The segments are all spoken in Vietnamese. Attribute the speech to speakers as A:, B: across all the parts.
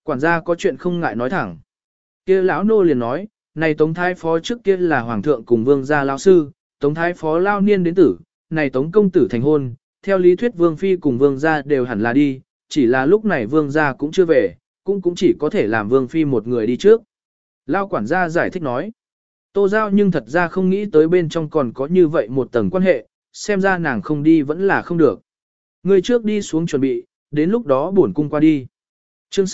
A: Quản gia có chuyện không ngại nói thẳng. Kia lão nô liền nói, này Tống Thái Phó trước kia là Hoàng thượng cùng Vương gia lão sư, Tống Thái Phó lao niên đến tử, này Tống công tử thành hôn, theo lý thuyết Vương Phi cùng Vương gia đều hẳn là đi, chỉ là lúc này Vương gia cũng chưa về, cũng chỉ có thể làm Vương Phi một người đi trước. Lao quản gia giải thích nói, Tô Giao nhưng thật ra không nghĩ tới bên trong còn có như vậy một tầng quan hệ, xem ra nàng không đi vẫn là không được. Người trước đi xuống chuẩn bị, đến lúc đó bổn cung qua đi. Chương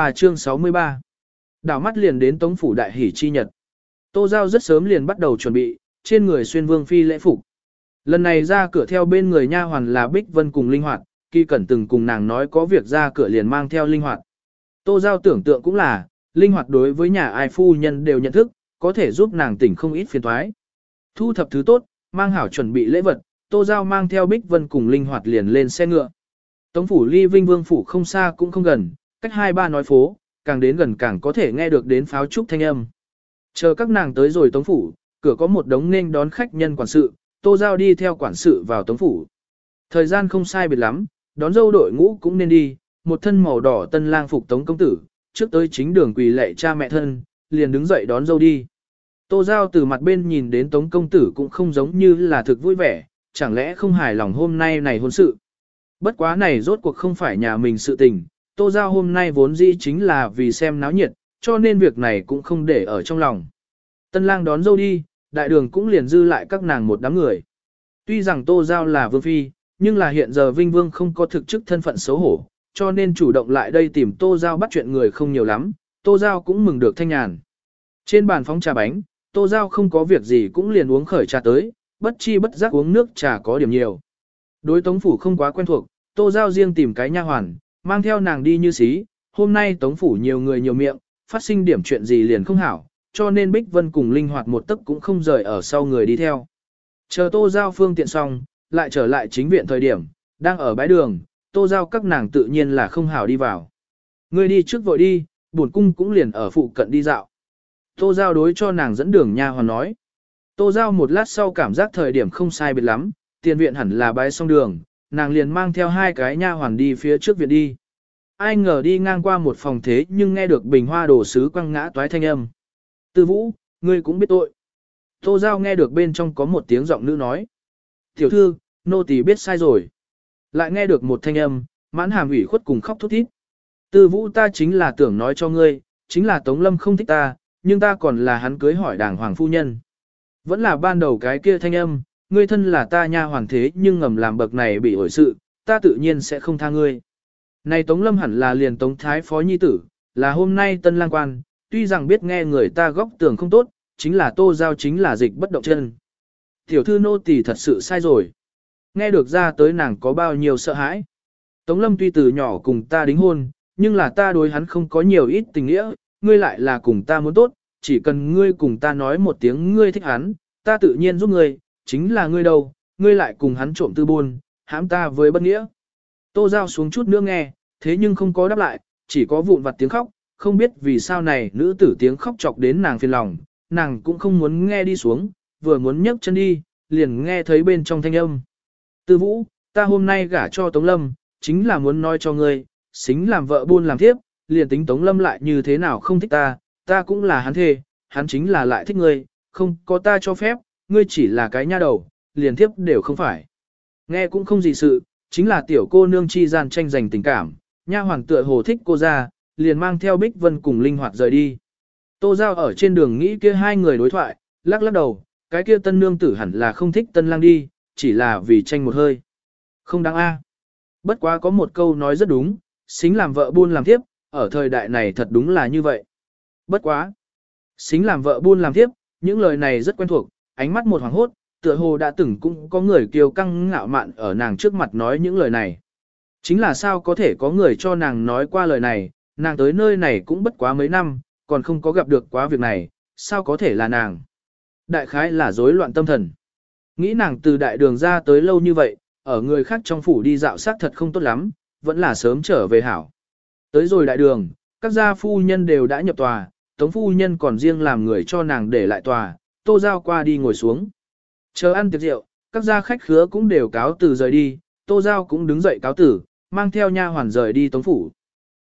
A: 63 Đảo mắt liền đến Tống phủ đại hỷ chi nhật. Tô Giao rất sớm liền bắt đầu chuẩn bị, trên người xuyên Vương Phi lễ phục. Lần này ra cửa theo bên người nha hoàn là Bích Vân cùng Linh Hoạt, Kỳ Cẩn từng cùng nàng nói có việc ra cửa liền mang theo Linh Hoạt. Tô Giao tưởng tượng cũng là, Linh Hoạt đối với nhà ai phu nhân đều nhận thức, có thể giúp nàng tỉnh không ít phiền toái. Thu thập thứ tốt, mang hảo chuẩn bị lễ vật, Tô Giao mang theo Bích Vân cùng Linh Hoạt liền lên xe ngựa. Tống phủ ly Vinh Vương phủ không xa cũng không gần, cách 2-3 nói phố, càng đến gần càng có thể nghe được đến pháo trúc thanh âm. Chờ các nàng tới rồi Tống phủ, cửa có một đống nên đón khách nhân quản sự, Tô Giao đi theo quản sự vào Tống phủ. Thời gian không sai biệt lắm, đón dâu đội ngũ cũng nên đi, một thân màu đỏ tân lang phục Tống công tử, trước tới chính đường quỳ lệ cha mẹ thân, liền đứng dậy đón dâu đi. Tô Giao từ mặt bên nhìn đến Tống công tử cũng không giống như là thực vui vẻ, chẳng lẽ không hài lòng hôm nay này hôn sự. Bất quá này rốt cuộc không phải nhà mình sự tình, Tô Giao hôm nay vốn dĩ chính là vì xem náo nhiệt, cho nên việc này cũng không để ở trong lòng. Tân lang đón dâu đi, đại đường cũng liền dư lại các nàng một đám người. Tuy rằng Tô Giao là vương phi, nhưng là hiện giờ Vinh Vương không có thực chức thân phận xấu hổ, cho nên chủ động lại đây tìm Tô Giao bắt chuyện người không nhiều lắm, Tô Giao cũng mừng được thanh nhàn. Trên bàn phóng trà bánh, Tô Giao không có việc gì cũng liền uống khởi trà tới, bất chi bất giác uống nước trà có điểm nhiều. Đối Tống phủ không quá quen thuộc, Tô Giao riêng tìm cái nha hoàn, mang theo nàng đi như xí, hôm nay Tống phủ nhiều người nhiều miệng, phát sinh điểm chuyện gì liền không hảo, cho nên Bích Vân cùng Linh Hoạt một tấc cũng không rời ở sau người đi theo. Chờ Tô Giao phương tiện xong, lại trở lại chính viện thời điểm, đang ở bãi đường, Tô Giao các nàng tự nhiên là không hảo đi vào. Người đi trước vội đi, bổn cung cũng liền ở phụ cận đi dạo. Tô Giao đối cho nàng dẫn đường nha hoàn nói. Tô Giao một lát sau cảm giác thời điểm không sai biệt lắm, tiền viện hẳn là bái xong đường, nàng liền mang theo 2 cái nha hoàn đi phía trước viện đi. Ai ngờ đi ngang qua một phòng thế nhưng nghe được bình hoa đồ sứ quăng ngã toái thanh âm. Tư Vũ, ngươi cũng biết tội. Tô Giao nghe được bên trong có một tiếng giọng nữ nói. Tiểu thư, nô tỳ biết sai rồi. Lại nghe được một thanh âm, mãn hàm ủy khuất cùng khóc thút thít. Tư Vũ, ta chính là tưởng nói cho ngươi, chính là Tống Lâm không thích ta, nhưng ta còn là hắn cưới hỏi đàng hoàng phu nhân. Vẫn là ban đầu cái kia thanh âm, ngươi thân là ta nha hoàng thế nhưng ngầm làm bậc này bị ổi sự, ta tự nhiên sẽ không tha ngươi. Này Tống Lâm hẳn là liền Tống Thái Phó Nhi Tử, là hôm nay tân lang quan, tuy rằng biết nghe người ta góc tưởng không tốt, chính là Tô Giao chính là dịch bất động chân. Tiểu thư nô tỳ thật sự sai rồi. Nghe được ra tới nàng có bao nhiêu sợ hãi. Tống Lâm tuy từ nhỏ cùng ta đính hôn, nhưng là ta đối hắn không có nhiều ít tình nghĩa, ngươi lại là cùng ta muốn tốt, chỉ cần ngươi cùng ta nói một tiếng ngươi thích hắn, ta tự nhiên giúp ngươi, chính là ngươi đâu, ngươi lại cùng hắn trộm tư buôn, hãm ta với bất nghĩa. Tô Giao xuống chút nữa nghe, thế nhưng không có đáp lại, chỉ có vụn vặt tiếng khóc, không biết vì sao này nữ tử tiếng khóc chọc đến nàng phiền lòng, nàng cũng không muốn nghe đi xuống, vừa muốn nhấc chân đi, liền nghe thấy bên trong thanh âm. Tư Vũ, ta hôm nay gả cho Tống Lâm, chính là muốn nói cho ngươi, xính làm vợ buôn làm thiếp, liền tính Tống Lâm lại như thế nào không thích ta, ta cũng là hắn thê, hắn chính là lại thích ngươi, không có ta cho phép, ngươi chỉ là cái nha đầu, liền thiếp đều không phải. Nghe cũng không gì sự, chính là tiểu cô nương chi gian tranh giành tình cảm, nha hoàng tựa hồ thích cô ra, liền mang theo Bích Vân cùng Linh Hoạt rời đi. Tô Giao ở trên đường nghĩ kia 2 người đối thoại, lắc lắc đầu, cái kia tân nương tử hẳn là không thích tân lang đi, chỉ là vì tranh một hơi. Không đáng a. Bất quá có một câu nói rất đúng, xính làm vợ buôn làm thiếp, ở thời đại này thật đúng là như vậy. Bất quá. Xính làm vợ buôn làm thiếp, những lời này rất quen thuộc, ánh mắt một hoàng hốt, tựa hồ đã từng cũng có người kiêu căng ngạo mạn ở nàng trước mặt nói những lời này. Chính là sao có thể có người cho nàng nói qua lời này, nàng tới nơi này cũng bất quá mấy năm, còn không có gặp được quá việc này, sao có thể là nàng. Đại khái là rối loạn tâm thần. Nghĩ nàng từ đại đường ra tới lâu như vậy, ở người khác trong phủ đi dạo xác thật không tốt lắm, vẫn là sớm trở về hảo. Tới rồi đại đường, các gia phu nhân đều đã nhập tòa, Tống phu nhân còn riêng làm người cho nàng để lại tòa, Tô Giao qua đi ngồi xuống. Chờ ăn tiệc rượu, các gia khách khứa cũng đều cáo từ rời đi, Tô Giao cũng đứng dậy cáo tử, mang theo nha hoàn rời đi Tống phủ.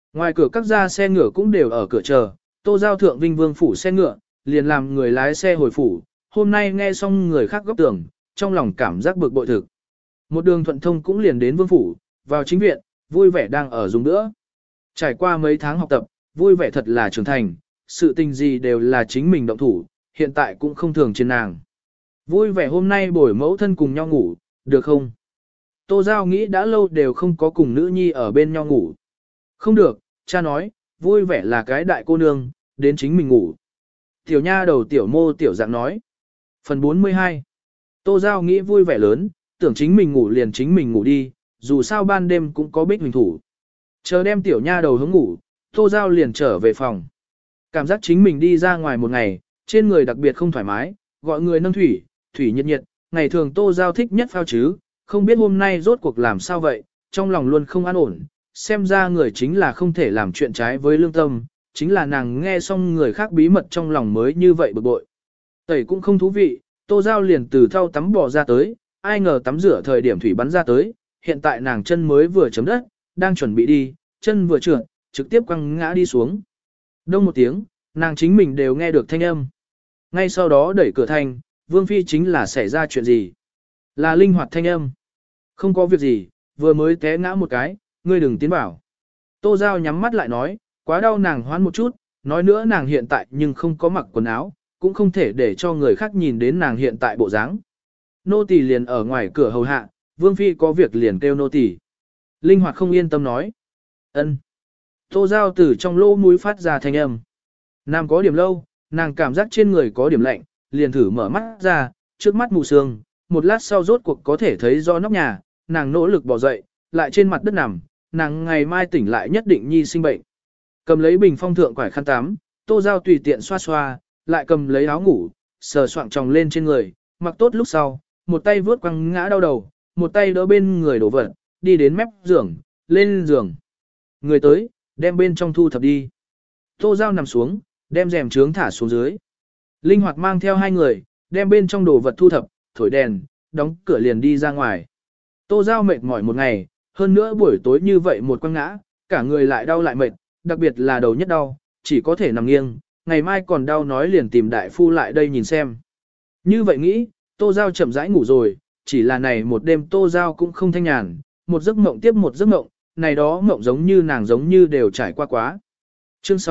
A: Ngoài cửa các gia xe ngựa cũng đều ở cửa chờ, Tô Giao thượng Vinh Vương phủ xe ngựa, liền làm người lái xe hồi phủ, hôm nay nghe xong người khác góp tưởng, trong lòng cảm giác bực bội thực. Một đường thuận thông cũng liền đến Vương phủ, vào chính viện, vui vẻ đang ở dùng nữa. Trải qua mấy tháng học tập, vui vẻ thật là trưởng thành, sự tình gì đều là chính mình động thủ, hiện tại cũng không thường trên nàng. Vui vẻ hôm nay bồi mẫu thân cùng nhau ngủ, được không? Tô Giao nghĩ đã lâu đều không có cùng nữ nhi ở bên nhau ngủ. Không được, cha nói, vui vẻ là cái đại cô nương, đến chính mình ngủ. Tiểu nha đầu tiểu mô tiểu dạng nói. Phần 42. Tô Giao nghĩ vui vẻ lớn, tưởng chính mình ngủ liền chính mình ngủ đi, dù sao ban đêm cũng có Bích Huỳnh thủ. Chờ đem tiểu nha đầu hướng ngủ, Tô Giao liền trở về phòng. Cảm giác chính mình đi ra ngoài một ngày, trên người đặc biệt không thoải mái, gọi người nâng thủy, thủy nhiệt nhiệt, ngày thường Tô Giao thích nhất phao chứ, không biết hôm nay rốt cuộc làm sao vậy, trong lòng luôn không an ổn, xem ra người chính là không thể làm chuyện trái với lương tâm, chính là nàng nghe xong người khác bí mật trong lòng mới như vậy bực bội. Tẩy cũng không thú vị, Tô Giao liền từ thau tắm bò ra tới, ai ngờ tắm rửa thời điểm thủy bắn ra tới, hiện tại nàng chân mới vừa chấm đất, đang chuẩn bị đi, chân vừa trượt, trực tiếp quăng ngã đi xuống. Đông một tiếng, nàng chính mình đều nghe được thanh âm. Ngay sau đó đẩy cửa thành, Vương Phi chính là xảy ra chuyện gì? Là linh hoạt thanh âm. Không có việc gì, vừa mới té ngã một cái, ngươi đừng tiến bảo. Tô Giao nhắm mắt lại nói, quá đau nàng hoán một chút, nói nữa nàng hiện tại nhưng không có mặc quần áo, cũng không thể để cho người khác nhìn đến nàng hiện tại bộ dáng. Nô tỳ liền ở ngoài cửa hầu hạ, Vương Phi có việc liền kêu nô tỳ. Linh hoạt không yên tâm nói. Ân. Tô Giao từ trong lỗ mũi phát ra thanh âm. Nàng có điểm lâu, nàng cảm giác trên người có điểm lạnh, liền thử mở mắt ra, trước mắt mù sương, một lát sau rốt cuộc có thể thấy do nóc nhà, nàng nỗ lực bò dậy, lại trên mặt đất nằm, nàng ngày mai tỉnh lại nhất định nhi sinh bệnh. Cầm lấy bình phong thượng quải khăn tắm, Tô Giao tùy tiện xoa xoa, lại cầm lấy áo ngủ, sờ soạng tròng lên trên người, mặc tốt lúc sau, một tay vướt quăng ngã đau đầu, một tay đỡ bên người đổ vật, đi đến mép giường, lên giường. Người tới, đem bên trong thu thập đi. Tô Giao nằm xuống, đem rèm trướng thả xuống dưới. Linh hoạt mang theo hai người, đem bên trong đồ vật thu thập, thổi đèn, đóng cửa liền đi ra ngoài. Tô Giao mệt mỏi một ngày, hơn nữa buổi tối như vậy một quăng ngã, cả người lại đau lại mệt, đặc biệt là đầu nhất đau, chỉ có thể nằm nghiêng, ngày mai còn đau nói liền tìm đại phu lại đây nhìn xem. Như vậy nghĩ, Tô Giao chậm rãi ngủ rồi, chỉ là này một đêm Tô Giao cũng không thanh nhàn, một giấc mộng tiếp một giấc mộng, này đó mộng giống như nàng giống như đều trải qua quá. Chương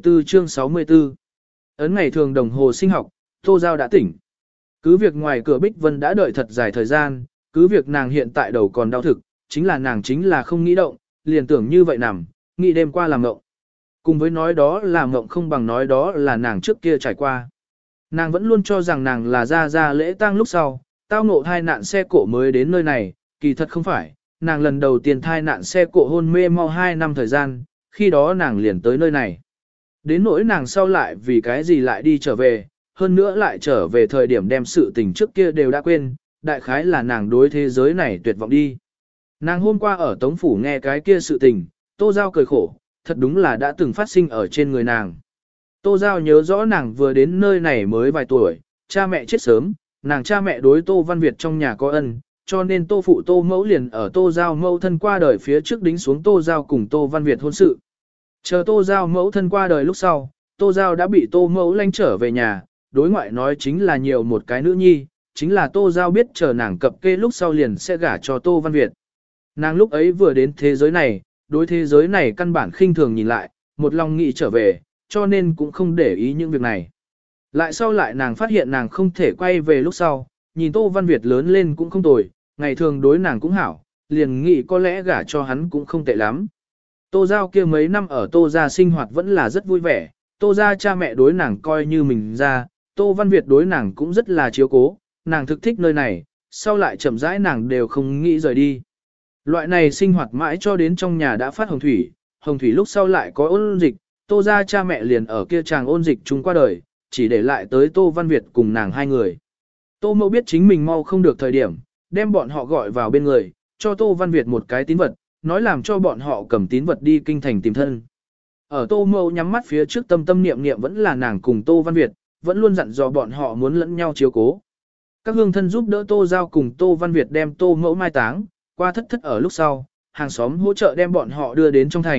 A: 64 Ấn ngày thường đồng hồ sinh học, Tô Giao đã tỉnh. Cứ việc ngoài cửa Bích Vân đã đợi thật dài thời gian, cứ việc nàng hiện tại đầu còn đau thực, chính là không nghĩ động, liền tưởng như vậy nằm, nghĩ đêm qua làm mộng. Cùng với nói đó là mộng không bằng nói đó là nàng trước kia trải qua. Nàng vẫn luôn cho rằng nàng là ra lễ tang lúc sau, tao ngộ thai nạn xe cộ mới đến nơi này, kỳ thật không phải, nàng lần đầu tiên thai nạn xe cộ hôn mê mau 2 năm thời gian, khi đó nàng liền tới nơi này. Đến nỗi nàng sau lại vì cái gì lại đi trở về, hơn nữa lại trở về thời điểm đem sự tình trước kia đều đã quên, đại khái là nàng đối thế giới này tuyệt vọng đi. Nàng hôm qua ở Tống Phủ nghe cái kia sự tình, Tô Giao cười khổ, thật đúng là đã từng phát sinh ở trên người nàng. Tô Giao nhớ rõ nàng vừa đến nơi này mới vài tuổi, cha mẹ chết sớm, nàng cha mẹ đối Tô Văn Việt trong nhà có ân, cho nên Tô Phụ Tô Mẫu liền ở Tô Giao mẫu thân qua đời phía trước đính xuống Tô Giao cùng Tô Văn Việt hôn sự. Chờ Tô Giao mẫu thân qua đời lúc sau, Tô Giao đã bị Tô Mẫu lanh trở về nhà, đối ngoại nói chính là nhiều một cái nữ nhi, chính là Tô Giao biết chờ nàng cập kê lúc sau liền sẽ gả cho Tô Văn Việt. Nàng lúc ấy vừa đến thế giới này, đối thế giới này căn bản khinh thường nhìn lại, một lòng nghĩ trở về, cho nên cũng không để ý những việc này. Lại sau lại nàng phát hiện nàng không thể quay về lúc sau, nhìn Tô Văn Việt lớn lên cũng không tồi, ngày thường đối nàng cũng hảo, liền nghĩ có lẽ gả cho hắn cũng không tệ lắm. Tô Giao kia mấy năm ở Tô gia sinh hoạt vẫn là rất vui vẻ, Tô gia cha mẹ đối nàng coi như mình ra, Tô Văn Việt đối nàng cũng rất là chiếu cố, nàng thực thích nơi này, sau lại chậm rãi nàng đều không nghĩ rời đi. Loại này sinh hoạt mãi cho đến trong nhà đã phát hồng thủy lúc sau lại có ôn dịch, Tô gia cha mẹ liền ở kia chàng ôn dịch chung qua đời, chỉ để lại tới Tô Văn Việt cùng nàng hai người. Tô Mẫu biết chính mình mau không được thời điểm, đem bọn họ gọi vào bên người, cho Tô Văn Việt một cái tín vật, nói làm cho bọn họ cầm tín vật đi kinh thành tìm thân. Ở Tô Mẫu nhắm mắt phía trước tâm tâm niệm niệm vẫn là nàng cùng Tô Văn Việt, vẫn luôn dặn dò bọn họ muốn lẫn nhau chiếu cố. Các hương thân giúp đỡ Tô Giao cùng Tô Văn Việt đem Tô Mẫu mai táng, qua thất ở lúc sau, hàng xóm hỗ trợ đem bọn họ đưa đến trong thành,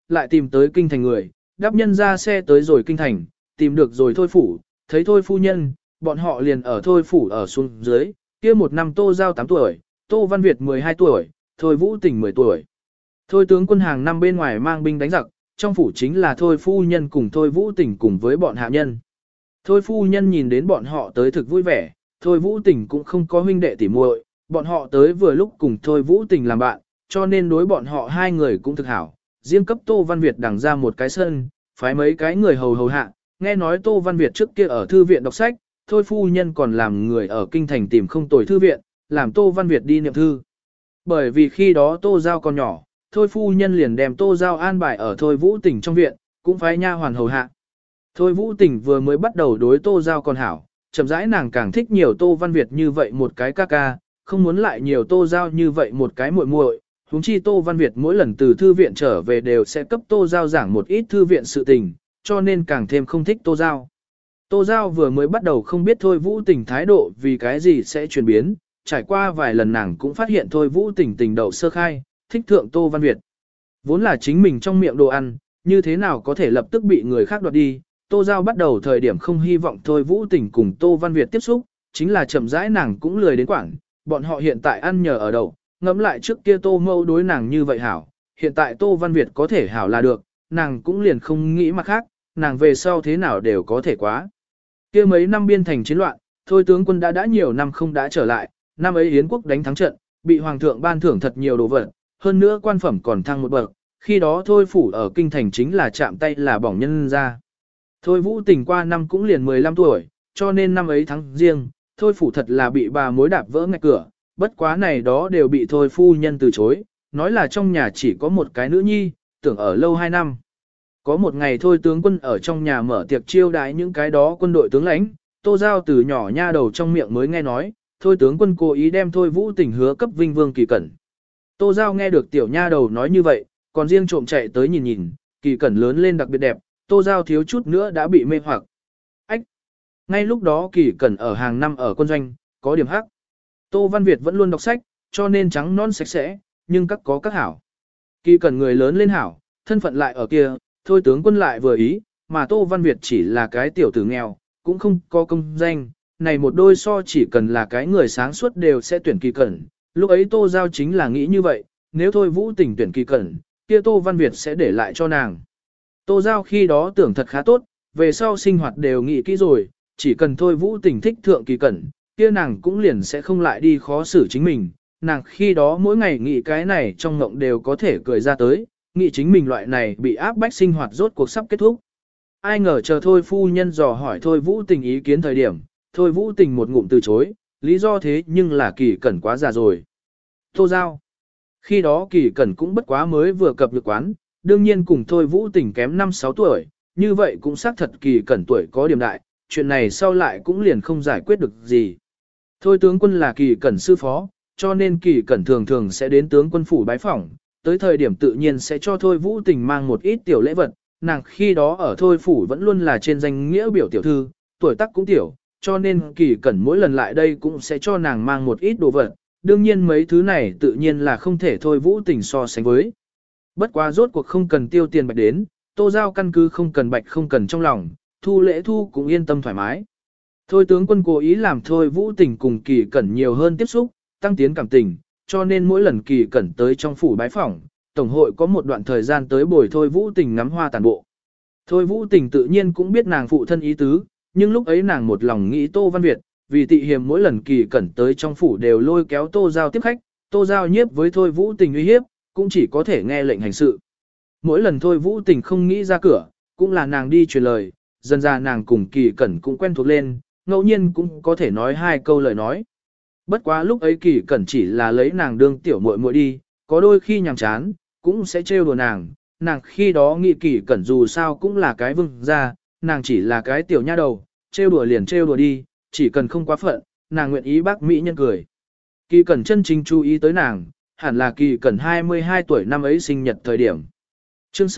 A: lại tìm tới kinh thành người, đáp nhân ra xe tới rồi kinh thành, tìm được rồi thôi phủ, thấy thôi phu nhân, bọn họ liền ở thôi phủ ở xuống dưới, kia một năm Tô Giao 8 tuổi, Tô Văn Việt 12 tuổi, Thôi Vũ Tình 10 tuổi. Thôi tướng quân hàng năm bên ngoài mang binh đánh giặc, trong phủ chính là Thôi phu nhân cùng Thôi Vũ Tình cùng với bọn hạ nhân. Thôi phu nhân nhìn đến bọn họ tới thực vui vẻ, Thôi Vũ Tình cũng không có huynh đệ tỉ muội, bọn họ tới vừa lúc cùng Thôi Vũ Tình làm bạn, cho nên đối bọn họ hai người cũng thực hảo. Riêng cấp Tô Văn Việt đằng ra một cái sân, phái mấy cái người hầu hạ, nghe nói Tô Văn Việt trước kia ở thư viện đọc sách, Thôi phu nhân còn làm người ở kinh thành tìm không tồi thư viện, làm Tô Văn Việt đi niệm thư. Bởi vì khi đó Tô Giao còn nhỏ, Thôi phu nhân liền đem Tô Giao an bài ở Thôi Vũ Tình trong viện, cũng phái nha hoàn hầu hạ. Thôi Vũ Tình vừa mới bắt đầu đối Tô Giao còn hảo, chậm rãi nàng càng thích nhiều Tô Văn Việt như vậy một cái ca ca, không muốn lại nhiều Tô Giao như vậy một cái muội muội. Huống chi Tô Văn Việt mỗi lần từ thư viện trở về đều sẽ cấp Tô Giao giảng một ít thư viện sự tình, cho nên càng thêm không thích Tô Giao. Tô Giao vừa mới bắt đầu không biết Thôi Vũ Tình thái độ vì cái gì sẽ chuyển biến, trải qua vài lần nàng cũng phát hiện Thôi Vũ Tình tình đậu sơ khai, thích thượng Tô Văn Việt. Vốn là chính mình trong miệng đồ ăn, như thế nào có thể lập tức bị người khác đoạt đi. Tô Giao bắt đầu thời điểm không hy vọng Thôi Vũ Tình cùng Tô Văn Việt tiếp xúc, chính là chậm rãi nàng cũng lười đến quảng, bọn họ hiện tại ăn nhờ ở đậu, ngẫm lại trước kia Tô Mâu đối nàng như vậy hảo, hiện tại Tô Văn Việt có thể hảo là được, nàng cũng liền không nghĩ mặt khác, nàng về sau thế nào đều có thể quá. Kia mấy năm biên thành chiến loạn, Thôi tướng quân đã nhiều năm không đã trở lại, năm ấy Yến quốc đánh thắng trận, bị hoàng thượng ban thưởng thật nhiều đồ vật, hơn nữa quan phẩm còn thăng một bậc, khi đó Thôi phủ ở kinh thành chính là chạm tay là bỏng nhân ra. Thôi Vũ Tình qua năm cũng liền 15 tuổi, cho nên năm ấy thắng riêng, Thôi phủ thật là bị bà mối đạp vỡ ngạch cửa, bất quá này đó đều bị Thôi phu nhân từ chối, nói là trong nhà chỉ có một cái nữ nhi, tưởng ở lâu 2 năm. Có một ngày Thôi tướng quân ở trong nhà mở tiệc chiêu đãi những cái đó quân đội tướng lãnh, Tô Giao từ nhỏ nha đầu trong miệng mới nghe nói, Thôi tướng quân cố ý đem Thôi Vũ Tình hứa cấp Vinh Vương Kỳ Cẩn. Tô Giao nghe được tiểu nha đầu nói như vậy, còn riêng trộm chạy tới nhìn nhìn, Kỳ Cẩn lớn lên đặc biệt đẹp, Tô Giao thiếu chút nữa đã bị mê hoặc. Ách! Ngay lúc đó Kỳ Cẩn ở hàng năm ở quân doanh, có điểm hắc. Tô Văn Việt vẫn luôn đọc sách, cho nên trắng non sạch sẽ, nhưng các có các hảo. Kỳ Cẩn người lớn lên hảo, thân phận lại ở kia, Thôi tướng quân lại vừa ý, mà Tô Văn Việt chỉ là cái tiểu tử nghèo, cũng không có công danh, này một đôi so chỉ cần là cái người sáng suốt đều sẽ tuyển Kỳ Cẩn. Lúc ấy Tô Giao chính là nghĩ như vậy, nếu Thôi Vũ Tình tuyển Kỳ Cẩn, kia Tô Văn Việt sẽ để lại cho nàng. Tô Giao khi đó tưởng thật khá tốt, về sau sinh hoạt đều nghĩ kỹ rồi, chỉ cần Thôi Vũ Tình thích thượng Kỳ Cẩn, kia nàng cũng liền sẽ không lại đi khó xử chính mình. Nàng khi đó mỗi ngày nghĩ cái này trong ngộng đều có thể cười ra tới, nghĩ chính mình loại này bị áp bách sinh hoạt rốt cuộc sắp kết thúc. Ai ngờ chờ Thôi phu nhân dò hỏi Thôi Vũ Tình ý kiến thời điểm, Thôi Vũ Tình một ngụm từ chối, lý do thế nhưng là Kỳ Cẩn quá già rồi. Tô Giao. Khi đó Kỳ Cẩn cũng bất quá mới vừa cập nhật quán, đương nhiên cùng Thôi Vũ Tình kém 5-6 tuổi, như vậy cũng xác thật Kỳ Cẩn tuổi có điểm đại, chuyện này sau lại cũng liền không giải quyết được gì. Thôi tướng quân là Kỳ Cẩn sư phó, cho nên Kỳ Cẩn thường thường sẽ đến tướng quân phủ bái phỏng, tới thời điểm tự nhiên sẽ cho Thôi Vũ Tình mang một ít tiểu lễ vật, nàng khi đó ở Thôi phủ vẫn luôn là trên danh nghĩa biểu tiểu thư, tuổi tác cũng tiểu, cho nên Kỳ Cẩn mỗi lần lại đây cũng sẽ cho nàng mang một ít đồ vật, đương nhiên mấy thứ này tự nhiên là không thể Thôi Vũ Tình so sánh với. Bất quá rốt cuộc không cần tiêu tiền bạch đến, Tô Giao căn cứ không cần bạch không cần trong lòng, thu lễ thu cũng yên tâm thoải mái. Thôi tướng quân cố ý làm Thôi Vũ Tình cùng Kỳ Cẩn nhiều hơn tiếp xúc, tăng tiến cảm tình, cho nên mỗi lần Kỳ Cẩn tới trong phủ bái phỏng, tổng hội có một đoạn thời gian tới bồi Thôi Vũ Tình ngắm hoa tàn bộ. Thôi Vũ Tình tự nhiên cũng biết nàng phụ thân ý tứ, nhưng lúc ấy nàng một lòng nghĩ Tô Văn Việt, vì tị hiềm mỗi lần Kỳ Cẩn tới trong phủ đều lôi kéo Tô Giao tiếp khách, Tô Giao nhiếp với Thôi Vũ Tình uy hiếp, cũng chỉ có thể nghe lệnh hành sự. Mỗi lần Thôi Vũ Tình không nghĩ ra cửa, cũng là nàng đi truyền lời, dần ra nàng cùng Kỳ Cẩn cũng quen thuộc lên, ngẫu nhiên cũng có thể nói 2 câu lời nói. Bất quá lúc ấy Kỳ Cẩn chỉ là lấy nàng đương tiểu muội muội đi, có đôi khi nhàm chán, cũng sẽ trêu đùa nàng khi đó nghĩ Kỳ Cẩn dù sao cũng là cái vương gia, nàng chỉ là cái tiểu nha đầu, trêu đùa liền trêu đùa đi, chỉ cần không quá phận, nàng nguyện ý bác mỹ nhân cười. Kỳ Cẩn chân chính chú ý tới nàng, hẳn là Kỳ Cẩn 22 tuổi năm ấy sinh nhật thời điểm. Chương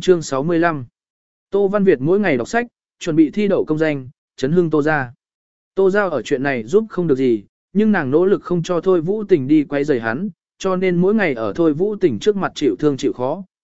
A: 65 Tô Văn Việt mỗi ngày đọc sách, chuẩn bị thi đậu công danh, chấn hưng Tô gia. Tô Giao ở chuyện này giúp không được gì, nhưng nàng nỗ lực không cho Thôi Vũ Tình đi quay rời hắn, cho nên mỗi ngày ở Thôi Vũ Tình trước mặt chịu thương chịu khó,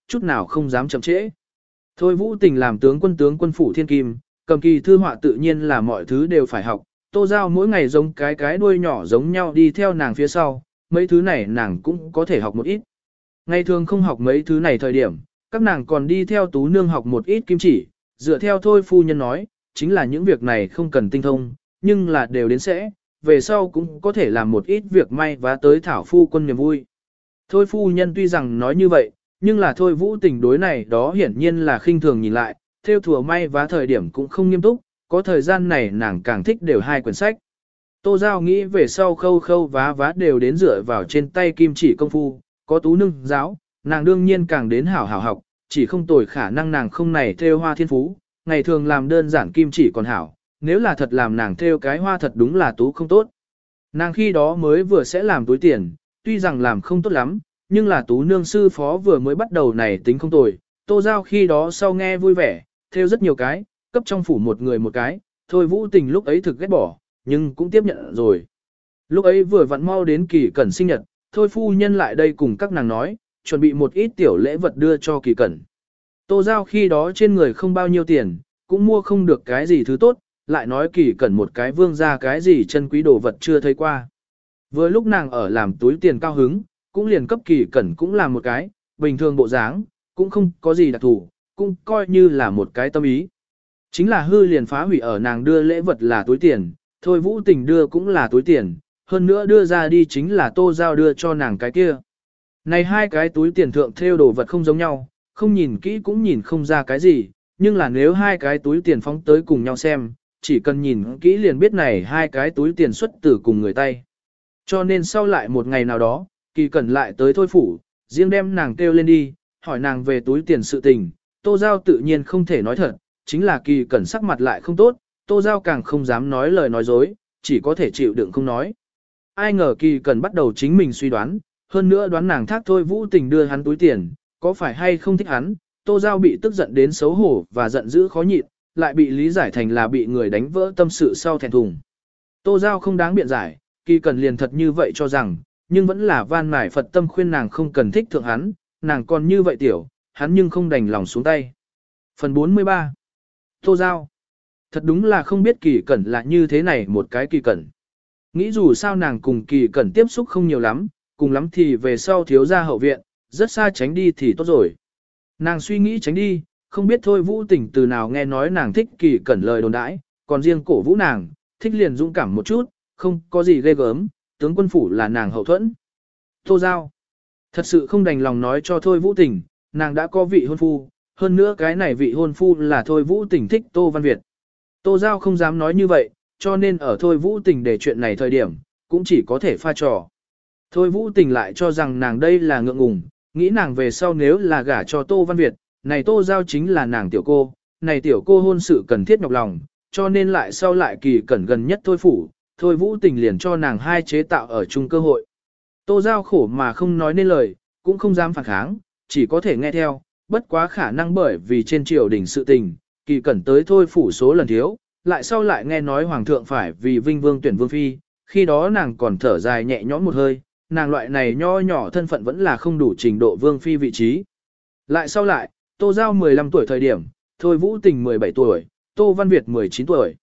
A: chút nào không dám chậm trễ. Thôi Vũ Tình làm tướng quân phủ thiên kim, cầm kỳ thư họa tự nhiên là mọi thứ đều phải học, Tô Giao mỗi ngày giống cái đuôi nhỏ giống nhau đi theo nàng phía sau, mấy thứ này nàng cũng có thể học một ít. Ngày thường không học mấy thứ này thời điểm, các nàng còn đi theo Tú Nương học một ít kim chỉ, dựa theo thôi phu nhân nói, chính là những việc này không cần tinh thông, nhưng là đều đến sẽ, về sau cũng có thể làm một ít việc may và tới thảo phu quân niềm vui. Thôi phu nhân tuy rằng nói như vậy, nhưng là thôi Vũ Tình đối này đó hiển nhiên là khinh thường nhìn lại, theo thùa may và thời điểm cũng không nghiêm túc, có thời gian này nàng càng thích đều hai quyển sách. Tô Giao nghĩ về sau khâu vá đều đến dựa vào trên tay kim chỉ công phu, có Tú Nương giáo, nàng đương nhiên càng đến hảo học, chỉ không tồi khả năng nàng không này theo hoa thiên phú, ngày thường làm đơn giản kim chỉ còn hảo, nếu là thật làm nàng theo cái hoa thật đúng là tú không tốt. Nàng khi đó mới vừa sẽ làm túi tiền, tuy rằng làm không tốt lắm, nhưng là Tú Nương sư phó vừa mới bắt đầu này tính không tồi, Tô Giao khi đó sau nghe vui vẻ, theo rất nhiều cái, cấp trong phủ một người một cái, thôi Vũ Tình lúc ấy thực ghét bỏ, nhưng cũng tiếp nhận rồi. Lúc ấy vừa vặn mau đến Kỳ Cẩn sinh nhật, thôi phu nhân lại đây cùng các nàng nói, chuẩn bị một ít tiểu lễ vật đưa cho Kỳ Cẩn. Tô Giao khi đó trên người không bao nhiêu tiền, cũng mua không được cái gì thứ tốt, lại nói Kỳ Cẩn một cái vương ra cái gì chân quý đồ vật chưa thấy qua. Vừa lúc nàng ở làm túi tiền cao hứng, cũng liền cấp Kỳ Cẩn cũng làm một cái, bình thường bộ dáng, cũng không có gì đặc thù, cũng coi như là một cái tâm ý. Chính là hư liền phá hủy ở nàng đưa lễ vật là túi tiền, thôi Vũ Tình đưa cũng là túi tiền, hơn nữa đưa ra đi chính là Tô Giao đưa cho nàng cái kia. Này hai cái túi tiền thượng theo đồ vật không giống nhau, không nhìn kỹ cũng nhìn không ra cái gì, nhưng là nếu hai cái túi tiền phóng tới cùng nhau xem, chỉ cần nhìn kỹ liền biết này hai cái túi tiền xuất từ cùng người tay. Cho nên sau lại một ngày nào đó, Kỳ Cẩn lại tới thôi phủ, riêng đem nàng kêu lên đi, hỏi nàng về túi tiền sự tình, Tô Giao tự nhiên không thể nói thật, chính là Kỳ Cẩn sắc mặt lại không tốt, Tô Giao càng không dám nói lời nói dối, chỉ có thể chịu đựng không nói. Ai ngờ Kỳ Cẩn bắt đầu chính mình suy đoán, hơn nữa đoán nàng thác thôi Vũ Tình đưa hắn túi tiền, có phải hay không thích hắn, Tô Giao bị tức giận đến xấu hổ và giận dữ khó nhịn, lại bị lý giải thành là bị người đánh vỡ tâm sự sau thẹn thùng. Tô Giao không đáng biện giải, Kỳ Cẩn liền thật như vậy cho rằng, nhưng vẫn là van nài Phật tâm khuyên nàng không cần thích thượng hắn, nàng còn như vậy tiểu, hắn nhưng không đành lòng xuống tay. Phần 43 Tô Giao thật đúng là không biết Kỳ Cẩn là như thế này một cái Kỳ Cẩn. Nghĩ dù sao nàng cùng Kỳ Cẩn tiếp xúc không nhiều lắm, cùng lắm thì về sau thiếu ra hậu viện, rất xa tránh đi thì tốt rồi. Nàng suy nghĩ tránh đi, không biết thôi Vũ Tình từ nào nghe nói nàng thích Kỳ Cẩn lời đồn đãi, còn riêng cổ vũ nàng, thích liền dũng cảm một chút, không có gì ghê gớm, tướng quân phủ là nàng hậu thuẫn. Tô Giao thật sự không đành lòng nói cho thôi Vũ Tình, nàng đã có vị hôn phu, hơn nữa cái này vị hôn phu là thôi Vũ Tình thích Tô Văn Việt. Tô Giao không dám nói như vậy, cho nên ở thôi Vũ Tình để chuyện này thời điểm, cũng chỉ có thể pha trò. Thôi Vũ Tình lại cho rằng nàng đây là ngượng ngùng, nghĩ nàng về sau nếu là gả cho Tô Văn Việt, này Tô Giao chính là nàng tiểu cô, này tiểu cô hôn sự cần thiết nhọc lòng, cho nên lại sau lại Kỳ Cẩn gần nhất thôi phủ, thôi Vũ Tình liền cho nàng hai chế tạo ở chung cơ hội. Tô Giao khổ mà không nói nên lời, cũng không dám phản kháng, chỉ có thể nghe theo, bất quá khả năng bởi vì trên triều đình sự tình, Kỳ Cẩn tới thôi phủ số lần thiếu, lại sau lại nghe nói Hoàng thượng phải vì Vinh Vương tuyển Vương Phi, khi đó nàng còn thở dài nhẹ nhõm một hơi, nàng loại này nho nhỏ thân phận vẫn là không đủ trình độ Vương Phi vị trí. Lại sau lại, Tô Giao 15 tuổi thời điểm, thôi Vũ Tình 17 tuổi, Tô Văn Việt 19 tuổi.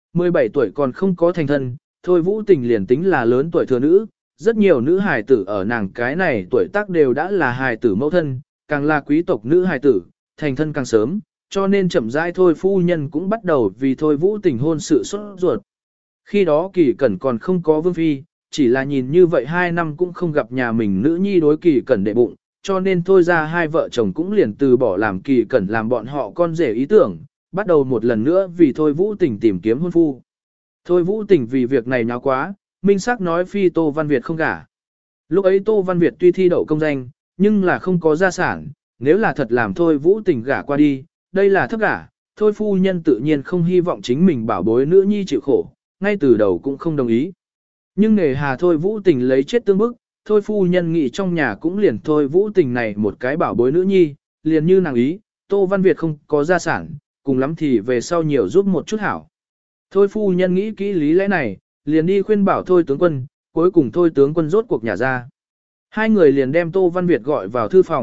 A: 17 tuổi còn không có thành thân, thôi Vũ Tình liền tính là lớn tuổi thừa nữ, rất nhiều nữ hài tử ở nàng cái này tuổi tác đều đã là hài tử mẫu thân, càng là quý tộc nữ hài tử, thành thân càng sớm, cho nên chậm rãi thôi phu nhân cũng bắt đầu vì thôi Vũ Tình hôn sự sốt ruột. Khi đó Kỳ Cẩn còn không có Vương Phi, chỉ là nhìn như vậy 2 năm cũng không gặp nhà mình nữ nhi đối Kỳ Cẩn đệ bụng, cho nên thôi ra hai vợ chồng cũng liền từ bỏ làm Kỳ Cẩn làm bọn họ con rể ý tưởng, bắt đầu một lần nữa vì thôi Vũ Tình tìm kiếm hôn phu. Thôi Vũ Tình vì việc này nháo quá, minh xác nói phi Tô Văn Việt không gả. Lúc ấy Tô Văn Việt tuy thi đậu công danh, nhưng là không có gia sản, nếu là thật làm thôi Vũ Tình gả qua đi, đây là thấp gả, thôi phu nhân tự nhiên không hy vọng chính mình bảo bối nữ nhi chịu khổ, ngay từ đầu cũng không đồng ý. Nhưng nề hà thôi Vũ Tình lấy chết tương bức, thôi phu nhân nghĩ trong nhà cũng liền thôi Vũ Tình này một cái bảo bối nữ nhi, liền như nàng ý, Tô Văn Việt không có gia sản, cùng lắm thì về sau nhiều giúp một chút hảo. Thôi phu nhân nghĩ kỹ lý lẽ này, liền đi khuyên bảo thôi tướng quân, cuối cùng thôi tướng quân rốt cuộc nhả ra. Hai người liền đem Tô Văn Việt gọi vào thư phòng,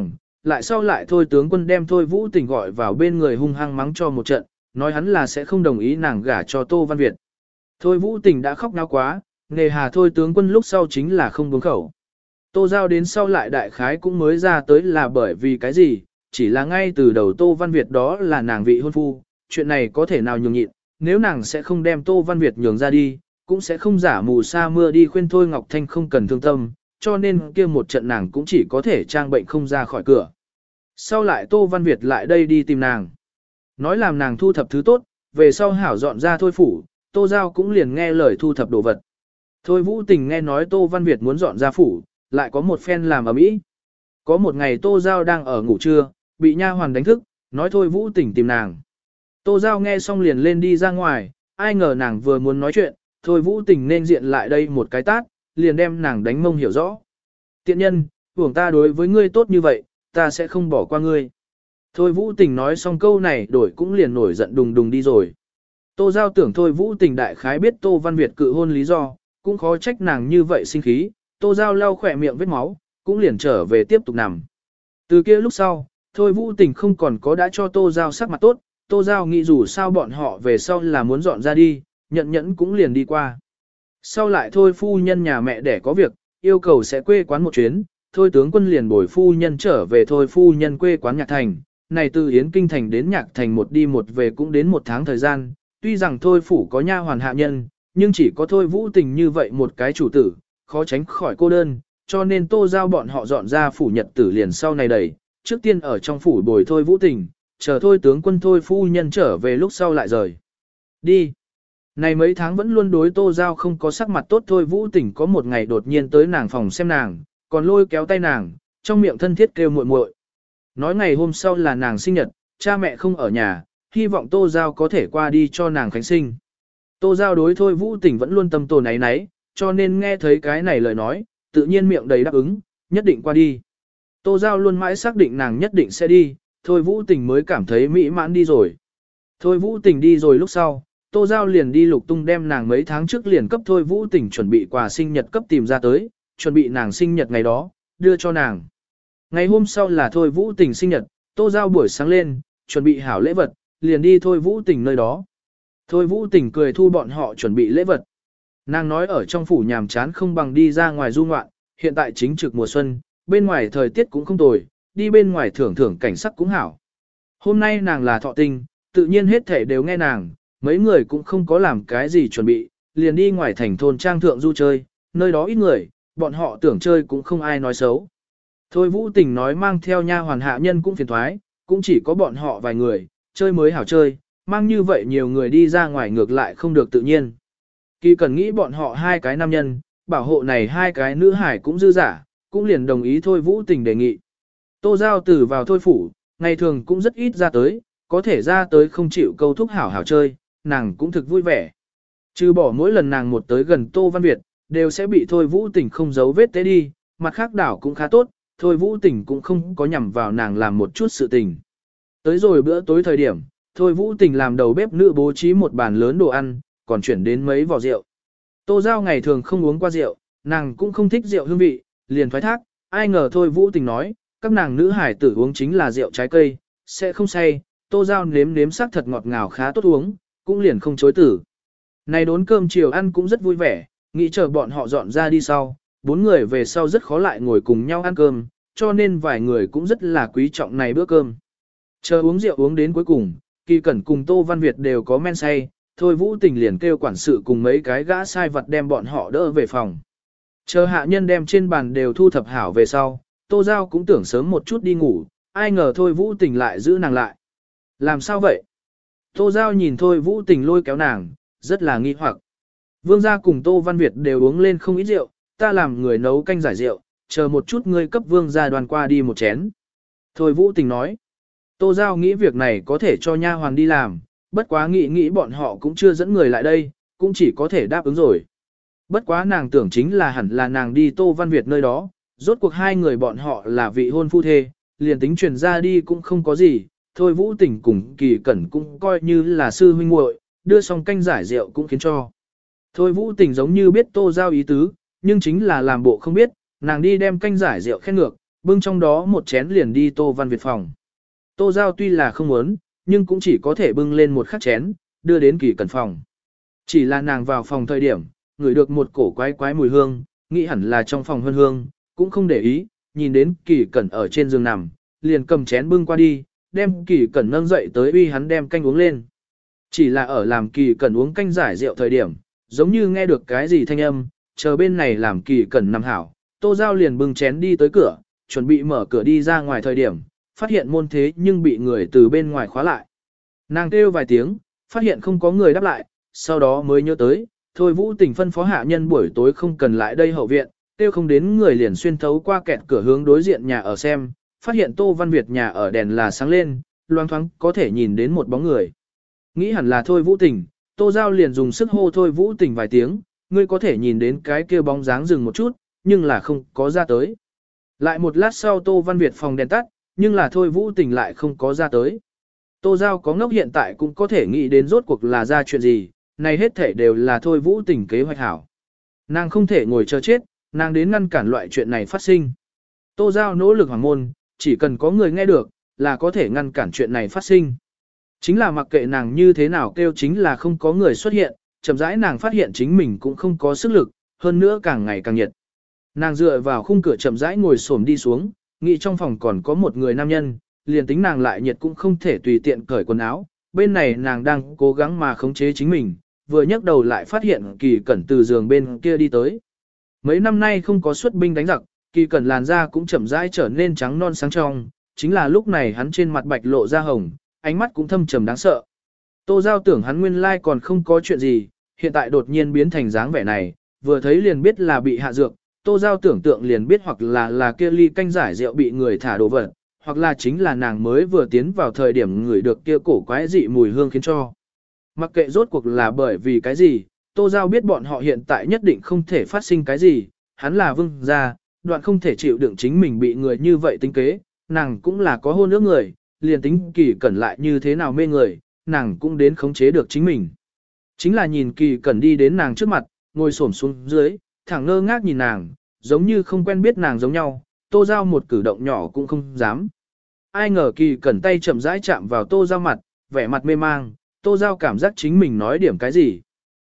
A: lại sau lại thôi tướng quân đem Thôi Vũ Tình gọi vào bên người hung hăng mắng cho một trận, nói hắn là sẽ không đồng ý nàng gả cho Tô Văn Việt. Thôi Vũ Tình đã khóc náo quá, nề hà thôi tướng quân lúc sau chính là không buông khẩu. Tô Giao đến sau lại đại khái cũng mới ra tới là bởi vì cái gì, chỉ là ngay từ đầu Tô Văn Việt đó là nàng vị hôn phu, chuyện này có thể nào nhường nhịn, nếu nàng sẽ không đem Tô Văn Việt nhường ra đi, cũng sẽ không giả mù sa mưa đi khuyên Thôi Ngọc Thanh không cần thương tâm, cho nên kia một trận nàng cũng chỉ có thể trang bệnh không ra khỏi cửa. Sau lại Tô Văn Việt lại đây đi tìm nàng, nói làm nàng thu thập thứ tốt, về sau hảo dọn ra Thôi phủ, Tô Giao cũng liền nghe lời thu thập đồ vật. Thôi Vũ Tình nghe nói Tô Văn Việt muốn dọn ra phủ, lại có một phen làm ở mỹ. Có một ngày Tô Giao đang ở ngủ trưa, bị nha hoàn đánh thức, nói Thôi Vũ Tình tìm nàng. Tô Giao nghe xong liền lên đi ra ngoài, ai ngờ nàng vừa muốn nói chuyện, Thôi Vũ Tình nên diện lại đây một cái tát, liền đem nàng đánh mông hiểu rõ. Tiện nhân, tưởng ta đối với ngươi tốt như vậy, ta sẽ không bỏ qua ngươi. Thôi Vũ Tình nói xong câu này đổi cũng liền nổi giận đùng đùng đi rồi. Tô Giao tưởng Thôi Vũ Tình đại khái biết Tô Văn Việt cự hôn lý do, cũng khó trách nàng như vậy sinh khí, Tô Giao lau khỏe miệng vết máu, cũng liền trở về tiếp tục nằm. Từ kia lúc sau, Thôi Vũ Tình không còn có đã cho Tô Giao sắc mặt tốt, Tô Giao nghĩ dù sao bọn họ về sau là muốn dọn ra đi, nhận nhẫn cũng liền đi qua. Sau lại Thôi phu nhân nhà mẹ đẻ có việc, yêu cầu sẽ quê quán một chuyến, Thôi tướng quân liền bồi phu nhân trở về Thôi phu nhân quê quán Nhạc Thành, này từ Yến Kinh Thành đến Nhạc Thành một đi một về cũng đến một tháng thời gian, tuy rằng Thôi phủ có nha hoàn hạ nhân, nhưng chỉ có Thôi Vũ Tình như vậy một cái chủ tử, khó tránh khỏi cô đơn, cho nên Tô Giao bọn họ dọn ra phủ nhật tử liền sau này đẩy, trước tiên ở trong phủ bồi Thôi Vũ Tình, chờ Thôi tướng quân Thôi phu nhân trở về lúc sau lại rời. Đi. Này mấy tháng vẫn luôn đối Tô Giao không có sắc mặt tốt Thôi Vũ Tình có một ngày đột nhiên tới nàng phòng xem nàng, còn lôi kéo tay nàng, trong miệng thân thiết kêu muội muội. Nói ngày hôm sau là nàng sinh nhật, cha mẹ không ở nhà, hy vọng Tô Giao có thể qua đi cho nàng khánh sinh. Tô Giao đối Thôi Vũ Tình vẫn luôn tâm tồn náy náy, cho nên nghe thấy cái này lời nói, tự nhiên miệng đầy đáp ứng, nhất định qua đi. Tô Giao luôn mãi xác định nàng nhất định sẽ đi, Thôi Vũ Tình mới cảm thấy mỹ mãn đi rồi. Thôi Vũ Tình đi rồi lúc sau, Tô Giao liền đi lục tung đem nàng mấy tháng trước liền cấp Thôi Vũ Tình chuẩn bị quà sinh nhật cấp tìm ra tới, chuẩn bị nàng sinh nhật ngày đó, đưa cho nàng. Ngày hôm sau là Thôi Vũ Tình sinh nhật, Tô Giao buổi sáng lên, chuẩn bị hảo lễ vật, liền đi Thôi Vũ Tình nơi đó. Thôi Vũ Tình cười thu bọn họ chuẩn bị lễ vật. Nàng nói ở trong phủ nhàm chán không bằng đi ra ngoài du ngoạn, hiện tại chính trực mùa xuân, bên ngoài thời tiết cũng không tồi, đi bên ngoài thưởng thưởng cảnh sắc cũng hảo. Hôm nay nàng là thọ tinh, tự nhiên hết thể đều nghe nàng, mấy người cũng không có làm cái gì chuẩn bị, liền đi ngoài thành thôn trang thượng du chơi, nơi đó ít người, bọn họ tưởng chơi cũng không ai nói xấu. Thôi Vũ Tình nói mang theo nha hoàn hạ nhân cũng phiền thoái, cũng chỉ có bọn họ vài người, chơi mới hảo chơi, mang như vậy nhiều người đi ra ngoài ngược lại không được tự nhiên. Kỳ cần nghĩ bọn họ hai cái nam nhân, bảo hộ này hai cái nữ hải cũng dư giả, cũng liền đồng ý Thôi Vũ Tình đề nghị. Tô Giao Tử vào Thôi phủ, ngày thường cũng rất ít ra tới, có thể ra tới không chịu câu thúc hảo hảo chơi, nàng cũng thực vui vẻ. Trừ bỏ mỗi lần nàng một tới gần Tô Văn Việt, đều sẽ bị Thôi Vũ Tình không giấu vết tế đi, mặt khác đảo cũng khá tốt, Thôi Vũ Tình cũng không có nhằm vào nàng làm một chút sự tình. Tới rồi bữa tối thời điểm, Thôi Vũ Tình làm đầu bếp nữ bố trí một bàn lớn đồ ăn, còn chuyển đến mấy vò rượu. Tô Giao ngày thường không uống qua rượu, nàng cũng không thích rượu hương vị, liền thoái thác, ai ngờ Thôi Vũ Tình nói, các nàng nữ hải tử uống chính là rượu trái cây, sẽ không say, Tô Giao nếm nếm sắc thật ngọt ngào khá tốt uống, cũng liền không chối tử. Này đốn cơm chiều ăn cũng rất vui vẻ, nghĩ chờ bọn họ dọn ra đi sau, bốn người về sau rất khó lại ngồi cùng nhau ăn cơm, cho nên vài người cũng rất là quý trọng này bữa cơm. Chờ uống rượu uống đến cuối cùng, Kỳ Cẩn cùng Tô Văn Việt đều có men say, Thôi Vũ Tình liền kêu quản sự cùng mấy cái gã sai vật đem bọn họ đỡ về phòng. Chờ hạ nhân đem trên bàn đều thu thập hảo về sau, Tô Giao cũng tưởng sớm một chút đi ngủ, ai ngờ Thôi Vũ Tình lại giữ nàng lại. Làm sao vậy? Tô Giao nhìn Thôi Vũ Tình lôi kéo nàng, rất là nghi hoặc. Vương gia cùng Tô Văn Việt đều uống lên không ít rượu, ta làm người nấu canh giải rượu, chờ một chút ngươi cấp vương gia đoàn qua đi một chén. Thôi Vũ Tình nói. Tô Giao nghĩ việc này có thể cho nha hoàn đi làm, bất quá nghĩ bọn họ cũng chưa dẫn người lại đây, cũng chỉ có thể đáp ứng rồi. Bất quá nàng tưởng chính là hẳn là nàng đi Tô Văn Việt nơi đó, rốt cuộc hai người bọn họ là vị hôn phu thê, liền tính truyền ra đi cũng không có gì, Thôi Vũ Tình cùng Kỳ Cẩn cũng coi như là sư huynh muội, đưa xong canh giải rượu cũng khiến cho. Thôi Vũ Tình giống như biết Tô Giao ý tứ, nhưng chính là làm bộ không biết, nàng đi đem canh giải rượu khen ngược, bưng trong đó một chén liền đi Tô Văn Việt phòng. Tô Giao tuy là không muốn, nhưng cũng chỉ có thể bưng lên một khắc chén, đưa đến Kỳ Cẩn phòng. Chỉ là nàng vào phòng thời điểm, ngửi được một cổ quái quái mùi hương, nghĩ hẳn là trong phòng hương hương, cũng không để ý, nhìn đến Kỳ Cẩn ở trên giường nằm, liền cầm chén bưng qua đi, đem Kỳ Cẩn nâng dậy tới uy hắn đem canh uống lên. Chỉ là ở làm Kỳ Cẩn uống canh giải rượu thời điểm, giống như nghe được cái gì thanh âm, chờ bên này làm Kỳ Cẩn nằm hảo, Tô Giao liền bưng chén đi tới cửa, chuẩn bị mở cửa đi ra ngoài thời điểm, phát hiện môn thế nhưng bị người từ bên ngoài khóa lại. Nàng kêu vài tiếng, phát hiện không có người đáp lại, sau đó mới nhớ tới, thôi Vũ Tình phân phó hạ nhân buổi tối không cần lại đây hậu viện, kêu không đến người liền xuyên thấu qua kẹt cửa hướng đối diện nhà ở xem, phát hiện Tô Văn Việt nhà ở đèn là sáng lên, loang thoáng có thể nhìn đến một bóng người. Nghĩ hẳn là thôi Vũ Tình, Tô Giao liền dùng sức hô thôi Vũ Tình vài tiếng, ngươi có thể nhìn đến cái kia bóng dáng dừng một chút, nhưng là không có ra tới. Lại một lát sau Tô Văn Việt phòng đèn tắt, nhưng là thôi Vũ Tình lại không có ra tới. Tô Giao có ngốc hiện tại cũng có thể nghĩ đến rốt cuộc là ra chuyện gì, này hết thể đều là thôi Vũ Tình kế hoạch hảo. Nàng không thể ngồi chờ chết, nàng đến ngăn cản loại chuyện này phát sinh. Tô Giao nỗ lực hoàng môn, chỉ cần có người nghe được, là có thể ngăn cản chuyện này phát sinh. Chính là mặc kệ nàng như thế nào kêu chính là không có người xuất hiện, chậm rãi nàng phát hiện chính mình cũng không có sức lực, hơn nữa càng ngày càng nhiệt. Nàng dựa vào khung cửa chậm rãi ngồi xổm đi xuống, nghĩ trong phòng còn có một người nam nhân, liền tính nàng lại nhiệt cũng không thể tùy tiện cởi quần áo, bên này nàng đang cố gắng mà khống chế chính mình, vừa nhấc đầu lại phát hiện Kỳ Cẩn từ giường bên kia đi tới. Mấy năm nay không có xuất binh đánh giặc, Kỳ Cẩn làn da cũng chậm rãi trở nên trắng non sáng trong, chính là lúc này hắn trên mặt bạch lộ ra hồng, ánh mắt cũng thâm trầm đáng sợ. Tô Giao tưởng hắn nguyên lai còn không có chuyện gì, hiện tại đột nhiên biến thành dáng vẻ này, vừa thấy liền biết là bị hạ dược, Tô Giao tưởng tượng liền biết hoặc là kia ly canh giải rượu bị người thả đồ vật, hoặc là chính là nàng mới vừa tiến vào thời điểm ngửi được kia cổ quái dị mùi hương khiến cho. Mặc kệ rốt cuộc là bởi vì cái gì, Tô Giao biết bọn họ hiện tại nhất định không thể phát sinh cái gì, hắn là vương gia, đoạn không thể chịu đựng chính mình bị người như vậy tính kế, nàng cũng là có hôn ước người, liền tính Kỳ Cẩn lại như thế nào mê người, nàng cũng đến khống chế được chính mình. Chính là nhìn Kỳ Cẩn đi đến nàng trước mặt, ngồi xổm xuống dưới, thẳng ngơ ngác nhìn nàng, giống như không quen biết nàng giống nhau, Tô Giao một cử động nhỏ cũng không dám. Ai ngờ Kỳ Cẩn tay chậm rãi chạm vào Tô Giao mặt, vẻ mặt mê mang, Tô Giao cảm giác chính mình nói điểm cái gì.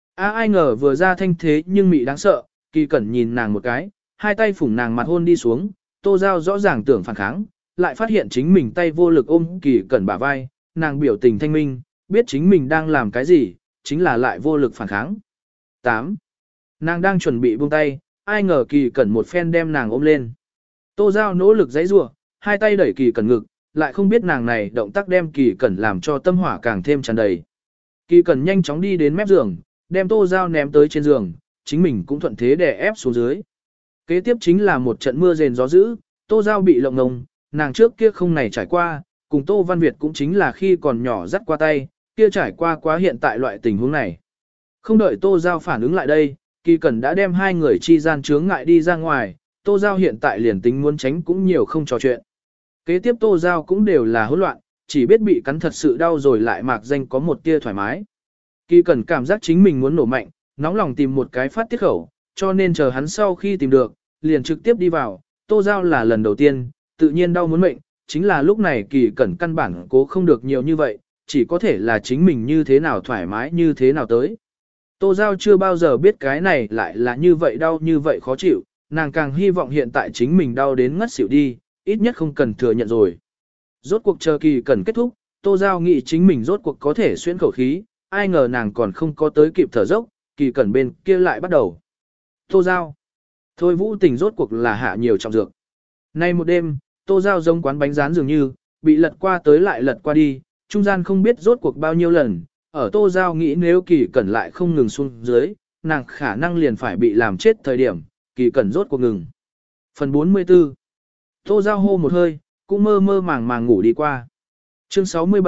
A: Ai ngờ vừa ra thanh thế nhưng mị đáng sợ, Kỳ Cẩn nhìn nàng một cái, hai tay phủng nàng mặt hôn đi xuống, Tô Giao rõ ràng tưởng phản kháng, lại phát hiện chính mình tay vô lực ôm Kỳ Cẩn bả vai, nàng biểu tình thanh minh, biết chính mình đang làm cái gì, chính là lại vô lực phản kháng. 8. Nàng đang chuẩn bị buông tay, ai ngờ Kỳ Cẩn một phen đem nàng ôm lên. Tô Giao nỗ lực giãy giụa, hai tay đẩy Kỳ Cẩn ngực, lại không biết nàng này động tác đem Kỳ Cẩn làm cho tâm hỏa càng thêm tràn đầy. Kỳ Cẩn nhanh chóng đi đến mép giường, đem Tô Giao ném tới trên giường, chính mình cũng thuận thế đè ép xuống dưới. Kế tiếp chính là một trận mưa rền gió dữ, Tô Giao bị lộng ngông, nàng trước kia không này trải qua, cùng Tô Văn Việt cũng chính là khi còn nhỏ dắt qua tay, kia trải qua quá hiện tại loại tình huống này. Không đợi Tô Giao phản ứng lại đây, Kỳ Cẩn đã đem hai người chi gian chướng ngại đi ra ngoài, Tô Giao hiện tại liền tính muốn tránh cũng nhiều không trò chuyện. Kế tiếp Tô Giao cũng đều là hỗn loạn, chỉ biết bị cắn thật sự đau rồi lại mạc danh có một tia thoải mái. Kỳ Cẩn cảm giác chính mình muốn nổ mạnh, nóng lòng tìm một cái phát tiết khẩu, cho nên chờ hắn sau khi tìm được, liền trực tiếp đi vào, Tô Giao là lần đầu tiên, tự nhiên đau muốn mệnh, chính là lúc này Kỳ Cẩn căn bản cố không được nhiều như vậy, chỉ có thể là chính mình như thế nào thoải mái như thế nào tới. Tô Giao chưa bao giờ biết cái này lại là như vậy đau như vậy khó chịu, nàng càng hy vọng hiện tại chính mình đau đến ngất xỉu đi, ít nhất không cần thừa nhận rồi. Rốt cuộc chờ Kỳ Cẩn kết thúc, Tô Giao nghĩ chính mình rốt cuộc có thể xuyên khẩu khí, ai ngờ nàng còn không có tới kịp thở dốc, Kỳ Cẩn bên kia lại bắt đầu. Tô Giao. Thôi Vũ Tình rốt cuộc là hạ nhiều trọng dược. Nay một đêm, Tô Giao giống quán bánh rán dường như, bị lật qua tới lại lật qua đi, trung gian không biết rốt cuộc bao nhiêu lần, ở Tô Giao nghĩ nếu Kỳ Cẩn lại không ngừng xuống dưới, nàng khả năng liền phải bị làm chết thời điểm, Kỳ Cẩn rốt cuộc ngừng. Phần 44. Tô Giao hô một hơi, cũng mơ mơ màng màng ngủ đi qua. Chương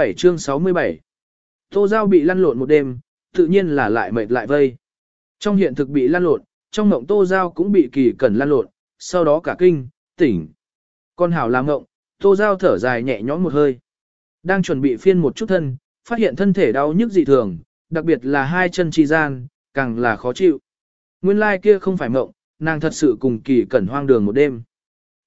A: 67. Tô Giao bị lăn lộn một đêm, tự nhiên là lại mệt lại vây. Trong hiện thực bị lăn lộn, trong mộng Tô Giao cũng bị Kỳ Cẩn lăn lộn, sau đó cả kinh, tỉnh. Con hảo làm mộng, Tô Giao thở dài nhẹ nhõm một hơi. Đang chuẩn bị phiên một chút thân, phát hiện thân thể đau nhức dị thường, đặc biệt là hai chân chi gian, càng là khó chịu. Nguyên lai kia không phải mộng, nàng thật sự cùng Kỳ Cẩn hoang đường một đêm.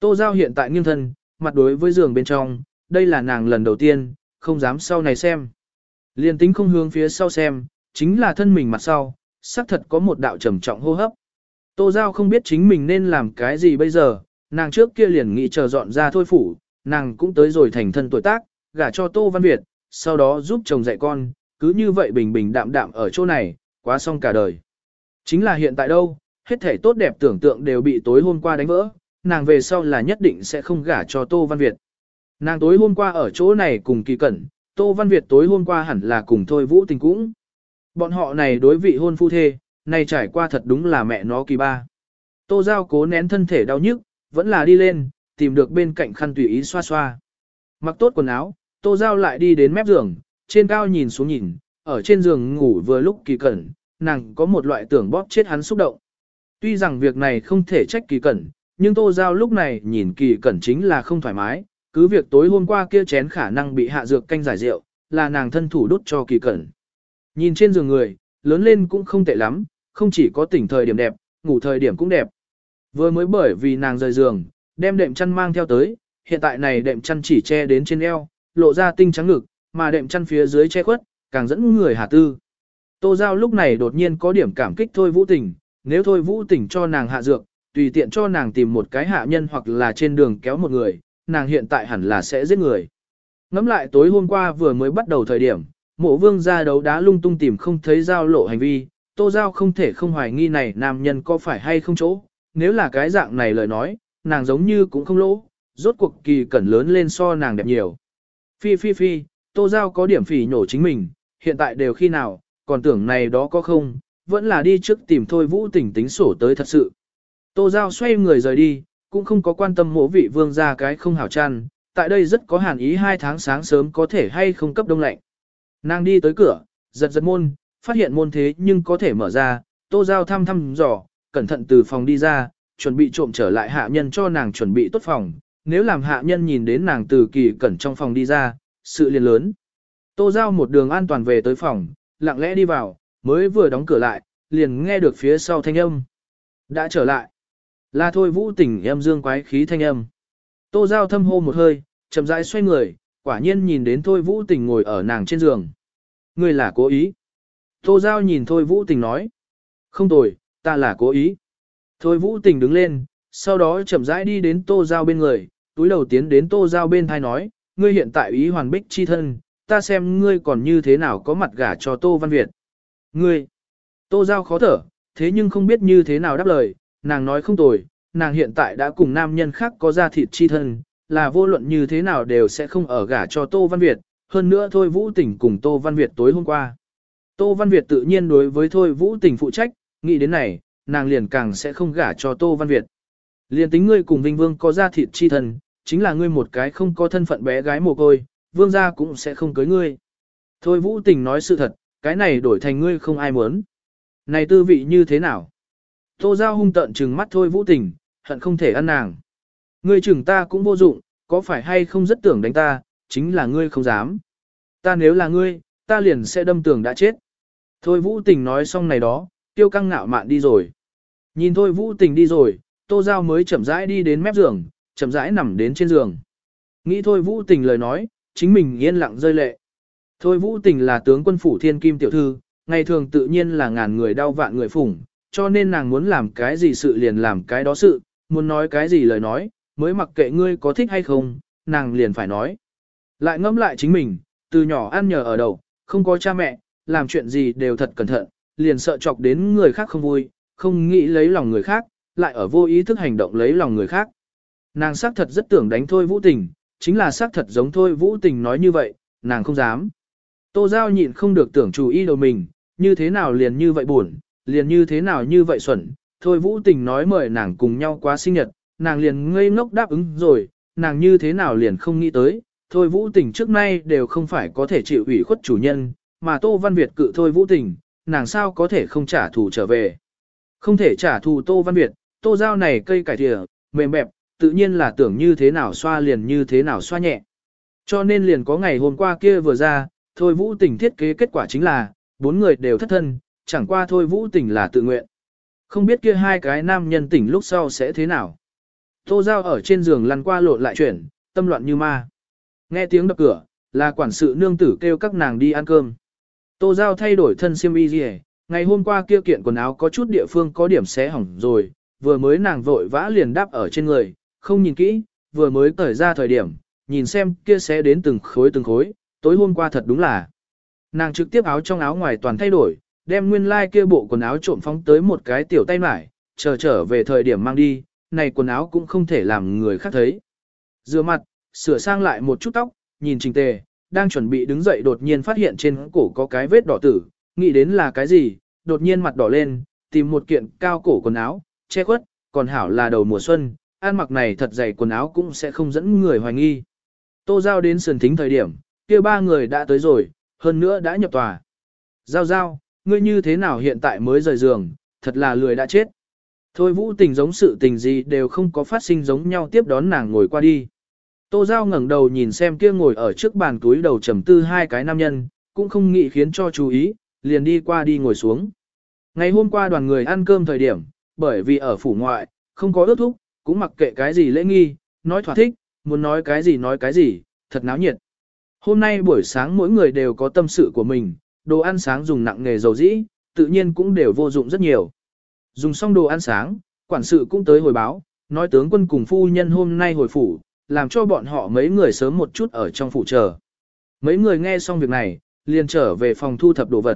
A: Tô Giao hiện tại nghiêng thân, mặt đối với giường bên trong, đây là nàng lần đầu tiên, không dám sau này xem. Liên tính không hướng phía sau xem, chính là thân mình mặt sau, xác thật có một đạo trầm trọng hô hấp. Tô Giao không biết chính mình nên làm cái gì bây giờ, nàng trước kia liền nghĩ chờ dọn ra thôi phủ, nàng cũng tới rồi thành thân tuổi tác, gả cho Tô Văn Việt, sau đó giúp chồng dạy con, cứ như vậy bình bình đạm đạm ở chỗ này, quá xong cả đời. Chính là hiện tại đâu, hết thể tốt đẹp tưởng tượng đều bị tối hôm qua đánh vỡ, nàng về sau là nhất định sẽ không gả cho Tô Văn Việt. Nàng tối hôm qua ở chỗ này cùng Kỳ Cẩn, Tô Văn Việt tối hôm qua hẳn là cùng Thôi Vũ Tình cũng. Bọn họ này đối vị hôn phu thê, này trải qua thật đúng là mẹ nó kỳ ba. Tô Giao cố nén thân thể đau nhức, vẫn là đi lên, tìm được bên cạnh khăn tùy ý xoa xoa. Mặc tốt quần áo, Tô Giao lại đi đến mép giường, trên cao nhìn xuống nhìn, ở trên giường ngủ vừa lúc Kỳ Cẩn, nàng có một loại tưởng bóp chết hắn xúc động. Tuy rằng việc này không thể trách Kỳ Cẩn, nhưng Tô Giao lúc này nhìn Kỳ Cẩn chính là không thoải mái, cứ việc tối hôm qua kia chén khả năng bị hạ dược canh giải rượu, là nàng thân thủ đút cho Kỳ Cẩn. Nhìn trên giường người, lớn lên cũng không tệ lắm, không chỉ có tỉnh thời điểm đẹp, ngủ thời điểm cũng đẹp. Vừa mới bởi vì nàng rời giường, đem đệm chăn mang theo tới, hiện tại này đệm chăn chỉ che đến trên eo, lộ ra tinh trắng ngực, mà đệm chăn phía dưới che khuất, càng dẫn người hà tư. Tô Giao lúc này đột nhiên có điểm cảm kích Thôi Vũ Tình, nếu Thôi Vũ Tình cho nàng hạ dược, tùy tiện cho nàng tìm một cái hạ nhân hoặc là trên đường kéo một người, nàng hiện tại hẳn là sẽ giết người. Ngắm lại tối hôm qua vừa mới bắt đầu thời điểm, Mộ Vương ra đấu đá lung tung tìm không thấy Giao lộ hành vi, Tô Giao không thể không hoài nghi này nam nhân có phải hay không chỗ, nếu là cái dạng này lời nói, nàng giống như cũng không lỗ, rốt cuộc Kỳ Cẩn lớn lên so nàng đẹp nhiều. Phi, Tô Giao có điểm phỉ nhổ chính mình, hiện tại đều khi nào, còn tưởng này đó có không, vẫn là đi trước tìm Thôi Vũ Tình tính sổ tới thật sự. Tô Giao xoay người rời đi, cũng không có quan tâm Mộ vị vương ra cái không hảo chăn, tại đây rất có hàn ý 2 tháng sáng sớm có thể hay không cấp đông lạnh. Nàng đi tới cửa, giật môn, phát hiện môn thế nhưng có thể mở ra, Tô Giao thăm dò, cẩn thận từ phòng đi ra, chuẩn bị trộm trở lại hạ nhân cho nàng chuẩn bị tốt phòng, nếu làm hạ nhân nhìn đến nàng từ Kỳ Cẩn trong phòng đi ra, sự liền lớn. Tô Giao một đường an toàn về tới phòng, lặng lẽ đi vào, mới vừa đóng cửa lại, liền nghe được phía sau thanh âm. Đã trở lại. Là Thôi Vũ Tình em dương quái khí thanh âm. Tô Giao thâm hô một hơi, chậm rãi xoay người, quả nhiên nhìn đến Thôi Vũ Tình ngồi ở nàng trên giường. Ngươi là cố ý. Tô Giao nhìn Thôi Vũ Tình nói. Không tồi, ta là cố ý. Thôi Vũ Tình đứng lên, sau đó chậm rãi đi đến Tô Giao bên người, túi đầu tiến đến Tô Giao bên thai nói, ngươi hiện tại ý hoàn bích chi thân, ta xem ngươi còn như thế nào có mặt gả cho Tô Văn Việt. Ngươi, Tô Giao khó thở, thế nhưng không biết như thế nào đáp lời, nàng nói không tồi, nàng hiện tại đã cùng nam nhân khác có ra thịt chi thân, là vô luận như thế nào đều sẽ không ở gả cho Tô Văn Việt, hơn nữa Thôi Vũ Tình cùng Tô Văn Việt tối hôm qua. Tô Văn Việt tự nhiên đối với Thôi Vũ Tình phụ trách, nghĩ đến này, nàng liền càng sẽ không gả cho Tô Văn Việt. Liền tính ngươi cùng Vinh Vương có ra thịt chi thân, chính là ngươi một cái không có thân phận bé gái mồ côi, Vương gia cũng sẽ không cưới ngươi. Thôi Vũ Tình nói sự thật, cái này đổi thành ngươi không ai muốn. Này tư vị như thế nào? Tô Giao hung tợn trừng mắt Thôi Vũ Tình, hận không thể ăn nàng. Ngươi chừng ta cũng vô dụng, có phải hay không rất tưởng đánh ta, chính là ngươi không dám. Ta nếu là ngươi, ta liền sẽ đâm tường đã chết. Thôi Vũ Tình nói xong này đó, tiêu căng ngạo mạn đi rồi. Nhìn Thôi Vũ Tình đi rồi, Tô Giao mới chậm rãi đi đến mép giường, chậm rãi nằm đến trên giường. Nghĩ Thôi Vũ Tình lời nói, chính mình yên lặng rơi lệ. Thôi Vũ Tình là tướng quân phủ thiên kim tiểu thư, ngày thường tự nhiên là ngàn người đau vạn người phủng, cho nên nàng muốn làm cái gì sự liền làm cái đó sự, muốn nói cái gì lời nói, mới mặc kệ ngươi có thích hay không, nàng liền phải nói. Lại ngẫm lại chính mình, từ nhỏ ăn nhờ ở đậu, không có cha mẹ, làm chuyện gì đều thật cẩn thận, liền sợ chọc đến người khác không vui, không nghĩ lấy lòng người khác, lại ở vô ý thức hành động lấy lòng người khác. Nàng xác thật rất tưởng đánh Thôi Vũ Tình, chính là xác thật giống Thôi Vũ Tình nói như vậy, nàng không dám. Tô Giao nhịn không được tưởng chủ ý đầu mình, như thế nào liền như vậy buồn, liền như thế nào như vậy xuẩn. Thôi Vũ Tình nói mời nàng cùng nhau qua sinh nhật, nàng liền ngây ngốc đáp ứng rồi, nàng như thế nào liền không nghĩ tới. Thôi Vũ Tình trước nay đều không phải có thể chịu ủy khuất chủ nhân, mà Tô Văn Việt cự Thôi Vũ Tình, nàng sao có thể không trả thù trở về. Không thể trả thù Tô Văn Việt, Tô Giao này cây cải thìa, mềm bẹp, tự nhiên là tưởng như thế nào xoa liền như thế nào xoa nhẹ. Cho nên liền có ngày hôm qua kia vừa ra, Thôi Vũ Tình thiết kế kết quả chính là, 4 người đều thất thân, chẳng qua Thôi Vũ Tình là tự nguyện. Không biết kia 2 cái nam nhân tỉnh lúc sau sẽ thế nào. Tô Giao ở trên giường lăn qua lộn lại chuyển, tâm loạn như ma. Nghe tiếng đập cửa, là quản sự nương tử kêu các nàng đi ăn cơm. Tô Giao thay đổi thân xiêm y gì, ngày hôm qua kia kiện quần áo có chút địa phương có điểm xé hỏng rồi, vừa mới nàng vội vã liền đáp ở trên người, không nhìn kỹ, vừa mới cởi ra thời điểm, nhìn xem kia xé đến từng khối, tối hôm qua thật đúng là. Nàng trực tiếp áo trong áo ngoài toàn thay đổi, đem nguyên lai kia bộ quần áo trộm phóng tới một cái tiểu tay mải, trở về thời điểm mang đi, này quần áo cũng không thể làm người khác thấy. Rửa mặt, sửa sang lại một chút tóc, nhìn trình tề, đang chuẩn bị đứng dậy đột nhiên phát hiện trên cổ có cái vết đỏ tử, nghĩ đến là cái gì, đột nhiên mặt đỏ lên, tìm một kiện cao cổ quần áo, che khuất, còn hảo là đầu mùa xuân, ăn mặc này thật dày quần áo cũng sẽ không dẫn người hoài nghi. Tô Giao đến sườn thính thời điểm, kia ba người đã tới rồi, hơn nữa đã nhập tòa. Giao, ngươi như thế nào hiện tại mới rời giường, thật là lười đã chết. Thôi Vũ Tình giống sự tình gì đều không có phát sinh giống nhau tiếp đón nàng ngồi qua đi. Tô Giao ngẩng đầu nhìn xem kia ngồi ở trước bàn túi đầu trầm tư hai cái nam nhân, cũng không nghĩ khiến cho chú ý, liền đi qua đi ngồi xuống. Ngày hôm qua đoàn người ăn cơm thời điểm, bởi vì ở phủ ngoại, không có ước thúc, cũng mặc kệ cái gì lễ nghi, nói thỏa thích, muốn nói cái gì, thật náo nhiệt. Hôm nay buổi sáng mỗi người đều có tâm sự của mình, đồ ăn sáng dùng nặng nghề dầu dĩ, tự nhiên cũng đều vô dụng rất nhiều. Dùng xong đồ ăn sáng, quản sự cũng tới hồi báo, nói tướng quân cùng phu nhân hôm nay hồi phủ, làm cho bọn họ mấy người sớm một chút ở trong phủ chờ. Mấy người nghe xong việc này, liền trở về phòng thu thập đồ vật.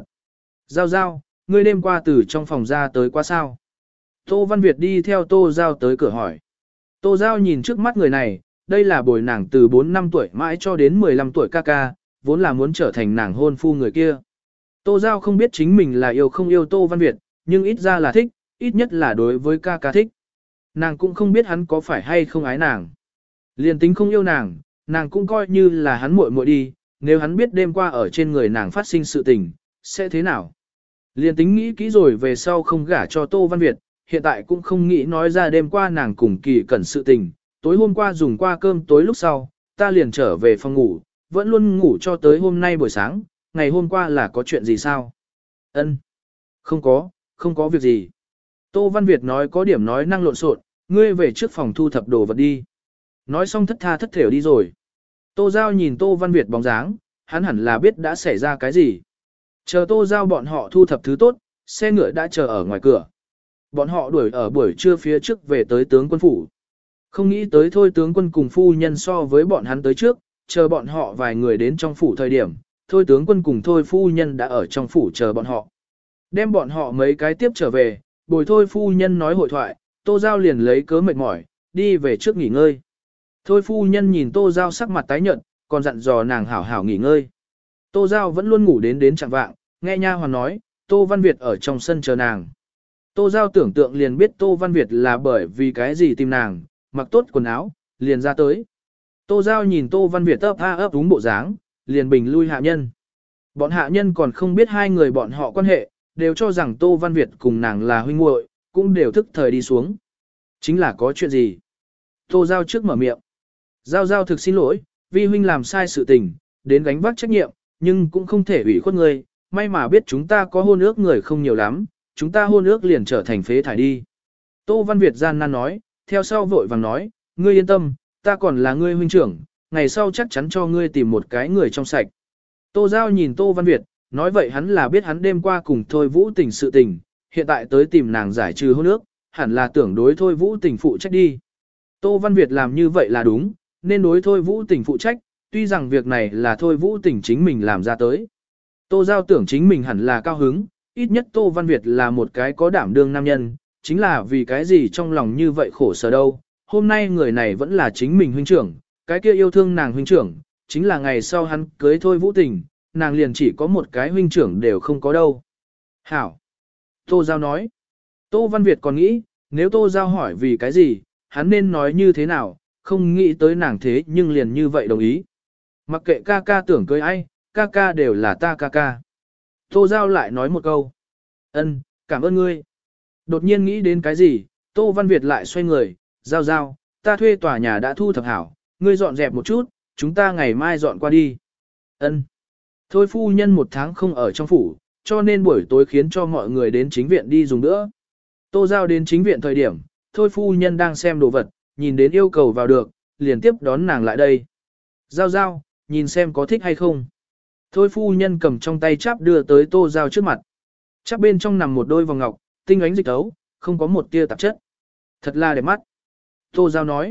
A: Giao, ngươi đêm qua từ trong phòng ra tới qua sao? Tô Văn Việt đi theo Tô Giao tới cửa hỏi. Tô Giao nhìn trước mắt người này, đây là bồi nàng từ 4 năm tuổi mãi cho đến 15 tuổi ca ca, vốn là muốn trở thành nàng hôn phu người kia. Tô Giao không biết chính mình là yêu không yêu Tô Văn Việt, nhưng ít ra là thích, ít nhất là đối với ca ca thích. Nàng cũng không biết hắn có phải hay không ái nàng. Liền tính không yêu nàng, nàng cũng coi như là hắn muội muội đi, nếu hắn biết đêm qua ở trên người nàng phát sinh sự tình, sẽ thế nào? Liền tính nghĩ kỹ rồi về sau không gả cho Tô Văn Việt, hiện tại cũng không nghĩ nói ra đêm qua nàng cùng Kỳ Cẩn sự tình, tối hôm qua dùng qua cơm tối lúc sau, ta liền trở về phòng ngủ, vẫn luôn ngủ cho tới hôm nay buổi sáng, ngày hôm qua là có chuyện gì sao? Ân, không có việc gì. Tô Văn Việt nói có điểm nói năng lộn xộn, ngươi về trước phòng thu thập đồ vật đi. Nói xong thất tha thất thểu đi rồi. Tô Giao nhìn Tô Văn Việt bóng dáng, hắn hẳn là biết đã xảy ra cái gì. Chờ Tô Giao bọn họ thu thập thứ tốt, xe ngựa đã chờ ở ngoài cửa. Bọn họ đuổi ở buổi trưa phía trước về tới tướng quân phủ. Không nghĩ tới thôi tướng quân cùng phu nhân so với bọn hắn tới trước, chờ bọn họ vài người đến trong phủ thời điểm, thôi tướng quân cùng thôi phu nhân đã ở trong phủ chờ bọn họ. Đem bọn họ mấy cái tiếp trở về, bồi thôi phu nhân nói hội thoại, Tô Giao liền lấy cớ mệt mỏi, đi về trước nghỉ ngơi. Thôi phu nhân nhìn Tô Giao sắc mặt tái nhợt, còn dặn dò nàng hảo hảo nghỉ ngơi. Tô Giao vẫn luôn ngủ đến trạng vạng, nghe nha hoàn nói, Tô Văn Việt ở trong sân chờ nàng. Tô Giao tưởng tượng liền biết Tô Văn Việt là bởi vì cái gì tìm nàng, mặc tốt quần áo, liền ra tới. Tô Giao nhìn Tô Văn Việt ấp úng bộ dáng, liền bình lui hạ nhân. Bọn hạ nhân còn không biết hai người bọn họ quan hệ, đều cho rằng Tô Văn Việt cùng nàng là huynh muội, cũng đều thức thời đi xuống. Chính là có chuyện gì? Tô Giao trước mở miệng. Giao thực xin lỗi, vi huynh làm sai sự tình, đến gánh vác trách nhiệm, nhưng cũng không thể ủy khuất người, may mà biết chúng ta có hôn ước người không nhiều lắm, chúng ta hôn ước liền trở thành phế thải đi. Tô Văn Việt gian nan nói, theo sau vội vàng nói, ngươi yên tâm, ta còn là ngươi huynh trưởng, ngày sau chắc chắn cho ngươi tìm một cái người trong sạch. Tô Giao nhìn Tô Văn Việt, nói vậy hắn là biết hắn đêm qua cùng Thôi Vũ Tình sự tình, hiện tại tới tìm nàng giải trừ hôn ước, hẳn là tưởng đối Thôi Vũ Tình phụ trách đi. Tô Văn Việt làm như vậy là đúng, nên đối Thôi Vũ Tình phụ trách, tuy rằng việc này là Thôi Vũ Tình chính mình làm ra tới. Tô Giao tưởng chính mình hẳn là cao hứng, ít nhất Tô Văn Việt là một cái có đảm đương nam nhân, chính là vì cái gì trong lòng như vậy khổ sở đâu. Hôm nay người này vẫn là chính mình huynh trưởng, cái kia yêu thương nàng huynh trưởng, chính là ngày sau hắn cưới Thôi Vũ Tình, nàng liền chỉ có một cái huynh trưởng đều không có đâu. Hảo! Tô Giao nói. Tô Văn Việt còn nghĩ, nếu Tô Giao hỏi vì cái gì, hắn nên nói như thế nào, không nghĩ tới nàng thế nhưng liền như vậy đồng ý. Mặc kệ ca ca tưởng cưới ai, ca ca đều là ta ca ca. Tô Giao lại nói một câu. Ân, cảm ơn ngươi. Đột nhiên nghĩ đến cái gì, Tô Văn Việt lại xoay người, Giao, ta thuê tòa nhà đã thu thập hảo, ngươi dọn dẹp một chút, chúng ta ngày mai dọn qua đi. Ân. Thôi phu nhân một tháng không ở trong phủ, cho nên buổi tối khiến cho mọi người đến chính viện đi dùng nữa. Tô Giao đến chính viện thời điểm, thôi phu nhân đang xem đồ vật, nhìn đến yêu cầu vào được, liền tiếp đón nàng lại đây. Giao giao, nhìn xem có thích hay không. Thôi phu nhân cầm trong tay cháp đưa tới Tô Giao trước mặt. Cháp bên trong nằm một đôi vòng ngọc, tinh ánh dịch tấu, không có một tia tạp chất. Thật là đẹp mắt. Tô Giao nói.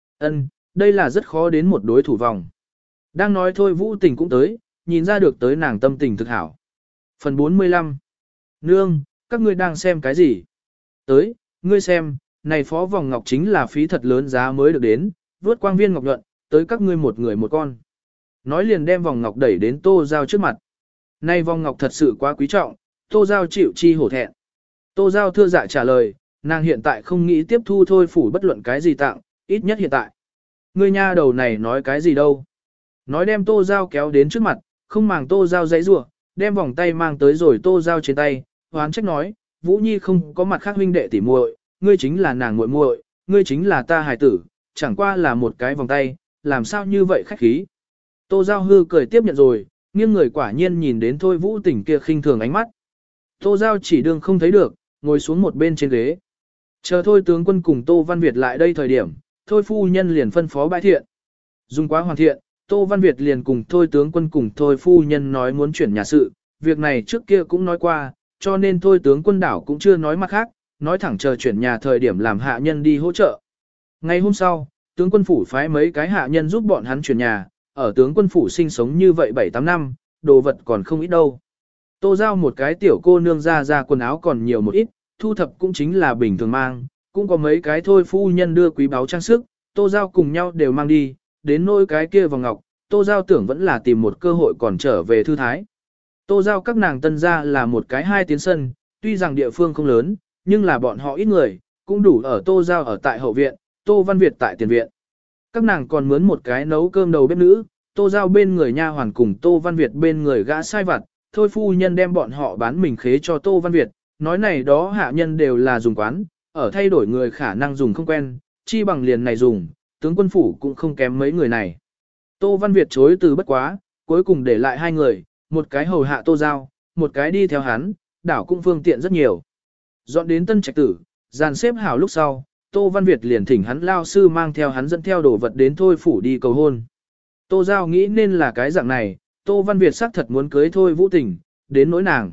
A: Đây là rất khó đến một đối thủ vòng. Đang nói thôi Vũ Tình cũng tới, nhìn ra được tới nàng tâm tình thực hảo. Phần 45. Nương, các ngươi đang xem cái gì? Tới, ngươi xem, này phó vòng ngọc chính là phí thật lớn giá mới được đến, vớt quang viên ngọc nhuận, tới các ngươi một người một con. Nói liền đem vòng ngọc đẩy đến Tô Giao trước mặt. Này vòng ngọc thật sự quá quý trọng, Tô Giao chịu chi hổ thẹn. Tô Giao thưa dạ trả lời, nàng hiện tại không nghĩ tiếp thu thôi phủ bất luận cái gì tặng, ít nhất hiện tại. Ngươi nha đầu này nói cái gì đâu. Nói đem Tô Giao kéo đến trước mặt, không màng Tô Giao dãy rủa, đem vòng tay mang tới rồi Tô Giao trên tay, hoán trách nói, Vũ Nhi không có mặt khác huynh đệ tỉ muội, ngươi chính là nàng muội muội, ngươi chính là ta hài tử, chẳng qua là một cái vòng tay, làm sao như vậy khách khí. Tô Giao hư cười tiếp nhận rồi, nghiêng người quả nhiên nhìn đến Thôi Vũ Tình kia khinh thường ánh mắt. Tô Giao chỉ đương không thấy được, ngồi xuống một bên trên ghế. Chờ Thôi tướng quân cùng Tô Văn Việt lại đây thời điểm, Thôi phu nhân liền phân phó bãi thiện. Dùng quá hoàn thiện, Tô Văn Việt liền cùng Thôi tướng quân cùng Thôi phu nhân nói muốn chuyển nhà sự, việc này trước kia cũng nói qua, cho nên Thôi tướng quân đảo cũng chưa nói mặt khác, nói thẳng chờ chuyển nhà thời điểm làm hạ nhân đi hỗ trợ. Ngày hôm sau, tướng quân phủ phái mấy cái hạ nhân giúp bọn hắn chuyển nhà, ở tướng quân phủ sinh sống như vậy 7-8 năm, đồ vật còn không ít đâu. Tô Giao một cái tiểu cô nương ra quần áo còn nhiều một ít, thu thập cũng chính là bình thường mang, cũng có mấy cái thôi phu nhân đưa quý báu trang sức, Tô Giao cùng nhau đều mang đi, đến nỗi cái kia vòng ngọc, Tô Giao tưởng vẫn là tìm một cơ hội còn trở về thư thái. Tô Giao các nàng tân ra là một cái 2 tiến sân, tuy rằng địa phương không lớn, nhưng là bọn họ ít người, cũng đủ ở Tô Giao ở tại hậu viện, Tô Văn Việt tại tiền viện. Các nàng còn mướn một cái nấu cơm đầu bếp nữ, Tô Giao bên người nha hoàn cùng Tô Văn Việt bên người gã sai vặt, thôi phu nhân đem bọn họ bán mình khế cho Tô Văn Việt, nói này đó hạ nhân đều là dùng quán, ở thay đổi người khả năng dùng không quen, chi bằng liền này dùng, tướng quân phủ cũng không kém mấy người này. Tô Văn Việt chối từ bất quá, cuối cùng để lại 2 người, một cái hầu hạ Tô Giao, một cái đi theo hắn, đảo cũng phương tiện rất nhiều. Dọn đến tân trạch tử, dàn xếp hảo lúc sau, Tô Văn Việt liền thỉnh hắn lao sư mang theo hắn dẫn theo đồ vật đến thôi phủ đi cầu hôn. Tô Giao nghĩ nên là cái dạng này, Tô Văn Việt xác thật muốn cưới thôi Vũ Tình, đến nỗi nàng.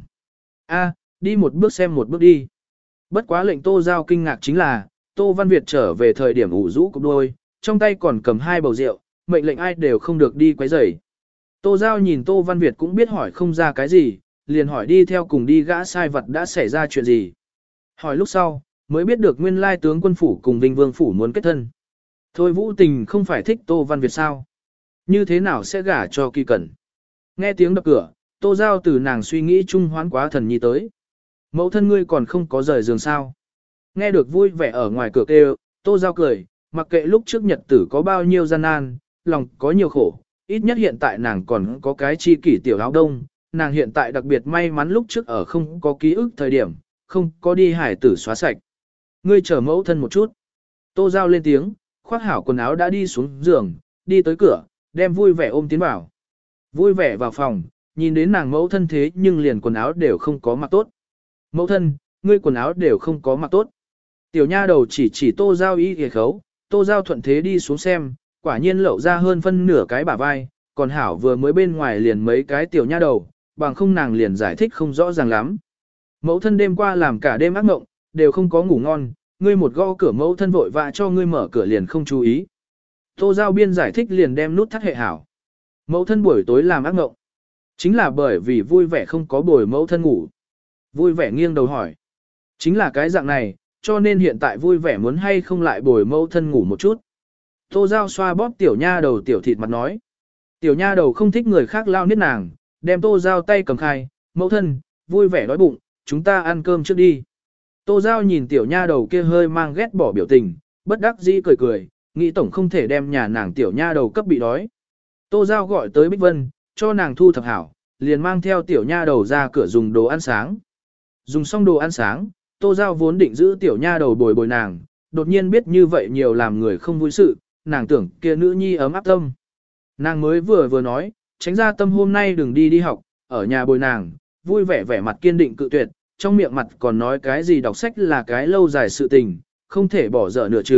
A: Đi một bước xem một bước đi. Bất quá lệnh Tô Giao kinh ngạc chính là, Tô Văn Việt trở về thời điểm ủ rũ cục đôi, trong tay còn cầm 2 bầu rượu, mệnh lệnh ai đều không được đi quấy rầy. Tô Giao nhìn Tô Văn Việt cũng biết hỏi không ra cái gì, liền hỏi đi theo cùng đi gã sai vật đã xảy ra chuyện gì. Hỏi lúc sau, mới biết được nguyên lai tướng quân phủ cùng Vinh Vương phủ muốn kết thân. Thôi Vũ Tình không phải thích Tô Văn Việt sao? Như thế nào sẽ gả cho Kỳ Cẩn? Nghe tiếng đập cửa, Tô Giao từ nàng suy nghĩ chung hoán quá thần nhi tới. Mẫu thân ngươi còn không có rời giường sao? Nghe được vui vẻ ở ngoài cửa kêu, Tô Giao cười, mặc kệ lúc trước nhật tử có bao nhiêu gian nan, lòng có nhiều khổ, ít nhất hiện tại nàng còn có cái chi kỷ tiểu áo đông, nàng hiện tại đặc biệt may mắn lúc trước ở không có ký ức thời điểm, không có đi hải tử xóa sạch. Ngươi chờ mẫu thân một chút. Tô Giao lên tiếng, khoác hảo quần áo đã đi xuống giường, đi tới cửa, đem vui vẻ ôm tiến vào. Vui vẻ vào phòng, nhìn đến nàng mẫu thân thế nhưng liền quần áo đều không có mặc tốt. Mẫu thân, ngươi quần áo đều không có mặc tốt. Tiểu nha đầu chỉ Tô Giao y ghề khấu, Tô Giao thuận thế đi xuống xem, quả nhiên lậu ra hơn phân nửa cái bả vai, còn hảo vừa mới bên ngoài liền mấy cái tiểu nha đầu, bằng không nàng liền giải thích không rõ ràng lắm. Mẫu thân đêm qua làm cả đêm ác mộng, đều không có ngủ ngon, ngươi một gõ cửa mẫu thân vội vã cho ngươi mở cửa liền không chú ý. Tô Giao biên giải thích liền đem nút thắt hệ hảo. Mẫu thân buổi tối làm ác mộng. Chính là bởi vì vui vẻ không có bồi mẫu thân ngủ. Vui vẻ nghiêng đầu hỏi. Chính là cái dạng này, cho nên hiện tại vui vẻ muốn hay không lại bồi mẫu thân ngủ một chút. Tô Giao xoa bóp tiểu nha đầu tiểu thịt mặt nói. Tiểu nha đầu không thích người khác lao niết nàng, đem Tô Giao tay cầm khai, mẫu thân, vui vẻ đói bụng, chúng ta ăn cơm trước đi. Tô Giao nhìn tiểu nha đầu kia hơi mang ghét bỏ biểu tình, bất đắc dĩ cười cười, nghĩ tổng không thể đem nhà nàng tiểu nha đầu cấp bị đói. Tô Giao gọi tới Bích Vân, cho nàng thu thập hảo, liền mang theo tiểu nha đầu ra cửa dùng đồ ăn sáng. Dùng xong đồ ăn sáng, Tô Giao vốn định giữ tiểu nha đầu bồi bồi nàng, đột nhiên biết như vậy nhiều làm người không vui sự, nàng tưởng kia nữ nhi ấm áp tâm. Nàng mới vừa nói, tránh ra tâm hôm nay đừng đi học, ở nhà bồi nàng, vui vẻ vẻ mặt kiên định cự tuyệt, trong miệng mặt còn nói cái gì đọc sách là cái lâu dài sự tình, không thể bỏ dở nửa chừng,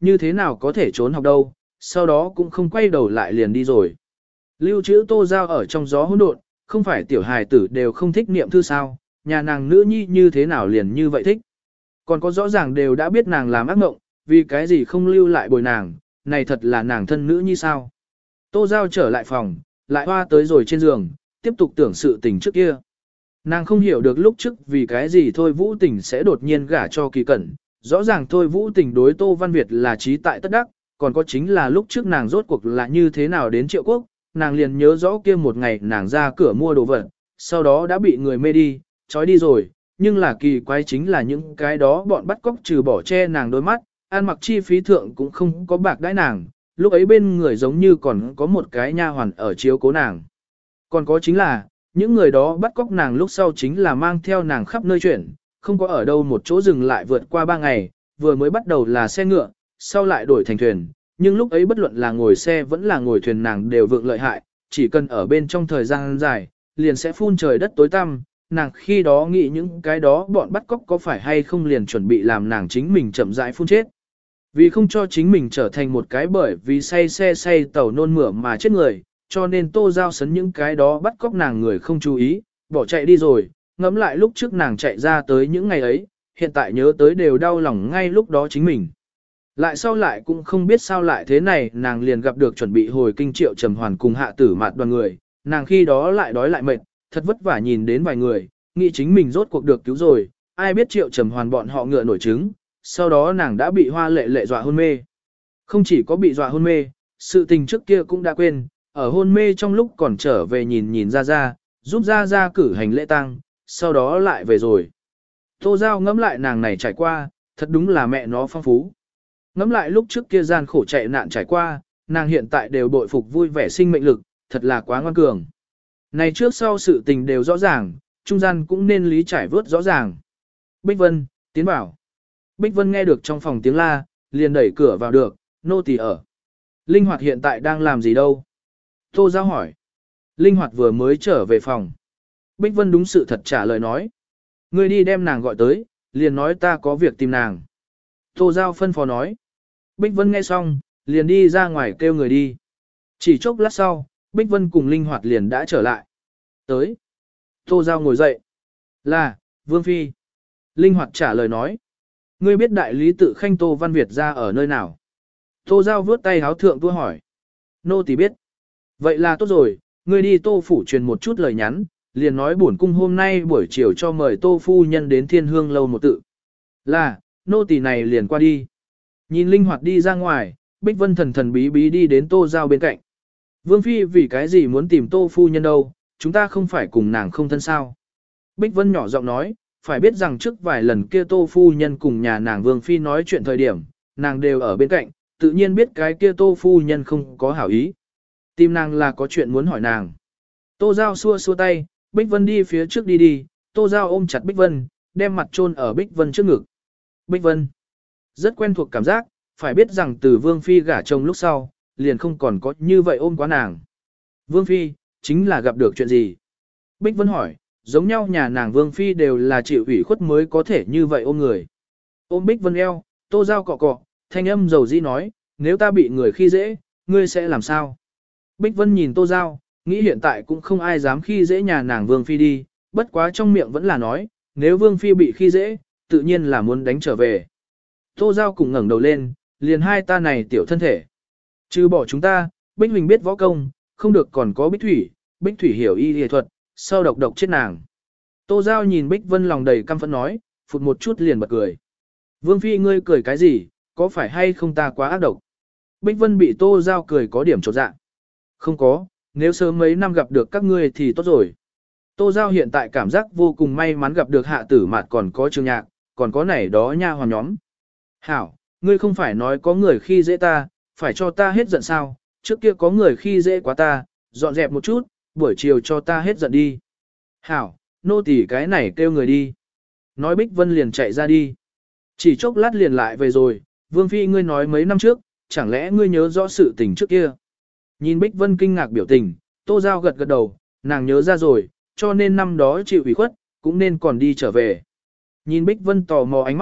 A: như thế nào có thể trốn học đâu, sau đó cũng không quay đầu lại liền đi rồi. Lưu trữ Tô Giao ở trong gió hỗn độn, không phải tiểu hài tử đều không thích niệm thư sao, nhà nàng nữ nhi như thế nào liền như vậy thích. Còn có rõ ràng đều đã biết nàng làm ác mộng, vì cái gì không lưu lại bồi nàng, này thật là nàng thân nữ nhi sao. Tô Giao trở lại phòng, lại hoa tới rồi trên giường, tiếp tục tưởng sự tình trước kia. Nàng không hiểu được lúc trước vì cái gì Thôi Vũ Tình sẽ đột nhiên gả cho Kỳ Cẩn, rõ ràng Thôi Vũ Tình đối Tô Văn Việt là trí tại tất đắc, còn có chính là lúc trước nàng rốt cuộc là như thế nào đến Triệu Quốc, nàng liền nhớ rõ kia một ngày nàng ra cửa mua đồ vật, sau đó đã bị người mê đi, trói đi rồi, nhưng là kỳ quái chính là những cái đó bọn bắt cóc trừ bỏ che nàng đôi mắt, ăn mặc chi phí thượng cũng không có bạc đãi nàng, lúc ấy bên người giống như còn có một cái nha hoàn ở chiếu cố nàng. Còn có chính là, những người đó bắt cóc nàng lúc sau chính là mang theo nàng khắp nơi chuyển, không có ở đâu một chỗ dừng lại vượt qua 3 ngày, vừa mới bắt đầu là xe ngựa, sau lại đổi thành thuyền, nhưng lúc ấy bất luận là ngồi xe vẫn là ngồi thuyền nàng đều vượng lợi hại, chỉ cần ở bên trong thời gian dài, liền sẽ phun trời đất tối tăm, nàng khi đó nghĩ những cái đó bọn bắt cóc có phải hay không liền chuẩn bị làm nàng chính mình chậm rãi phun chết. Vì không cho chính mình trở thành một cái bởi vì say xe say tàu nôn mửa mà chết người, cho nên Tô Giao sấn những cái đó bắt cóc nàng người không chú ý, bỏ chạy đi rồi, ngẫm lại lúc trước nàng chạy ra tới những ngày ấy, hiện tại nhớ tới đều đau lòng ngay lúc đó chính mình. Lại sau lại cũng không biết sao lại thế này, nàng liền gặp được chuẩn bị hồi kinh Triệu Trầm Hoàn cùng hạ tử mạt đoàn người, nàng khi đó lại đói lại mệt, thật vất vả nhìn đến vài người, nghĩ chính mình rốt cuộc được cứu rồi, ai biết Triệu Trầm Hoàn bọn họ ngựa nổi trứng, sau đó nàng đã bị Hoa Lệ Lệ dọa hôn mê. Không chỉ có bị dọa hôn mê, sự tình trước kia cũng đã quên, ở hôn mê trong lúc còn trở về nhìn ra ra, giúp ra ra cử hành lễ tang, sau đó lại về rồi. Tô Giao ngẫm lại nàng này trải qua, thật đúng là mẹ nó phong phú. Ngẫm lại lúc trước kia gian khổ chạy nạn trải qua, nàng hiện tại đều bội phục vui vẻ sinh mệnh lực, thật là quá ngoan cường. Này trước sau sự tình đều rõ ràng, trung gian cũng nên lý trải vớt rõ ràng. Bích Vân, tiến bảo. Bích Vân nghe được trong phòng tiếng la, liền đẩy cửa vào được, nô tỳ ở. Linh Hoạt hiện tại đang làm gì đâu? Tô Giao hỏi. Linh Hoạt vừa mới trở về phòng. Bích Vân đúng sự thật trả lời nói. Ngươi đi đem nàng gọi tới, liền nói ta có việc tìm nàng. Tô Giao phân phó nói. Bích Vân nghe xong, liền đi ra ngoài kêu người đi. Chỉ chốc lát sau, Bích Vân cùng Linh Hoạt liền đã trở lại. Tới. Tô Giao ngồi dậy. Là, Vương Phi. Linh Hoạt trả lời nói. Ngươi biết đại lý tự khanh Tô Văn Việt ra ở nơi nào? Tô Giao vướt tay háo thượng tua hỏi. Nô tỳ biết. Vậy là tốt rồi, ngươi đi Tô phủ truyền một chút lời nhắn, liền nói bổn cung hôm nay buổi chiều cho mời Tô phu nhân đến Thiên Hương lâu một tự. Là, nô tỳ này liền qua đi. Nhìn Linh Hoạt đi ra ngoài, Bích Vân thần thần bí bí đi đến Tô Giao bên cạnh. Vương Phi vì cái gì muốn tìm Tô phu nhân đâu, chúng ta không phải cùng nàng không thân sao. Bích Vân nhỏ giọng nói, phải biết rằng trước vài lần kia Tô phu nhân cùng nhà nàng Vương Phi nói chuyện thời điểm, nàng đều ở bên cạnh, tự nhiên biết cái kia Tô phu nhân không có hảo ý. Tìm nàng là có chuyện muốn hỏi nàng. Tô Giao xua xua tay, Bích Vân đi phía trước đi đi, Tô Giao ôm chặt Bích Vân, đem mặt chôn ở Bích Vân trước ngực. Bích Vân rất quen thuộc cảm giác, phải biết rằng từ Vương Phi gả chồng lúc sau, liền không còn có như vậy ôm quá nàng. Vương Phi, chính là gặp được chuyện gì? Bích Vân hỏi, giống nhau nhà nàng Vương Phi đều là chịu ủy khuất mới có thể như vậy ôm người. Ôm Bích Vân eo, Tô Giao cọ cọ, thanh âm dầu dĩ nói, nếu ta bị người khi dễ, ngươi sẽ làm sao? Bích Vân nhìn Tô Giao, nghĩ hiện tại cũng không ai dám khi dễ nhà nàng Vương Phi đi, bất quá trong miệng vẫn là nói, nếu Vương Phi bị khi dễ, tự nhiên là muốn đánh trở về. Tô Giao cùng ngẩng đầu lên, liền hai ta này tiểu thân thể. Trừ bỏ chúng ta, Bích Huỳnh biết võ công, không được còn có Bích Thủy hiểu y y thuật, sau độc chết nàng. Tô Giao nhìn Bích Vân lòng đầy căm phẫn nói, phụt một chút liền bật cười. Vương Phi ngươi cười cái gì, có phải hay không ta quá ác độc? Bích Vân bị Tô Giao cười có điểm chột dạ. Không có, nếu sớm mấy năm gặp được các ngươi thì tốt rồi. Tô Giao hiện tại cảm giác vô cùng may mắn gặp được hạ tử mạt còn có Trường Nhạc, còn có này đó nha hoàn nhóm. Hảo, ngươi không phải nói có người khi dễ ta, phải cho ta hết giận sao, trước kia có người khi dễ quá ta, dọn dẹp một chút, buổi chiều cho ta hết giận đi. Hảo, nô tỳ cái này kêu người đi. Nói Bích Vân liền chạy ra đi. Chỉ chốc lát liền lại về rồi, Vương Phi ngươi nói mấy năm trước, chẳng lẽ ngươi nhớ rõ sự tình trước kia. Nhìn Bích Vân kinh ngạc biểu tình, Tô Giao gật gật đầu, nàng nhớ ra rồi, cho nên năm đó chịu ủy khuất, cũng nên còn đi trở về. Nhìn Bích Vân tò mò ánh mắt,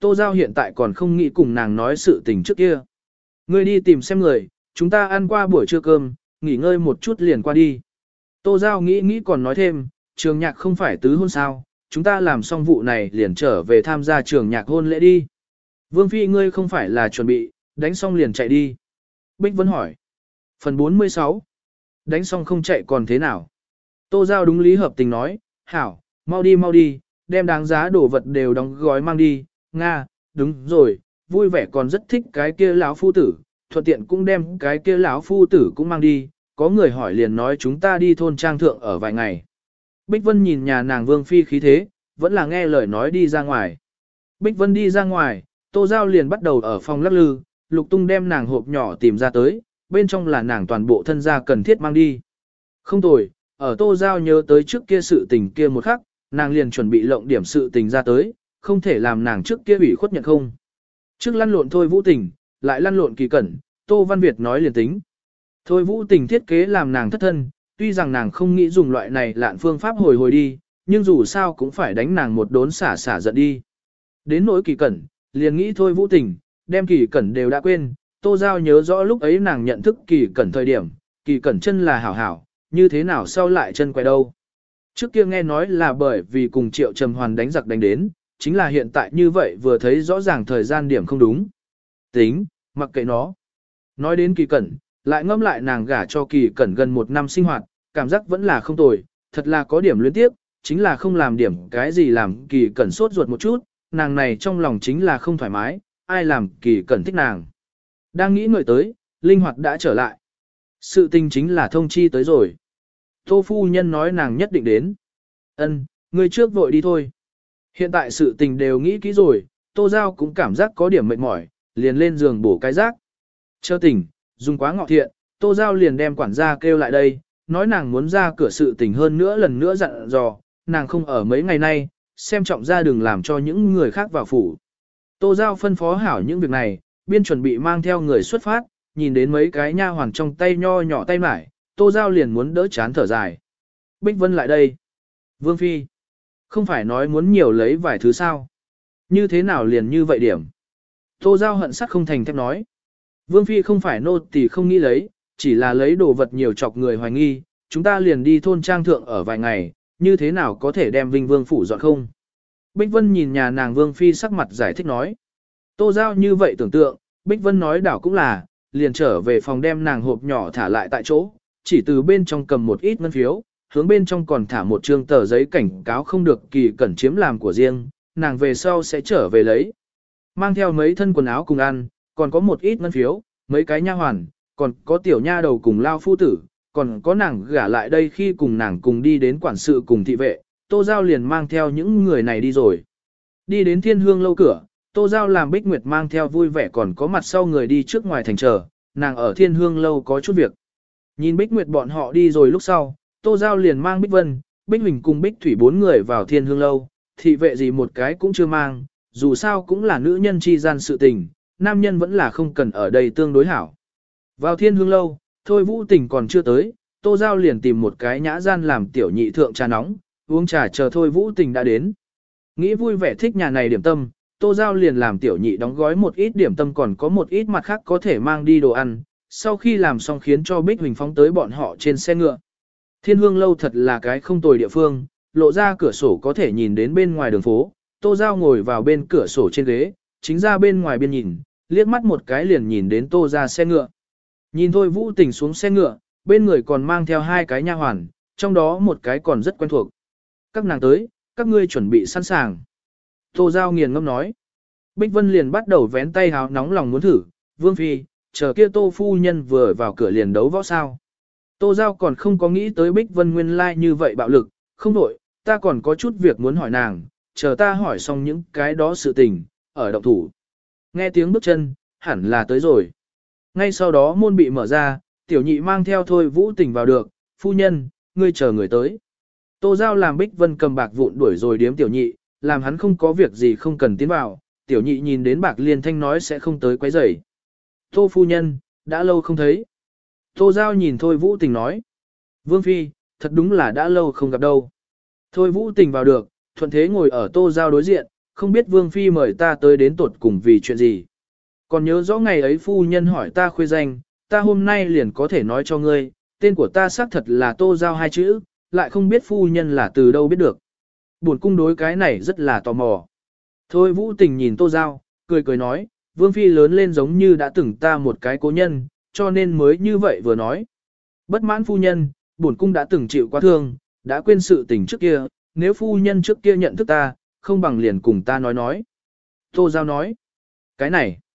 A: Tô Giao hiện tại còn không nghĩ cùng nàng nói sự tình trước kia. Ngươi đi tìm xem người, chúng ta ăn qua buổi trưa cơm, nghỉ ngơi một chút liền qua đi. Tô Giao nghĩ còn nói thêm, trường nhạc không phải tứ hôn sao, chúng ta làm xong vụ này liền trở về tham gia trường nhạc hôn lễ đi. Vương Phi ngươi không phải là chuẩn bị, đánh xong liền chạy đi. Bích Vân hỏi. Phần 46. Đánh xong không chạy còn thế nào? Tô Giao đúng lý hợp tình nói, hảo, mau đi, đem đáng giá đồ vật đều đóng gói mang đi, Nga, đúng rồi, vui vẻ còn rất thích cái kia lão phu tử, thuận tiện cũng đem cái kia lão phu tử cũng mang đi, có người hỏi liền nói chúng ta đi thôn trang thượng ở vài ngày. Bích Vân nhìn nhà nàng Vương Phi khí thế, vẫn là nghe lời nói đi ra ngoài. Bích Vân đi ra ngoài, Tô Giao liền bắt đầu ở phòng lắc lư, Lục Tung đem nàng hộp nhỏ tìm ra tới, bên trong là nàng toàn bộ thân gia cần thiết mang đi. Không tồi, ở Tô Giao nhớ tới trước kia sự tình kia một khắc, nàng liền chuẩn bị lộng điểm sự tình ra tới, không thể làm nàng trước kia ủy khuất nhận không. Trước lăn lộn Thôi Vũ Tình, lại lăn lộn Kỳ Cẩn, Tô Văn Việt nói liền tính. Thôi Vũ Tình thiết kế làm nàng thất thân, tuy rằng nàng không nghĩ dùng loại này lạn phương pháp hồi đi, nhưng dù sao cũng phải đánh nàng một đốn xả giận đi. Đến nỗi Kỳ Cẩn, liền nghĩ Thôi Vũ Tình, đem Kỳ Cẩn đều đã quên, Tô Giao nhớ rõ lúc ấy nàng nhận thức Kỳ Cẩn thời điểm, Kỳ Cẩn chân là hảo hảo, như thế nào sau lại chân quay đâu. Trước kia nghe nói là bởi vì cùng Triệu Trầm Hoàn đánh giặc đánh đến, chính là hiện tại như vậy vừa thấy rõ ràng thời gian điểm không đúng. Tính, mặc kệ nó. Nói đến Kỳ Cẩn, lại ngâm lại nàng gả cho Kỳ Cẩn gần 1 năm sinh hoạt, cảm giác vẫn là không tồi, thật là có điểm luyến tiếp, chính là không làm điểm cái gì làm Kỳ Cẩn sốt ruột một chút, nàng này trong lòng chính là không thoải mái, ai làm Kỳ Cẩn thích nàng. Đang nghĩ ngợi tới, linh hoạt đã trở lại. Sự tình chính là thông chi tới rồi. Tô phu nhân nói nàng nhất định đến. Ân, ngươi trước vội đi thôi. Hiện tại sự tình đều nghĩ kỹ rồi, Tô Giao cũng cảm giác có điểm mệt mỏi, liền lên giường bổ cái rác. Chờ tỉnh, dùng quá ngọ thiện, Tô Giao liền đem quản gia kêu lại đây, nói nàng muốn ra cửa sự tình hơn nữa lần nữa dặn dò, nàng không ở mấy ngày nay, xem trọng ra đừng làm cho những người khác vào phủ. Tô Giao phân phó hảo những việc này, biên chuẩn bị mang theo người xuất phát, nhìn đến mấy cái nha hoàn trong tay nho nhỏ tay mải, Tô Giao liền muốn đỡ chán thở dài. Bích Vân lại đây. Vương Phi. Không phải nói muốn nhiều lấy vài thứ sao. Như thế nào liền như vậy điểm. Tô Giao hận sắt không thành thép nói. Vương Phi không phải nô tỳ không nghĩ lấy, chỉ là lấy đồ vật nhiều chọc người hoài nghi, chúng ta liền đi thôn trang thượng ở vài ngày, như thế nào có thể đem Vinh Vương phủ dọn không. Bích Vân nhìn nhà nàng Vương Phi sắc mặt giải thích nói. Tô Giao như vậy tưởng tượng, Bích Vân nói đảo cũng là, liền trở về phòng đem nàng hộp nhỏ thả lại tại chỗ, chỉ từ bên trong cầm một ít ngân phiếu, hướng bên trong còn thả một trương tờ giấy cảnh cáo không được Kỳ Cẩn chiếm làm của riêng, nàng về sau sẽ trở về lấy. Mang theo mấy thân quần áo cùng ăn, còn có một ít ngân phiếu, mấy cái nha hoàn, còn có tiểu nha đầu cùng lao phu tử, còn có nàng gả lại đây khi cùng nàng cùng đi đến quản sự cùng thị vệ, Tô Giao liền mang theo những người này đi rồi. Đi đến Thiên Hương lâu cửa, Tô Giao làm Bích Nguyệt mang theo vui vẻ còn có mặt sau người đi trước ngoài thành chờ, nàng ở Thiên Hương lâu có chút việc. Nhìn Bích Nguyệt bọn họ đi rồi lúc sau, Tô Giao liền mang Bích Vân, Bích Huỳnh cùng Bích Thủy 4 người vào Thiên Hương lâu, thị vệ gì một cái cũng chưa mang, dù sao cũng là nữ nhân chi gian sự tình, nam nhân vẫn là không cần ở đây tương đối hảo. Vào Thiên Hương lâu, Thôi Vũ Tình còn chưa tới, Tô Giao liền tìm một cái nhã gian làm tiểu nhị thượng trà nóng, uống trà chờ Thôi Vũ Tình đã đến. Nghĩ vui vẻ thích nhà này điểm tâm, Tô Giao liền làm tiểu nhị đóng gói một ít điểm tâm còn có một ít mặt khác có thể mang đi đồ ăn, sau khi làm xong khiến cho Bích Huỳnh phóng tới bọn họ trên xe ngựa. Thiên Hương lâu thật là cái không tồi địa phương, lộ ra cửa sổ có thể nhìn đến bên ngoài đường phố, Tô Giao ngồi vào bên cửa sổ trên ghế, chính ra bên ngoài biên nhìn, liếc mắt một cái liền nhìn đến Tô ra xe ngựa. Nhìn Thôi Vũ Tình xuống xe ngựa, bên người còn mang theo 2 cái nha hoàn, trong đó một cái còn rất quen thuộc. Các nàng tới, các ngươi chuẩn bị sẵn sàng. Tô Giao nghiền ngâm nói. Bích Vân liền bắt đầu vén tay háo nóng lòng muốn thử, Vương Phi, chờ kia Tô phu nhân vừa vào cửa liền đấu võ sao. Tô Giao còn không có nghĩ tới Bích Vân nguyên lai như vậy bạo lực, không đổi, ta còn có chút việc muốn hỏi nàng, chờ ta hỏi xong những cái đó sự tình, ở động thủ. Nghe tiếng bước chân, hẳn là tới rồi. Ngay sau đó môn bị mở ra, tiểu nhị mang theo Thôi Vũ Tình vào được, phu nhân, ngươi chờ người tới. Tô Giao làm Bích Vân cầm bạc vụn đuổi rồi điếm tiểu nhị, làm hắn không có việc gì không cần tiến vào, tiểu nhị nhìn đến bạc liền thanh nói sẽ không tới quấy rầy. Tô phu nhân, đã lâu không thấy. Tô Giao nhìn Thôi Vũ Tình nói. Vương Phi, thật đúng là đã lâu không gặp đâu. Thôi Vũ Tình vào được, thuận thế ngồi ở Tô Giao đối diện, không biết vương phi mời ta tới đến tột cùng vì chuyện gì. Còn nhớ rõ ngày ấy phu nhân hỏi ta khuê danh, ta hôm nay liền có thể nói cho ngươi, tên của ta xác thật là Tô Giao hai chữ, lại không biết phu nhân là từ đâu biết được. Buồn cung đối cái này rất là tò mò. Thôi Vũ Tình nhìn Tô Giao, cười cười nói, vương phi lớn lên giống như đã từng ta một cái cố nhân, cho nên mới như vậy vừa nói. Bất mãn phu nhân, bổn cung đã từng chịu quá thương, đã quên sự tình trước kia, nếu phu nhân trước kia nhận thức ta, không bằng liền cùng ta nói. Tô Giao nói, cái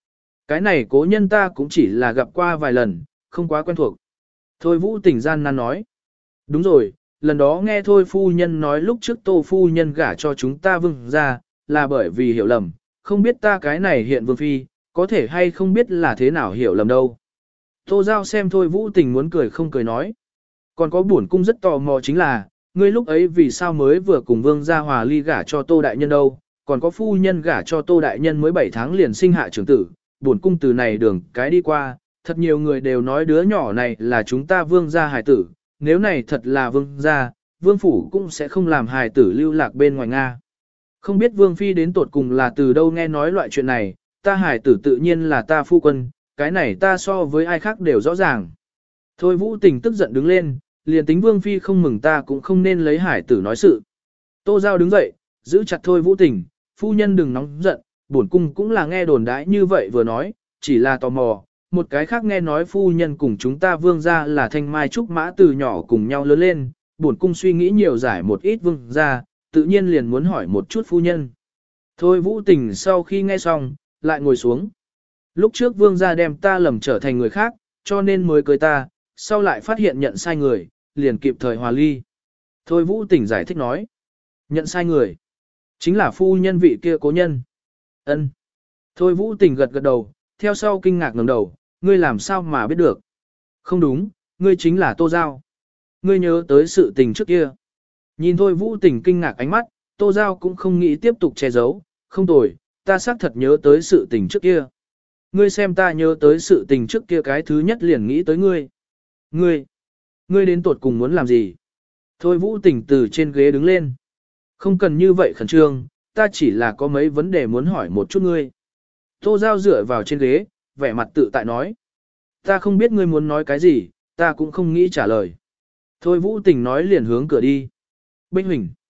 A: này cố nhân ta cũng chỉ là gặp qua vài lần, không quá quen thuộc. Thôi Vũ Tình gian nan nói, đúng rồi, lần đó nghe thôi phu nhân nói lúc trước Tô phu nhân gả cho chúng ta vương ra, là bởi vì hiểu lầm, không biết ta cái này hiện vương phi, có thể hay không biết là thế nào hiểu lầm đâu. Tô Giao xem thôi Vũ Tình muốn cười không cười nói. Còn có buồn cung rất tò mò chính là, ngươi lúc ấy vì sao mới vừa cùng vương gia hòa ly gả cho Tô Đại Nhân đâu, còn có phu nhân gả cho Tô Đại Nhân mới 7 tháng liền sinh hạ trưởng tử, buồn cung từ này đường cái đi qua, thật nhiều người đều nói đứa nhỏ này là chúng ta vương gia hài tử, nếu này thật là vương gia, vương phủ cũng sẽ không làm hài tử lưu lạc bên ngoài Nga. Không biết vương phi đến tột cùng là từ đâu nghe nói loại chuyện này, ta hài tử tự nhiên là ta phu quân, cái này ta so với ai khác đều rõ ràng. Thôi Vũ Tình tức giận đứng lên, liền tính vương phi không mừng ta cũng không nên lấy hải tử nói sự. Tô Giao đứng dậy, giữ chặt Thôi Vũ Tình, phu nhân đừng nóng giận, bổn cung cũng là nghe đồn đãi như vậy vừa nói, chỉ là tò mò, một cái khác nghe nói phu nhân cùng chúng ta vương gia là thanh mai trúc mã từ nhỏ cùng nhau lớn lên, bổn cung suy nghĩ nhiều giải một ít vương gia, tự nhiên liền muốn hỏi một chút phu nhân. Thôi Vũ Tình sau khi nghe xong, lại ngồi xuống. Lúc trước vương gia đem ta lầm trở thành người khác, cho nên mới cưới ta, sau lại phát hiện nhận sai người, liền kịp thời hòa ly. Thôi Vũ Tình giải thích nói, nhận sai người, chính là phu nhân vị kia cố nhân. Ân. Thôi Vũ Tình gật gật đầu, theo sau kinh ngạc ngẩng đầu, ngươi làm sao mà biết được? Không đúng, ngươi chính là Tô Giao. Ngươi nhớ tới sự tình trước kia. Nhìn Thôi Vũ Tình kinh ngạc ánh mắt, Tô Giao cũng không nghĩ tiếp tục che giấu, không tồi, ta xác thật nhớ tới sự tình trước kia. Ngươi xem ta nhớ tới sự tình trước kia cái thứ nhất liền nghĩ tới ngươi. Ngươi đến tuột cùng muốn làm gì? Thôi Vũ Tình từ trên ghế đứng lên. Không cần như vậy khẩn trương, ta chỉ là có mấy vấn đề muốn hỏi một chút ngươi. Tô Giao dựa vào trên ghế, vẻ mặt tự tại nói. Ta không biết ngươi muốn nói cái gì, ta cũng không nghĩ trả lời. Thôi Vũ Tình nói liền hướng cửa đi. Binh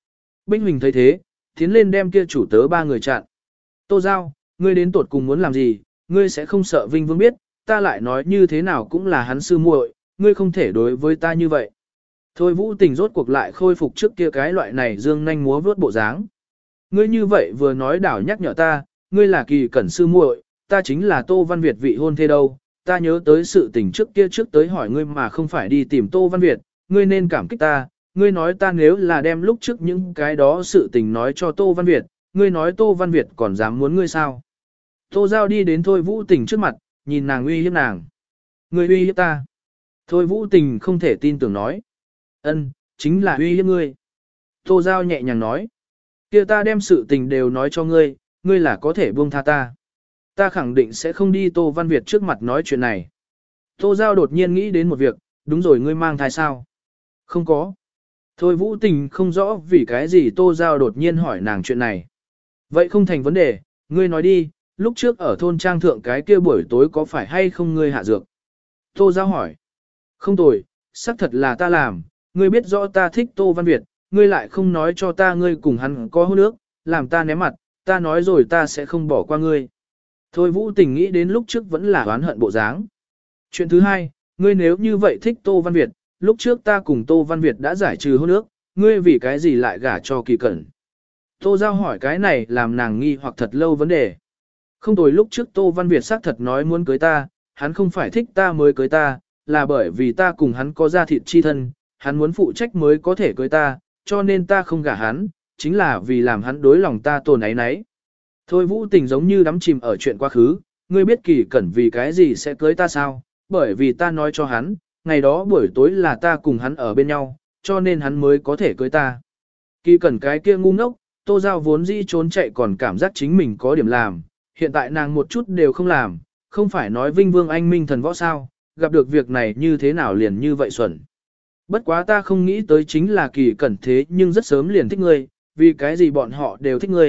A: Huỳnh thấy thế, tiến lên đem kia chủ tớ ba người chặn. Tô Giao, ngươi đến tuột cùng muốn làm gì, ngươi sẽ không sợ Vinh Vương biết, ta lại nói như thế nào cũng là hắn sư muội, ngươi không thể đối với ta như vậy. Thôi Vũ Tình rốt cuộc lại khôi phục trước kia cái loại này dương nhanh múa vướt bộ dáng. Ngươi như vậy vừa nói đảo nhắc nhở ta, ngươi là Kỳ Cẩn sư muội, ta chính là Tô Văn Việt vị hôn thê đâu, ta nhớ tới sự tình trước kia trước tới hỏi ngươi mà không phải đi tìm Tô Văn Việt, ngươi nên cảm kích ta, ngươi nói ta nếu là đem lúc trước những cái đó sự tình nói cho Tô Văn Việt, ngươi nói Tô Văn Việt còn dám muốn ngươi sao? Tô Giao đi đến Thôi Vũ Tình trước mặt, nhìn nàng uy hiếp nàng. Ngươi uy hiếp ta. Thôi Vũ Tình không thể tin tưởng nói. Ân, chính là uy hiếp ngươi. Tô Giao nhẹ nhàng nói. Kia ta đem sự tình đều nói cho ngươi, ngươi là có thể buông tha ta. Ta khẳng định sẽ không đi Tô Văn Việt trước mặt nói chuyện này. Tô Giao đột nhiên nghĩ đến một việc, đúng rồi ngươi mang thai sao? Không có. Thôi Vũ Tình không rõ vì cái gì Tô Giao đột nhiên hỏi nàng chuyện này. Vậy không thành vấn đề, ngươi nói đi, lúc trước ở thôn trang thượng cái kia buổi tối có phải hay không ngươi hạ dược? Tô Giao hỏi. Không tồi, xác thật là ta làm, ngươi biết rõ ta thích Tô Văn Việt, ngươi lại không nói cho ta ngươi cùng hắn có hôn ước, làm ta ném mặt, ta nói rồi ta sẽ không bỏ qua ngươi. Thôi Vũ Tình nghĩ đến lúc trước vẫn là oán hận bộ dáng. Chuyện thứ hai, ngươi nếu như vậy thích Tô Văn Việt, lúc trước ta cùng Tô Văn Việt đã giải trừ hôn ước, ngươi vì cái gì lại gả cho Kỳ Cẩn? Tô Giao hỏi cái này làm nàng nghi hoặc thật lâu vấn đề. Không tồi, lúc trước Tô Văn Việt xác thật nói muốn cưới ta, hắn không phải thích ta mới cưới ta, là bởi vì ta cùng hắn có gia thịt chi thân, hắn muốn phụ trách mới có thể cưới ta, cho nên ta không gả hắn, chính là vì làm hắn đối lòng ta tổn ấy nấy. Thôi Vũ Tình giống như đắm chìm ở chuyện quá khứ, ngươi biết Kỳ Cẩn vì cái gì sẽ cưới ta sao? Bởi vì ta nói cho hắn, ngày đó buổi tối là ta cùng hắn ở bên nhau, cho nên hắn mới có thể cưới ta. Kỳ Cẩn cái kia ngu ngốc, Tô Giao vốn dĩ trốn chạy còn cảm giác chính mình có điểm làm, hiện tại nàng một chút đều không làm, không phải nói Vinh Vương anh minh thần võ sao, gặp được việc này như thế nào liền như vậy xuẩn. Bất quá ta không nghĩ tới chính là Kỳ Cẩn thế nhưng rất sớm liền thích ngươi, vì cái gì bọn họ đều thích ngươi,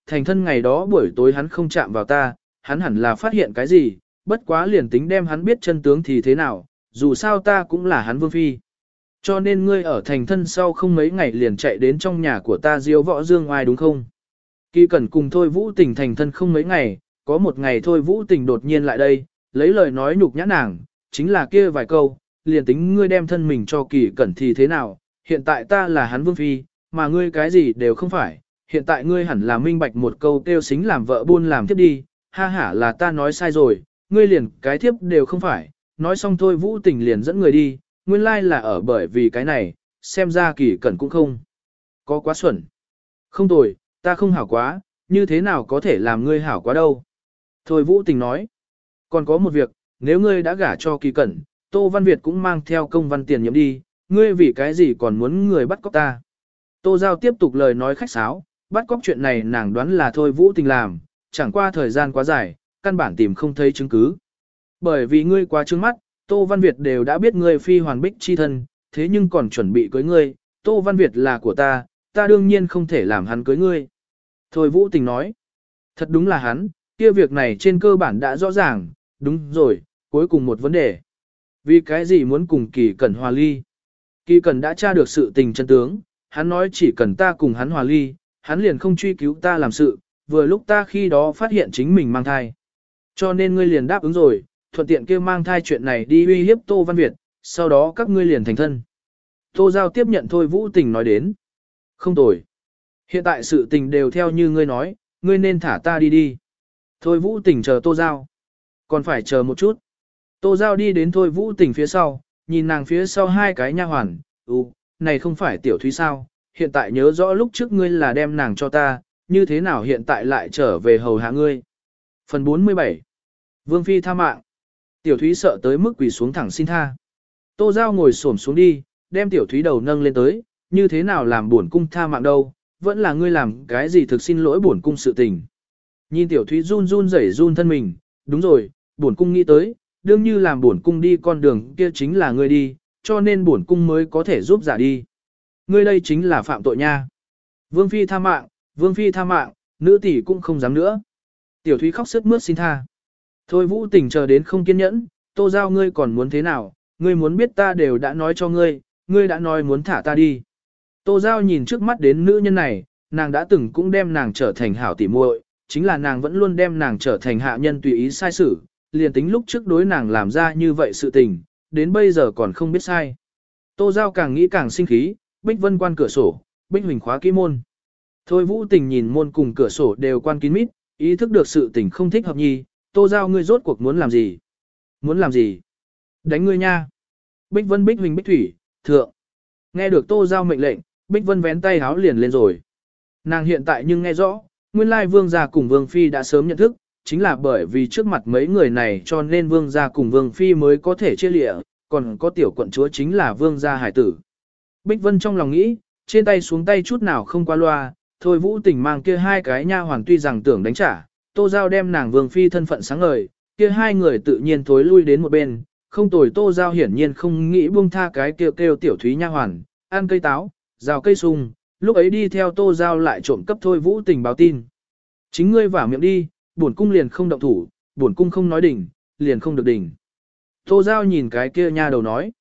A: thành thân ngày đó buổi tối hắn không chạm vào ta, hắn hẳn là phát hiện cái gì, bất quá liền tính đem hắn biết chân tướng thì thế nào, dù sao ta cũng là hắn vương phi. Cho nên ngươi ở thành thân sau không mấy ngày liền chạy đến trong nhà của ta diêu võ dương oai đúng không? Kỳ Cẩn cùng Thôi Vũ Tình thành thân không mấy ngày, có một ngày Thôi Vũ Tình đột nhiên lại đây, lấy lời nói nhục nhã nàng, chính là kia vài câu, liền tính ngươi đem thân mình cho Kỳ Cẩn thì thế nào, hiện tại ta là hắn vương phi, mà ngươi cái gì đều không phải, hiện tại ngươi hẳn là minh bạch một câu kêu xính làm vợ buôn làm tiếp đi, ha hả là ta nói sai rồi, ngươi liền cái thiếp đều không phải, nói xong Thôi Vũ Tình liền dẫn người đi, nguyên lai là ở bởi vì cái này, xem ra Kỳ Cẩn cũng không có quá xuẩn. Không tồi, ta không hảo quá, như thế nào có thể làm ngươi hảo quá đâu. Thôi Vũ Tình nói, còn có một việc, nếu ngươi đã gả cho Kỳ Cẩn, Tô Văn Việt cũng mang theo công văn tiền nhiệm đi, ngươi vì cái gì còn muốn người bắt cóc ta. Tô Giao tiếp tục lời nói khách sáo, bắt cóc chuyện này nàng đoán là Thôi Vũ Tình làm, chẳng qua thời gian quá dài, căn bản tìm không thấy chứng cứ. Bởi vì ngươi quá trướng mắt, Tô Văn Việt đều đã biết ngươi phi hoàn bích chi thân, thế nhưng còn chuẩn bị cưới ngươi, Tô Văn Việt là của ta, ta đương nhiên không thể làm hắn cưới ngươi. Thôi Vũ Tình nói, thật đúng là hắn, kia việc này trên cơ bản đã rõ ràng, đúng rồi, cuối cùng một vấn đề. Vì cái gì muốn cùng Kỳ Cẩn hòa ly? Kỳ Cẩn đã tra được sự tình chân tướng, hắn nói chỉ cần ta cùng hắn hòa ly, hắn liền không truy cứu ta làm sự, vừa lúc ta khi đó phát hiện chính mình mang thai. Cho nên ngươi liền đáp ứng rồi, thuận tiện kêu mang thai chuyện này đi uy hiếp Tô Văn Việt, sau đó các ngươi liền thành thân. Tô Giao tiếp nhận Thôi Vũ Tình nói đến. Không tồi. Hiện tại sự tình đều theo như ngươi nói, ngươi nên thả ta đi đi. Thôi Vũ Tình chờ Tô Giao. Còn phải chờ một chút. Tô Giao đi đến Thôi Vũ Tình phía sau, nhìn nàng phía sau hai cái nha hoàn. Này không phải Tiểu Thúy sao, hiện tại nhớ rõ lúc trước ngươi là đem nàng cho ta, như thế nào hiện tại lại trở về hầu hạ ngươi. Phần 47 Vương Phi tha mạng. Tiểu Thúy sợ tới mức quỳ xuống thẳng xin tha. Tô Giao ngồi xổm xuống đi, đem Tiểu Thúy đầu nâng lên tới, như thế nào làm bổn cung tha mạng đâu, vẫn là ngươi làm cái gì thực xin lỗi bổn cung sự tình. Nhìn Tiểu Thúy run run rẩy run thân mình, đúng rồi, bổn cung nghĩ tới, đương như làm bổn cung đi con đường kia chính là ngươi đi, cho nên bổn cung mới có thể giúp giả đi. Ngươi đây chính là phạm tội nha. Vương Phi tha mạng, Vương Phi tha mạng, nữ tỷ cũng không dám nữa. Tiểu Thúy khóc sướt mướt xin tha. Thôi Vũ Tình chờ đến không kiên nhẫn, Tô Giao ngươi còn muốn thế nào, ngươi muốn biết ta đều đã nói cho ngươi, ngươi đã nói muốn thả ta đi. Tô Giao nhìn trước mắt đến nữ nhân này, nàng đã từng cũng đem nàng trở thành hảo tỉ muội, chính là nàng vẫn luôn đem nàng trở thành hạ nhân tùy ý sai xử, liền tính lúc trước đối nàng làm ra như vậy sự tình, đến bây giờ còn không biết sai. Tô Giao càng nghĩ càng sinh khí, Bích Vân quan cửa sổ, Bích Huỳnh khóa kỹ môn. Thôi Vũ Tình nhìn môn cùng cửa sổ đều quan kín mít, ý thức được sự tình không thích hợp nhi, Tô Giao ngươi rốt cuộc muốn làm gì? Muốn làm gì? Đánh ngươi nha. Bích Vân Bích Huỳnh Bích Thủy, thượng. Nghe được Tô Giao mệnh lệnh, Bích Vân vén tay háo liền lên rồi. Nàng hiện tại nhưng nghe rõ, nguyên lai vương gia cùng vương phi đã sớm nhận thức, chính là bởi vì trước mặt mấy người này cho nên vương gia cùng vương phi mới có thể chia lịa, còn có tiểu quận chúa chính là vương gia hải tử. Bích Vân trong lòng nghĩ, trên tay xuống tay chút nào không qua loa, Thôi Vũ Tình mang kia hai cái nha hoàn tuy rằng tưởng đánh trả, Tô Giao đem nàng vương phi thân phận sáng ngời, kia hai người tự nhiên thối lui đến một bên, không tồi. Tô Giao hiển nhiên không nghĩ buông tha cái kêu Tiểu Thúy nha hoàn, ăn cây táo, rào cây sung, lúc ấy đi theo Tô Giao lại trộm cấp Thôi Vũ Tình báo tin. Chính ngươi vả miệng đi, bổn cung liền không động thủ, bổn cung không nói đỉnh, liền không được đỉnh. Tô Giao nhìn cái kia nha đầu nói,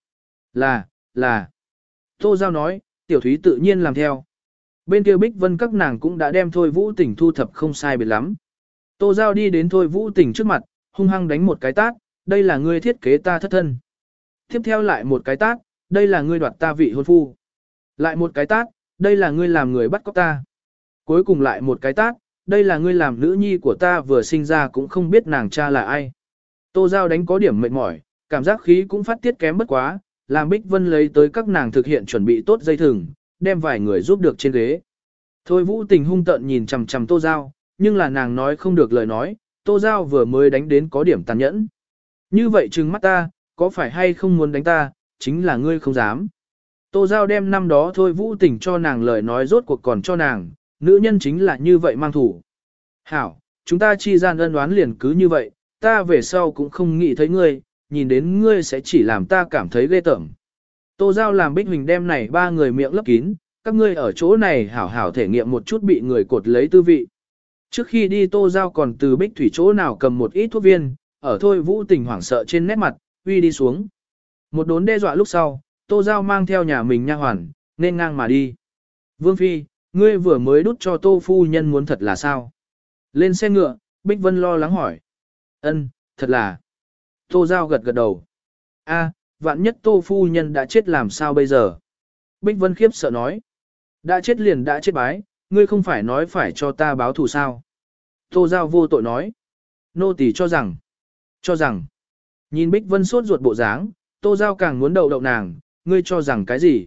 A: là. Tô Giao nói, Tiểu Thúy tự nhiên làm theo. Bên kia Bích Vân các nàng cũng đã đem Thôi Vũ Tình thu thập không sai biệt lắm. Tô Giao đi đến Thôi Vũ Tình trước mặt, hung hăng đánh một cái tát, đây là ngươi thiết kế ta thất thân. Tiếp theo lại một cái tát, đây là ngươi đoạt ta vị hôn phu. Lại một cái tát, đây là ngươi làm người bắt cóc ta. Cuối cùng lại một cái tát, đây là ngươi làm nữ nhi của ta vừa sinh ra cũng không biết nàng cha là ai. Tô Giao đánh có điểm mệt mỏi, cảm giác khí cũng phát tiết kém bất quá, làm Bích Vân lấy tới các nàng thực hiện chuẩn bị tốt dây thừng, đem vài người giúp được trên ghế. Thôi Vũ Tình hung tợn nhìn chằm chằm Tô Giao, nhưng là nàng nói không được lời nói, Tô Giao vừa mới đánh đến có điểm tàn nhẫn. Như vậy trừng mắt ta, có phải hay không muốn đánh ta, chính là ngươi không dám. Tô Giao đem năm đó Thôi Vũ Tình cho nàng lời nói rốt cuộc còn cho nàng, nữ nhân chính là như vậy mang thủ. Hảo, chúng ta chi gian ân đoán liền cứ như vậy, ta về sau cũng không nghĩ thấy ngươi, nhìn đến ngươi sẽ chỉ làm ta cảm thấy ghê tởm. Tô Giao làm Bích Huỳnh đem này ba người miệng lấp kín, các ngươi ở chỗ này hảo hảo thể nghiệm một chút bị người cột lấy tư vị. Trước khi đi Tô Giao còn từ Bích Thủy chỗ nào cầm một ít thuốc viên, ở Thôi Vũ Tình hoảng sợ trên nét mặt, uy đi xuống. Một đốn đe dọa lúc sau, Tô Giao mang theo nhà mình nha hoàn, nên ngang mà đi. Vương Phi, ngươi vừa mới đút cho Tô Phu Nhân muốn thật là sao? Lên xe ngựa, Bích Vân lo lắng hỏi. Ân, thật là. Tô Giao gật gật đầu. A, vạn nhất Tô Phu Nhân đã chết làm sao bây giờ? Bích Vân khiếp sợ nói. Đã chết liền đã chết bái, ngươi không phải nói phải cho ta báo thù sao? Tô Giao vô tội nói. Nô tỳ cho rằng, nhìn Bích Vân sốt ruột bộ dáng, Tô Giao càng muốn đậu nàng, ngươi cho rằng cái gì?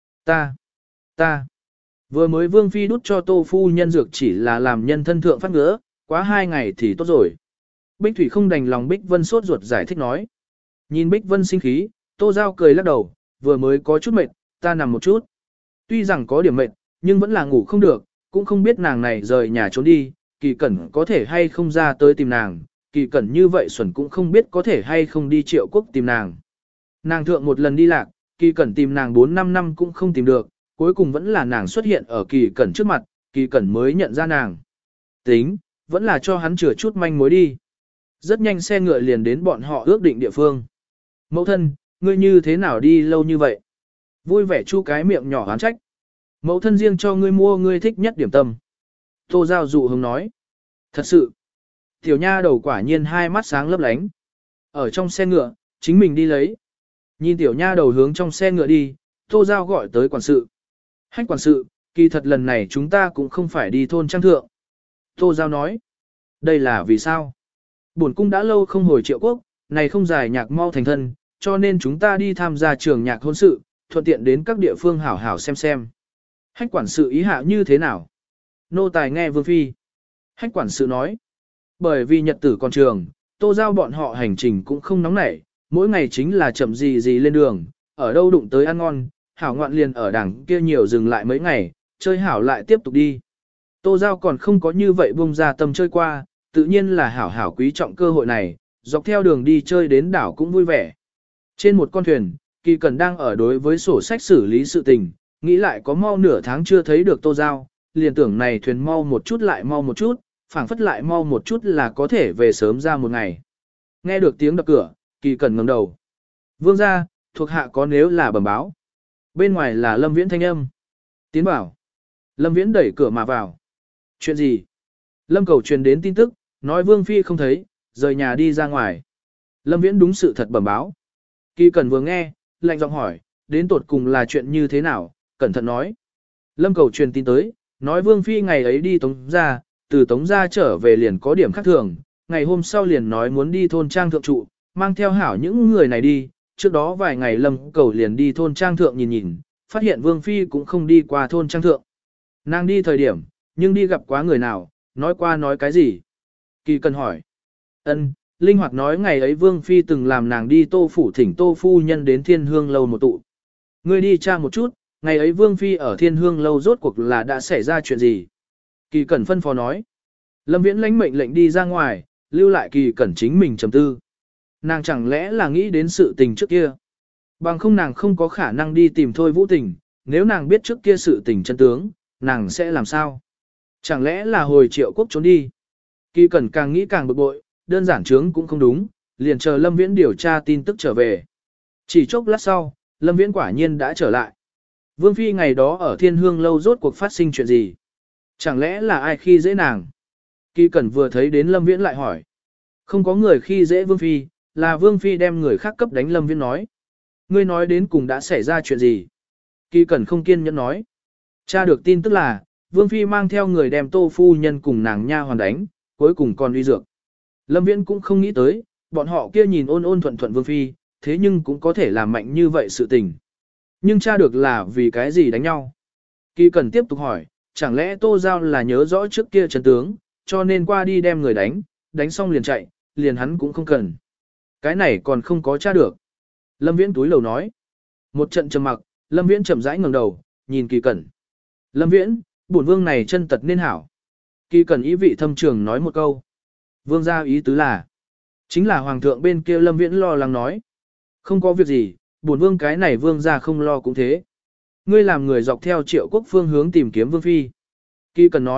A: Ta. Vừa mới Vương Phi đút cho Tô Phu Nhân dược chỉ là làm nhân thân thượng phát ngứa, quá 2 ngày thì tốt rồi. Bích Thủy không đành lòng Bích Vân sốt ruột giải thích nói. Nhìn Bích Vân sinh khí, Tô Giao cười lắc đầu, vừa mới có chút mệt, ta nằm một chút. Tuy rằng có điểm mệt, nhưng vẫn là ngủ không được, cũng không biết nàng này rời nhà trốn đi, Kỳ Cẩn có thể hay không ra tới tìm nàng, Kỳ Cẩn như vậy Xuẩn cũng không biết có thể hay không đi Triệu Quốc tìm nàng. Nàng thượng một lần đi lạc, Kỳ Cẩn tìm nàng 4-5 năm cũng không tìm được, cuối cùng vẫn là nàng xuất hiện ở Kỳ Cẩn trước mặt, Kỳ Cẩn mới nhận ra nàng. Tính, vẫn là cho hắn chừa chút manh mối đi. Rất nhanh xe ngựa liền đến bọn họ ước định địa phương. Mẫu thân, ngươi như thế nào đi lâu như vậy? Vui vẻ chu cái miệng nhỏ oán trách. Mẫu thân riêng cho ngươi mua ngươi thích nhất điểm tâm. Tô Giao dụ hứng nói. Thật sự. Tiểu nha đầu quả nhiên hai mắt sáng lấp lánh. Ở trong xe ngựa, chính mình đi lấy. Nhìn tiểu nha đầu hướng trong xe ngựa đi, Tô Giao gọi tới quản sự. Hách quản sự, kỳ thật lần này chúng ta cũng không phải đi thôn trang thượng. Tô Giao nói. Đây là vì sao? Bổn cung đã lâu không hồi Triệu Quốc, này không giải nhạc mau thành thân, cho nên chúng ta đi tham gia trường nhạc hôn sự, thuận tiện đến các địa phương hảo hảo xem. Hách quản sự ý hạ như thế nào? Nô tài nghe Vương Phi. Hách quản sự nói. Bởi vì nhật tử còn trường, Tô Giao bọn họ hành trình cũng không nóng nảy, mỗi ngày chính là chậm gì lên đường, ở đâu đụng tới ăn ngon, hảo ngoạn liền ở đằng kia nhiều dừng lại mấy ngày, chơi hảo lại tiếp tục đi. Tô Giao còn không có như vậy buông ra tâm chơi qua, tự nhiên là hảo hảo quý trọng cơ hội này, dọc theo đường đi chơi đến đảo cũng vui vẻ. Trên một con thuyền, Kỳ Cẩn đang ở đối với sổ sách xử lý sự tình, nghĩ lại có mau nửa tháng chưa thấy được Tô Giao, liền tưởng này thuyền mau một chút lại mau một chút, phảng phất lại mau một chút là có thể về sớm ra một ngày. Nghe được tiếng đập cửa, Kỳ Cẩn ngẩng đầu. Vương gia, thuộc hạ có nếu là bẩm báo. Bên ngoài là Lâm Viễn thanh âm. Tiến bảo. Lâm Viễn đẩy cửa mà vào. Chuyện gì? Lâm Cầu truyền đến tin tức, nói Vương Phi không thấy, rời nhà đi ra ngoài. Lâm Viễn đúng sự thật bẩm báo. Kỳ Cẩn vừa nghe, lạnh giọng hỏi, đến tột cùng là chuyện như thế nào, cẩn thận nói. Lâm Cầu truyền tin tới, nói Vương Phi ngày ấy đi Tống Gia, từ Tống Gia trở về liền có điểm khác thường, ngày hôm sau liền nói muốn đi thôn trang thượng trụ, mang theo hảo những người này đi, trước đó vài ngày Lâm Cầu liền đi thôn trang thượng nhìn, phát hiện Vương Phi cũng không đi qua thôn trang thượng. Nàng đi thời điểm, nhưng đi gặp quá người nào, nói qua nói cái gì? Kỳ Cần hỏi. Ân, linh hoạt nói ngày ấy Vương Phi từng làm nàng đi Tô Phủ thỉnh Tô Phu Nhân đến Thiên Hương Lâu một tụ. Ngươi đi tra một chút, ngày ấy Vương Phi ở Thiên Hương Lâu rốt cuộc là đã xảy ra chuyện gì? Kỳ Cẩn phân phó nói. Lâm Viễn lãnh mệnh lệnh đi ra ngoài, lưu lại Kỳ Cẩn chính mình trầm tư. Nàng chẳng lẽ là nghĩ đến sự tình trước kia? Bằng không nàng không có khả năng đi tìm Thôi Vũ Tình, nếu nàng biết trước kia sự tình chân tướng, nàng sẽ làm sao? Chẳng lẽ là hồi Triệu Quốc trốn đi? Kỳ Cẩn càng nghĩ càng bực bội, đơn giản chướng cũng không đúng, liền chờ Lâm Viễn điều tra tin tức trở về. Chỉ chốc lát sau, Lâm Viễn quả nhiên đã trở lại. Vương Phi ngày đó ở Thiên Hương Lâu rốt cuộc phát sinh chuyện gì? Chẳng lẽ là ai khi dễ nàng? Kỳ Cẩn vừa thấy đến Lâm Viễn lại hỏi. Không có người khi dễ Vương Phi, là Vương Phi đem người khác cấp đánh Lâm Viễn nói. Ngươi nói đến cùng đã xảy ra chuyện gì? Kỳ Cẩn không kiên nhẫn nói. Cha được tin tức là, Vương Phi mang theo người đem Tô Phu Nhân cùng nàng nha hoàn đánh, cuối cùng còn uy dược. Lâm Viễn cũng không nghĩ tới, bọn họ kia nhìn ôn ôn thuận thuận Vương Phi, thế nhưng cũng có thể làm mạnh như vậy sự tình. Nhưng cha được là vì cái gì đánh nhau? Kỳ Cẩn tiếp tục hỏi, chẳng lẽ Tô Giao là nhớ rõ trước kia trận tướng, cho nên qua đi đem người đánh xong liền chạy, liền hắn cũng không cần. Cái này còn không có tra được. Lâm Viễn túi lầu nói. Một trận trầm mặc, Lâm Viễn chậm rãi ngẩng đầu, nhìn Kỳ Cẩn. Lâm Viễn, bổn vương này chân tật nên hảo. Kỳ Cẩn ý vị thâm trường nói một câu. Vương gia ý tứ là. Chính là hoàng thượng bên kia Lâm Viễn lo lắng nói. Không có việc gì, bổn vương cái này vương gia không lo cũng thế. Ngươi làm người dọc theo Triệu Quốc phương hướng tìm kiếm Vương Phi. Kỳ Cẩn nói,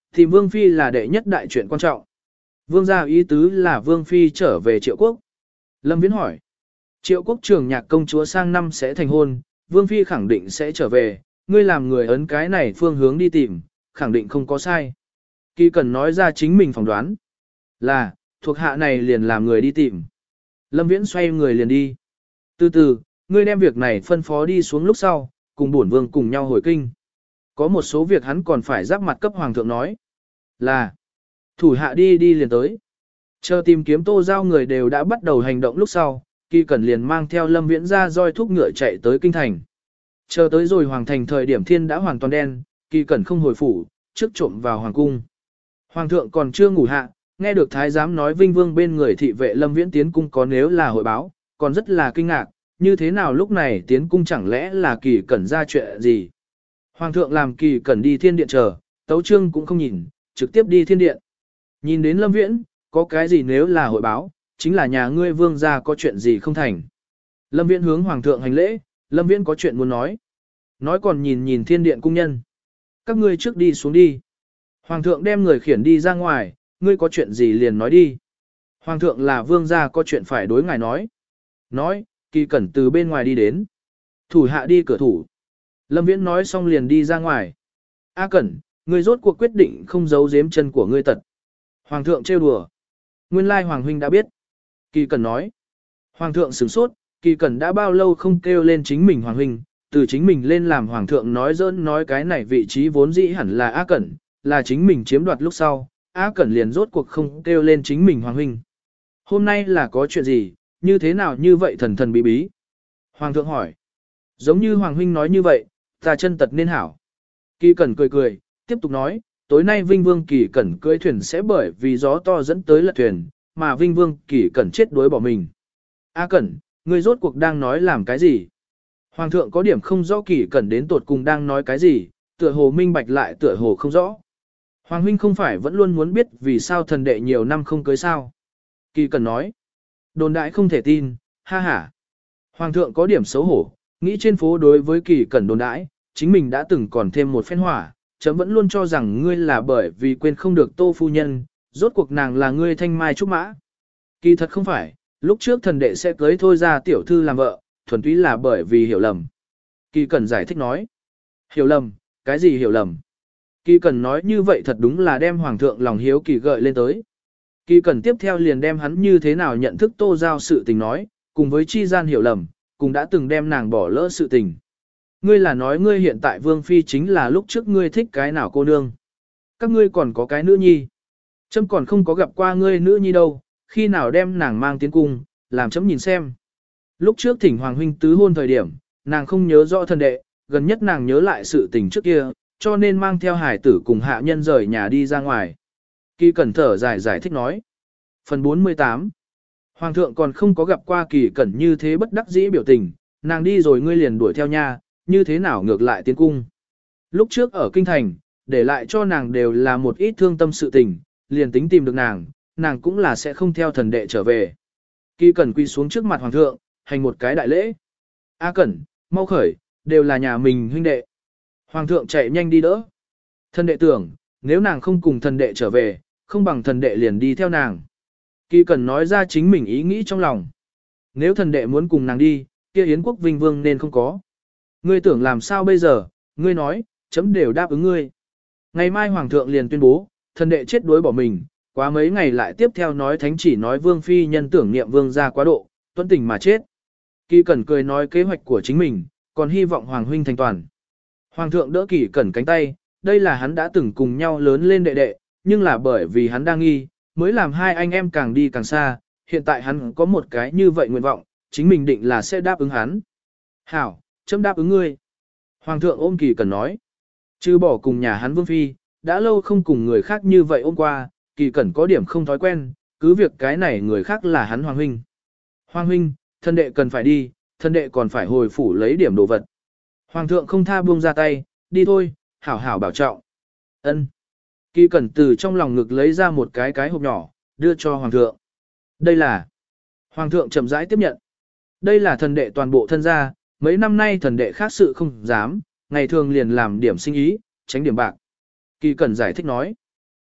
A: Thì Vương Phi là đệ nhất đại chuyện quan trọng. Vương gia ý tứ là Vương Phi trở về Triệu Quốc. Lâm Viễn hỏi. Triệu Quốc trường nhạc công chúa sang năm sẽ thành hôn, Vương Phi khẳng định sẽ trở về, ngươi làm người ấn cái này phương hướng đi tìm, khẳng định không có sai. Kỳ Cẩn nói ra chính mình phỏng đoán. Là, thuộc hạ này liền làm người đi tìm. Lâm Viễn xoay người liền đi. Từ từ, ngươi đem việc này phân phó đi xuống lúc sau, cùng bổn vương cùng nhau hồi kinh. Có một số việc hắn còn phải giáp mặt cấp hoàng thượng nói. Là, thủ hạ đi liền tới. Chờ tìm kiếm Tô Giao người đều đã bắt đầu hành động lúc sau, Kỳ Cẩn liền mang theo Lâm Viễn ra roi thúc ngựa chạy tới kinh thành. Chờ tới rồi hoàng thành thời điểm thiên đã hoàn toàn đen, Kỳ Cẩn không hồi phủ, trước trộm vào hoàng cung. Hoàng thượng còn chưa ngủ hạ, nghe được thái giám nói Vinh Vương bên người thị vệ Lâm Viễn tiến cung có nếu là hội báo, còn rất là kinh ngạc, như thế nào lúc này tiến cung chẳng lẽ là Kỳ Cẩn ra chuyện gì. Hoàng thượng làm Kỳ Cẩn đi thiên điện chờ, Tấu Trương cũng không nhìn, trực tiếp đi thiên điện. Nhìn đến Lâm Viễn, có cái gì nếu là hội báo, chính là nhà ngươi vương gia có chuyện gì không thành. Lâm Viễn hướng hoàng thượng hành lễ, Lâm Viễn có chuyện muốn nói. Nói còn nhìn thiên điện cung nhân. Các ngươi trước đi xuống đi. Hoàng thượng đem người khiển đi ra ngoài, ngươi có chuyện gì liền nói đi. Hoàng thượng là vương gia có chuyện phải đối ngài nói. Nói, Kỳ Cẩn từ bên ngoài đi đến. Thủ hạ đi cửa thủ. Lâm Viễn nói xong liền đi ra ngoài. A Cẩn, ngươi rốt cuộc quyết định không giấu giếm chân của ngươi tật. Hoàng thượng trêu đùa. Nguyên lai Hoàng huynh đã biết. Kỳ Cẩn nói. Hoàng thượng sửng sốt, Kỳ Cẩn đã bao lâu không kêu lên chính mình Hoàng huynh, từ chính mình lên làm Hoàng thượng nói giỡn nói cái này vị trí vốn dĩ hẳn là A Cẩn, là chính mình chiếm đoạt lúc sau, A Cẩn liền rốt cuộc không kêu lên chính mình Hoàng huynh. Hôm nay là có chuyện gì, như thế nào như vậy thần thần bí bí? Hoàng thượng hỏi. Giống như Hoàng huynh nói như vậy, ta chân tật nên hảo. Kỳ Cẩn cười cười, tiếp tục nói, tối nay Vinh Vương Kỳ Cẩn cưỡi thuyền sẽ bởi vì gió to dẫn tới lật thuyền, mà Vinh Vương Kỳ Cẩn chết đuối bỏ mình. A Cẩn, ngươi rốt cuộc đang nói làm cái gì? Hoàng thượng có điểm không rõ Kỳ Cẩn đến tột cùng đang nói cái gì, tựa hồ minh bạch lại tựa hồ không rõ. Hoàng huynh không phải vẫn luôn muốn biết vì sao thần đệ nhiều năm không cưới sao? Kỳ Cẩn nói. Đồn đại không thể tin, ha ha. Hoàng thượng có điểm xấu hổ, nghĩ trên phố đối với Kỳ Cẩn đồn đãi, chính mình đã từng còn thêm một phen hỏa, chấm vẫn luôn cho rằng ngươi là bởi vì quên không được Tô phu nhân, rốt cuộc nàng là ngươi thanh mai trúc mã. Kỳ thật không phải, lúc trước thần đệ sẽ cưới thôi ra tiểu thư làm vợ, thuần túy là bởi vì hiểu lầm. Kỳ Cẩn giải thích nói. Hiểu lầm, cái gì hiểu lầm? Kỳ Cẩn nói như vậy thật đúng là đem hoàng thượng lòng hiếu kỳ gợi lên tới. Kỳ Cẩn tiếp theo liền đem hắn như thế nào nhận thức Tô Giao sự tình nói, cùng với chi gian hiểu lầm, cùng đã từng đem nàng bỏ lỡ sự tình. Ngươi là nói ngươi hiện tại vương phi chính là lúc trước ngươi thích cái nào cô nương. Các ngươi còn có cái nữ nhi. Chấm còn không có gặp qua ngươi nữ nhi đâu, khi nào đem nàng mang tiến cung, làm chấm nhìn xem. Lúc trước thỉnh hoàng huynh tứ hôn thời điểm, nàng không nhớ rõ thân đệ, gần nhất nàng nhớ lại sự tình trước kia, cho nên mang theo hải tử cùng hạ nhân rời nhà đi ra ngoài. Kỳ Cẩn thở dài giải thích nói. Phần 48. Hoàng thượng còn không có gặp qua Kỳ Cẩn như thế bất đắc dĩ biểu tình, nàng đi rồi ngươi liền đuổi theo nha, như thế nào ngược lại tiến cung. Lúc trước ở kinh thành, để lại cho nàng đều là một ít thương tâm sự tình, liền tính tìm được nàng cũng là sẽ không theo thần đệ trở về. Kỳ Cẩn quỳ xuống trước mặt hoàng thượng, hành một cái đại lễ. A Cẩn, mau khởi, đều là nhà mình huynh đệ. Hoàng thượng chạy nhanh đi đỡ. Thần đệ tưởng, nếu nàng không cùng thần đệ trở về, không bằng thần đệ liền đi theo nàng. Kỳ Cẩn nói ra chính mình ý nghĩ trong lòng. Nếu thần đệ muốn cùng nàng đi, kia Yến quốc Vinh Vương nên không có. Ngươi tưởng làm sao bây giờ, ngươi nói, chấm đều đáp ứng ngươi. Ngày mai hoàng thượng liền tuyên bố, thần đệ chết đuối bỏ mình, quá mấy ngày lại tiếp theo nói thánh chỉ nói vương phi nhân tưởng niệm vương gia quá độ, tuân tình mà chết. Kỳ Cẩn cười nói kế hoạch của chính mình, còn hy vọng hoàng huynh thành toàn. Hoàng thượng đỡ Kỳ Cẩn cánh tay, đây là hắn đã từng cùng nhau lớn lên đệ đệ, nhưng là bởi vì hắn đang nghi, mới làm hai anh em càng đi càng xa, hiện tại hắn có một cái như vậy nguyện vọng, chính mình định là sẽ đáp ứng hắn. Hảo, chấm đáp ứng ngươi. Hoàng thượng ôm Kỳ Cẩn nói, chứ bỏ cùng nhà hắn vương phi, đã lâu không cùng người khác như vậy ôm qua, Kỳ Cẩn có điểm không thói quen, cứ việc cái này người khác là hắn Hoàng huynh. Hoàng huynh, thân đệ cần phải đi, thân đệ còn phải hồi phủ lấy điểm đồ vật. Hoàng thượng không tha buông ra tay, đi thôi, hảo hảo bảo trọng. Ân. Kỳ Cẩn từ trong lòng ngực lấy ra một cái hộp nhỏ, đưa cho Hoàng thượng. Đây là. Hoàng thượng chậm rãi tiếp nhận. Đây là thần đệ toàn bộ thân gia, mấy năm nay thần đệ khác sự không dám, ngày thường liền làm điểm sinh ý, tránh điểm bạc. Kỳ Cẩn giải thích nói.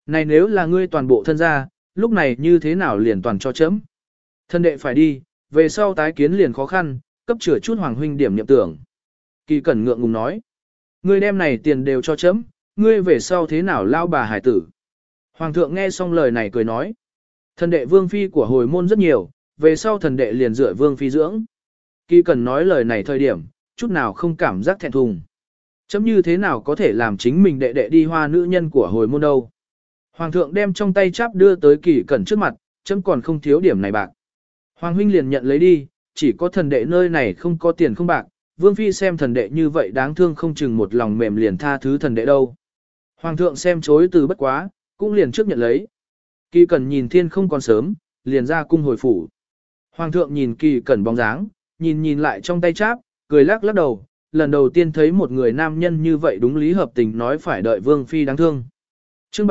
A: Này nếu là ngươi toàn bộ thân gia, lúc này như thế nào liền toàn cho chấm. Thân đệ phải đi, về sau tái kiến liền khó khăn, cấp chữa chút hoàng huynh điểm nhậm tưởng. Kỳ Cẩn ngượng ngùng nói. Ngươi đem này tiền đều cho chấm, ngươi về sau thế nào lao bà hải tử. Hoàng thượng nghe xong lời này cười nói. Thần đệ vương phi của hồi môn rất nhiều, về sau thần đệ liền dựa vương phi dưỡng. Kỳ Cẩn nói lời này thời điểm, chút nào không cảm giác thẹn thùng. Chấm như thế nào có thể làm chính mình đệ đệ đi hoa nữ nhân của hồi môn đâu. Hoàng thượng đem trong tay cháp đưa tới Kỳ Cẩn trước mặt, chấm còn không thiếu điểm này bạc. Hoàng huynh liền nhận lấy đi, chỉ có thần đệ nơi này không có tiền không bạc, vương phi xem thần đệ như vậy đáng thương không chừng một lòng mềm liền tha thứ thần đệ đâu. Hoàng thượng xem chối từ bất quá, cũng liền trước nhận lấy. Kỳ Cẩn nhìn thiên không còn sớm, liền ra cung hồi phủ. Hoàng thượng nhìn Kỳ Cẩn bóng dáng, nhìn lại trong tay cháp, cười lắc lắc đầu, lần đầu tiên thấy một người nam nhân như vậy đúng lý hợp tình nói phải đợi vương phi đáng thương. Chương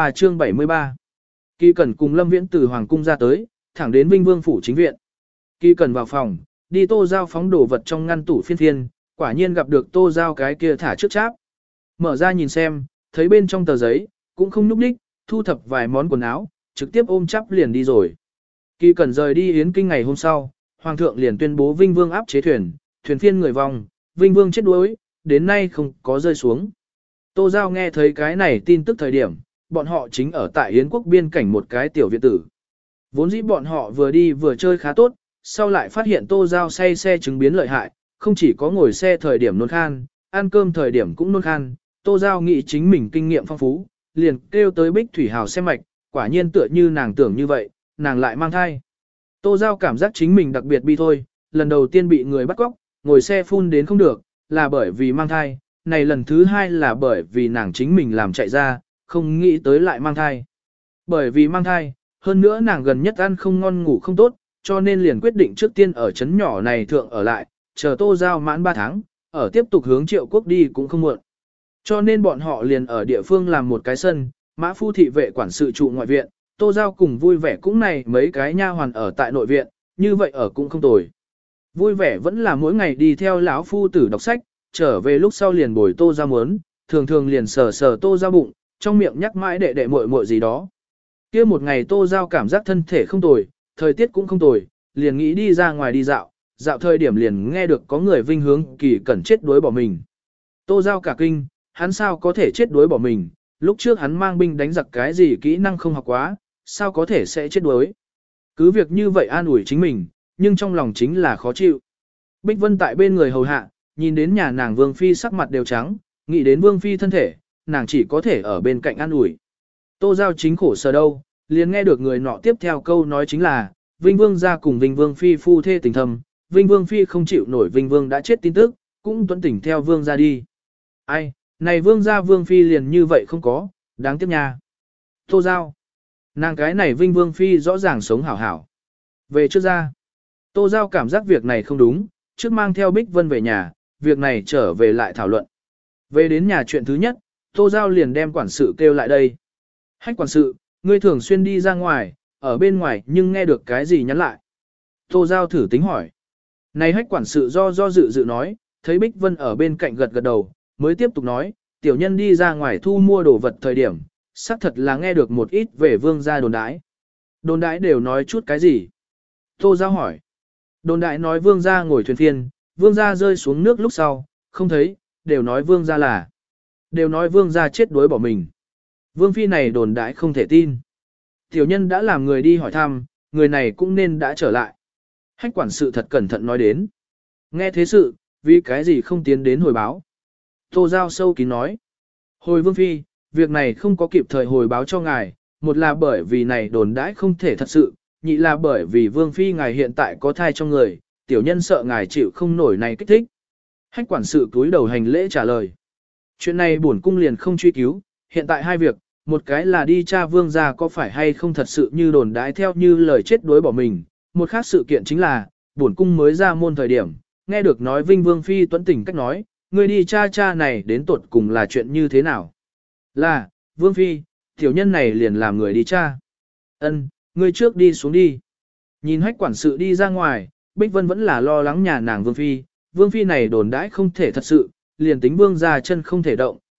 A: 73 Kỳ Cẩn cùng Lâm Viễn từ hoàng cung ra tới, thẳng đến Vinh Vương phủ chính viện. Kỳ Cẩn vào phòng, đi Tô Giao phóng đồ vật trong ngăn tủ phiên thiên, quả nhiên gặp được Tô Giao cái kia thả trước cháp. Mở ra nhìn xem, thấy bên trong tờ giấy, cũng không nhúc đích, thu thập vài món quần áo, trực tiếp ôm chắp liền đi rồi. Kỳ Cẩn rời đi Yến Kinh ngày hôm sau, Hoàng thượng liền tuyên bố Vinh Vương áp chế thuyền, thuyền phiên người vòng, Vinh Vương chết đuối, đến nay không có rơi xuống. Tô Giao nghe thấy cái này tin tức thời điểm, bọn họ chính ở tại Yến quốc biên cảnh một cái tiểu viện tử. Vốn dĩ bọn họ vừa đi vừa chơi khá tốt, sau lại phát hiện Tô Giao say xe chứng biến lợi hại, không chỉ có ngồi xe thời điểm nôn khan, ăn cơm thời điểm cũng nôn khan, Tô Giao nghĩ chính mình kinh nghiệm phong phú, liền kêu tới Bích Thủy Hào xem mạch, quả nhiên tựa như nàng tưởng như vậy, nàng lại mang thai. Tô Giao cảm giác chính mình đặc biệt bi thôi, lần đầu tiên bị người bắt cóc, ngồi xe phun đến không được, là bởi vì mang thai, này lần thứ hai là bởi vì nàng chính mình làm chạy ra, không nghĩ tới lại mang thai. Bởi vì mang thai, hơn nữa nàng gần nhất ăn không ngon ngủ không tốt, cho nên liền quyết định trước tiên ở trấn nhỏ này thượng ở lại, chờ Tô Giao mãn 3 tháng, ở tiếp tục hướng Triệu Quốc đi cũng không muộn. Cho nên bọn họ liền ở địa phương làm một cái sân, Mã Phu thị vệ quản sự trụ ngoại viện, Tô Giao cùng vui vẻ cũng này mấy cái nha hoàn ở tại nội viện, như vậy ở cũng không tồi. Vui vẻ vẫn là mỗi ngày đi theo lão phu tử đọc sách, trở về lúc sau liền bồi Tô Giao muốn, thường thường liền sờ sờ Tô Giao bụng, trong miệng nhắc mãi đệ đệ muội muội gì đó. Kia một ngày Tô Giao cảm giác thân thể không tồi, thời tiết cũng không tồi, liền nghĩ đi ra ngoài đi dạo, dạo thời điểm liền nghe được có người vinh hướng Kỳ Cẩn chết đuối bỏ mình. Tô Giao cả kinh, hắn sao có thể chết đuối bỏ mình, lúc trước hắn mang binh đánh giặc cái gì kỹ năng không học quá, sao có thể sẽ chết đuối. Cứ việc như vậy an ủi chính mình, nhưng trong lòng chính là khó chịu. Bích Vân tại bên người hầu hạ, nhìn đến nhà nàng Vương Phi sắc mặt đều trắng, nghĩ đến Vương Phi thân thể, nàng chỉ có thể ở bên cạnh an ủi. Tô Giao chính khổ sở đâu, liền nghe được người nọ tiếp theo câu nói chính là, Vinh Vương ra cùng Vinh Vương Phi phu thê tình thâm, Vinh Vương Phi không chịu nổi Vinh Vương đã chết tin tức, cũng tuấn tỉnh theo Vương ra đi. Ai, này Vương ra Vương Phi liền như vậy không có, đáng tiếc nha. Tô Giao, nàng cái này Vinh Vương Phi rõ ràng sống hảo hảo. Về trước ra, Tô Giao cảm giác việc này không đúng, trước mang theo Bích Vân về nhà, việc này trở về lại thảo luận. Về đến nhà chuyện thứ nhất, Tô Giao liền đem quản sự kêu lại đây. Hách quản sự, ngươi thường xuyên đi ra ngoài, ở bên ngoài nhưng nghe được cái gì nhắn lại. Tô Giao thử tính hỏi. Này hách quản sự do dự nói, thấy Bích Vân ở bên cạnh gật gật đầu, mới tiếp tục nói, tiểu nhân đi ra ngoài thu mua đồ vật thời điểm, xác thật là nghe được một ít về Vương gia đồn đãi. Đồn đãi đều nói chút cái gì? Tô Giao hỏi. Đồn đãi nói Vương gia ngồi thuyền phiên, Vương gia rơi xuống nước lúc sau, không thấy, đều nói Vương gia là. Đều nói Vương gia chết đuối bỏ mình. Vương Phi này đồn đãi không thể tin. Tiểu nhân đã làm người đi hỏi thăm, người này cũng nên đã trở lại. Hách quản sự thật cẩn thận nói đến. Nghe thế sự, vì cái gì không tiến đến hồi báo. Tô Giao sâu kín nói. Hồi Vương Phi, việc này không có kịp thời hồi báo cho ngài, một là bởi vì này đồn đãi không thể thật sự, nhị là bởi vì Vương Phi ngài hiện tại có thai trong người, tiểu nhân sợ ngài chịu không nổi này kích thích. Hách quản sự cúi đầu hành lễ trả lời. Chuyện này bổn cung liền không truy cứu, hiện tại hai việc, một cái là đi tra Vương gia có phải hay không thật sự như đồn đãi theo như lời chết đuối bỏ mình, một khác sự kiện chính là, bổn cung mới ra môn thời điểm, nghe được nói Vinh Vương Phi tuấn tỉnh cách nói, người đi cha này đến tuột cùng là chuyện như thế nào. Là, Vương Phi, tiểu nhân này liền làm người đi cha. Ân, ngươi trước đi xuống đi. Nhìn hách quản sự đi ra ngoài, Bích Vân vẫn là lo lắng nhà nàng Vương Phi, Vương Phi này đồn đãi không thể thật sự, liền tính Vương gia chân không thể động,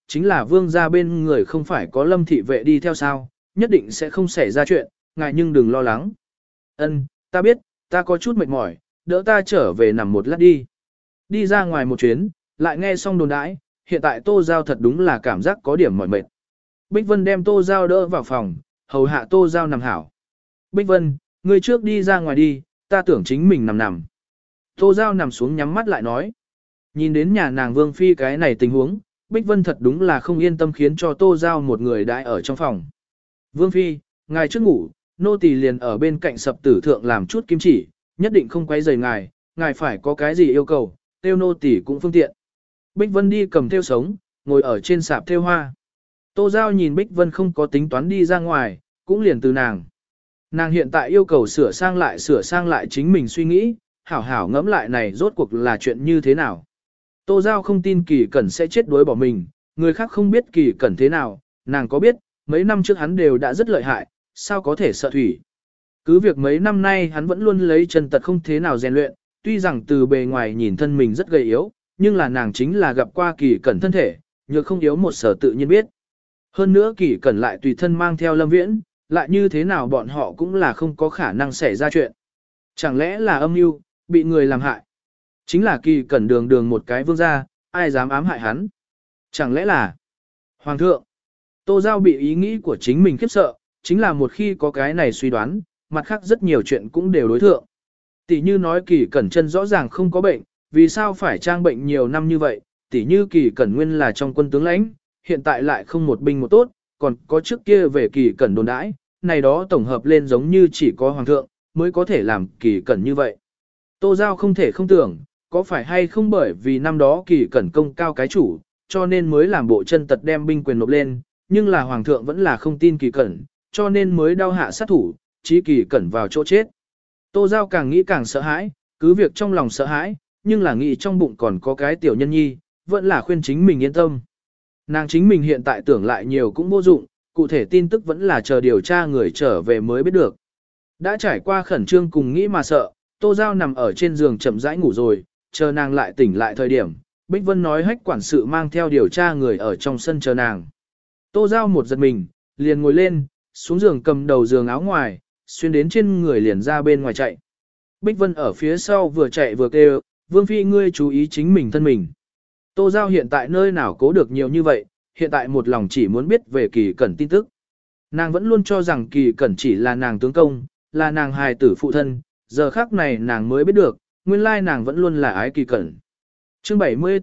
A: chính là vương gia bên người không phải có Lâm thị vệ đi theo sao, nhất định sẽ không xảy ra chuyện, ngài nhưng đừng lo lắng. Ân, ta biết, ta có chút mệt mỏi, đỡ ta trở về nằm một lát đi. Đi ra ngoài một chuyến, lại nghe xong đồn đãi, hiện tại Tô Giao thật đúng là cảm giác có điểm mỏi mệt. Bích Vân đem Tô Giao đỡ vào phòng, hầu hạ Tô Giao nằm hảo. Bích Vân, ngươi trước đi ra ngoài đi, ta tưởng chính mình nằm. Tô Giao nằm xuống nhắm mắt lại nói. Nhìn đến nhà nàng Vương Phi cái này tình huống, Bích Vân thật đúng là không yên tâm khiến cho Tô Giao một người đãi ở trong phòng. Vương Phi, ngài trước ngủ, nô tỳ liền ở bên cạnh sập tử thượng làm chút kim chỉ, nhất định không quấy rầy ngài phải có cái gì yêu cầu, tiêu nô tỳ cũng phương tiện. Bích Vân đi cầm theo sống, ngồi ở trên sạp theo hoa. Tô Giao nhìn Bích Vân không có tính toán đi ra ngoài, cũng liền từ nàng. Nàng hiện tại yêu cầu sửa sang lại chính mình suy nghĩ, hảo hảo ngẫm lại này rốt cuộc là chuyện như thế nào. Tô Giao không tin Kỳ Cẩn sẽ chết đuối bỏ mình, người khác không biết Kỳ Cẩn thế nào, nàng có biết, mấy năm trước hắn đều đã rất lợi hại, sao có thể sợ thủy. Cứ việc mấy năm nay hắn vẫn luôn lấy chân tật không thế nào rèn luyện, tuy rằng từ bề ngoài nhìn thân mình rất gầy yếu, nhưng là nàng chính là gặp qua Kỳ Cẩn thân thể, nhược không yếu một sở tự nhiên biết. Hơn nữa Kỳ Cẩn lại tùy thân mang theo Lâm Viễn, lại như thế nào bọn họ cũng là không có khả năng xảy ra chuyện. Chẳng lẽ là âm mưu, bị người làm hại? Chính là Kỳ Cẩn đường một cái vương gia, ai dám ám hại hắn? Chẳng lẽ là Hoàng thượng? Tô Giao bị ý nghĩ của chính mình khiếp sợ, chính là một khi có cái này suy đoán, mặt khác rất nhiều chuyện cũng đều đối thượng. Tỷ như nói Kỳ Cẩn chân rõ ràng không có bệnh, vì sao phải trang bệnh nhiều năm như vậy? Tỷ như Kỳ Cẩn nguyên là trong quân tướng lãnh, hiện tại lại không một binh một tốt, còn có trước kia về Kỳ Cẩn đồn đãi, này đó tổng hợp lên giống như chỉ có Hoàng thượng mới có thể làm Kỳ Cẩn như vậy. Tô Giao không thể không tưởng, có phải hay không bởi vì năm đó Kỳ Cẩn công cao cái chủ, cho nên mới làm bộ chân tật đem binh quyền nộp lên, nhưng là Hoàng thượng vẫn là không tin Kỳ Cẩn, cho nên mới đau hạ sát thủ, chí Kỳ Cẩn vào chỗ chết. Tô Giao càng nghĩ càng sợ hãi, cứ việc trong lòng sợ hãi, nhưng là nghĩ trong bụng còn có cái tiểu nhân nhi, vẫn là khuyên chính mình yên tâm. Nàng chính mình hiện tại tưởng lại nhiều cũng vô dụng, cụ thể tin tức vẫn là chờ điều tra người trở về mới biết được. Đã trải qua khẩn trương cùng nghĩ mà sợ, Tô Giao nằm ở trên giường chậm rãi ngủ rồi, chờ nàng lại tỉnh lại thời điểm, Bích Vân nói hách quản sự mang theo điều tra người ở trong sân chờ nàng. Tô Giao một giật mình, liền ngồi lên, xuống giường cầm đầu giường áo ngoài, xuyên đến trên người liền ra bên ngoài chạy. Bích Vân ở phía sau vừa chạy vừa kêu, Vương Phi ngươi chú ý chính mình thân mình. Tô Giao hiện tại nơi nào cố được nhiều như vậy, hiện tại một lòng chỉ muốn biết về Kỳ Cẩn tin tức. Nàng vẫn luôn cho rằng Kỳ Cẩn chỉ là nàng tướng công, là nàng hài tử phụ thân, giờ khác này nàng mới biết được, nguyên lai nàng vẫn luôn là ái Kỳ Cẩn. Chương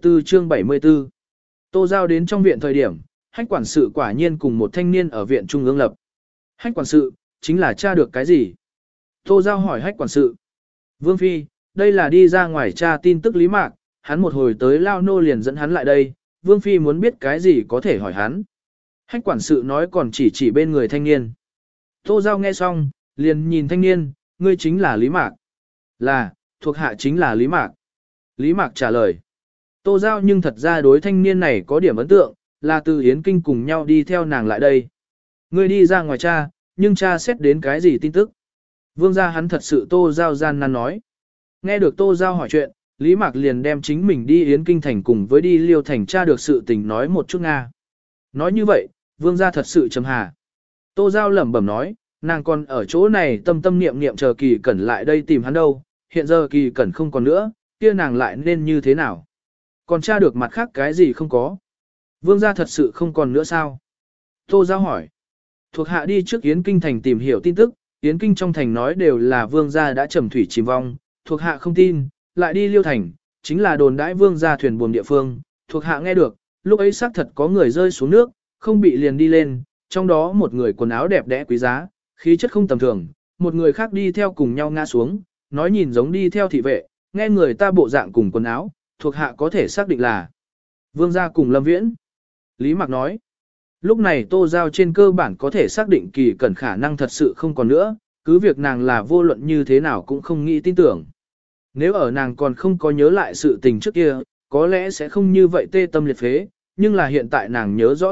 A: 74 Tô Giao đến trong viện thời điểm, hách quản sự quả nhiên cùng một thanh niên ở viện trung ương lập. Hách quản sự, chính là tra được cái gì? Tô Giao hỏi hách quản sự. Vương Phi, đây là đi ra ngoài tra tin tức Lý Mạc, hắn một hồi tới Lao Nô liền dẫn hắn lại đây, Vương Phi muốn biết cái gì có thể hỏi hắn. Hách quản sự nói còn chỉ bên người thanh niên. Tô Giao nghe xong, liền nhìn thanh niên, ngươi chính là Lý Mạc. Là, thuộc hạ chính là Lý Mạc. Lý Mạc trả lời. Tô Giao nhưng thật ra đối thanh niên này có điểm ấn tượng, là từ Yến Kinh cùng nhau đi theo nàng lại đây. Ngươi đi ra ngoài cha, nhưng cha xét đến cái gì tin tức? Vương gia hắn thật sự Tô Giao gian nan nói. Nghe được Tô Giao hỏi chuyện, Lý Mạc liền đem chính mình đi Yến Kinh thành cùng với đi Liêu thành tra được sự tình nói một chút Nga. Nói như vậy, Vương gia thật sự trầm hà. Tô Giao lẩm bẩm nói, nàng còn ở chỗ này tâm tâm niệm niệm chờ Kỳ Cẩn lại đây tìm hắn đâu, hiện giờ Kỳ Cẩn không còn nữa, kia nàng lại nên như thế nào? Còn tra được mặt khác cái gì không có? Vương gia thật sự không còn nữa sao? Tô Giao hỏi. Thuộc hạ đi trước Yến Kinh thành tìm hiểu tin tức, Yến Kinh trong thành nói đều là Vương gia đã trầm thủy chìm vong, thuộc hạ không tin, lại đi Liêu thành, chính là đồn đãi Vương gia thuyền buồm địa phương, thuộc hạ nghe được, lúc ấy xác thật có người rơi xuống nước, không bị liền đi lên, trong đó một người quần áo đẹp đẽ quý giá, khí chất không tầm thường, một người khác đi theo cùng nhau ngã xuống, nói nhìn giống đi theo thị vệ, nghe người ta bộ dạng cùng quần áo, thuộc hạ có thể xác định là Vương gia cùng Lâm Viễn. Lý Mạc nói, lúc này Tô Giao trên cơ bản có thể xác định Kỳ Cẩn khả năng thật sự không còn nữa, cứ việc nàng là vô luận như thế nào cũng không nghĩ tin tưởng. Nếu ở nàng còn không có nhớ lại sự tình trước kia, có lẽ sẽ không như vậy tê tâm liệt phế, nhưng là hiện tại nàng nhớ rõ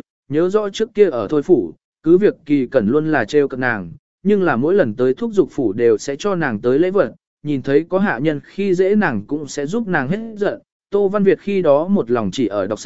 A: trước kia ở Thôi Phủ, cứ việc Kỳ Cẩn luôn là trêu cợt nàng, nhưng là mỗi lần tới thúc dục phủ đều sẽ cho nàng tới lễ vật, nhìn thấy có hạ nhân khi dễ nàng cũng sẽ giúp nàng hết giận. Tô Văn Việt khi đó một lòng chỉ ở đọc sách,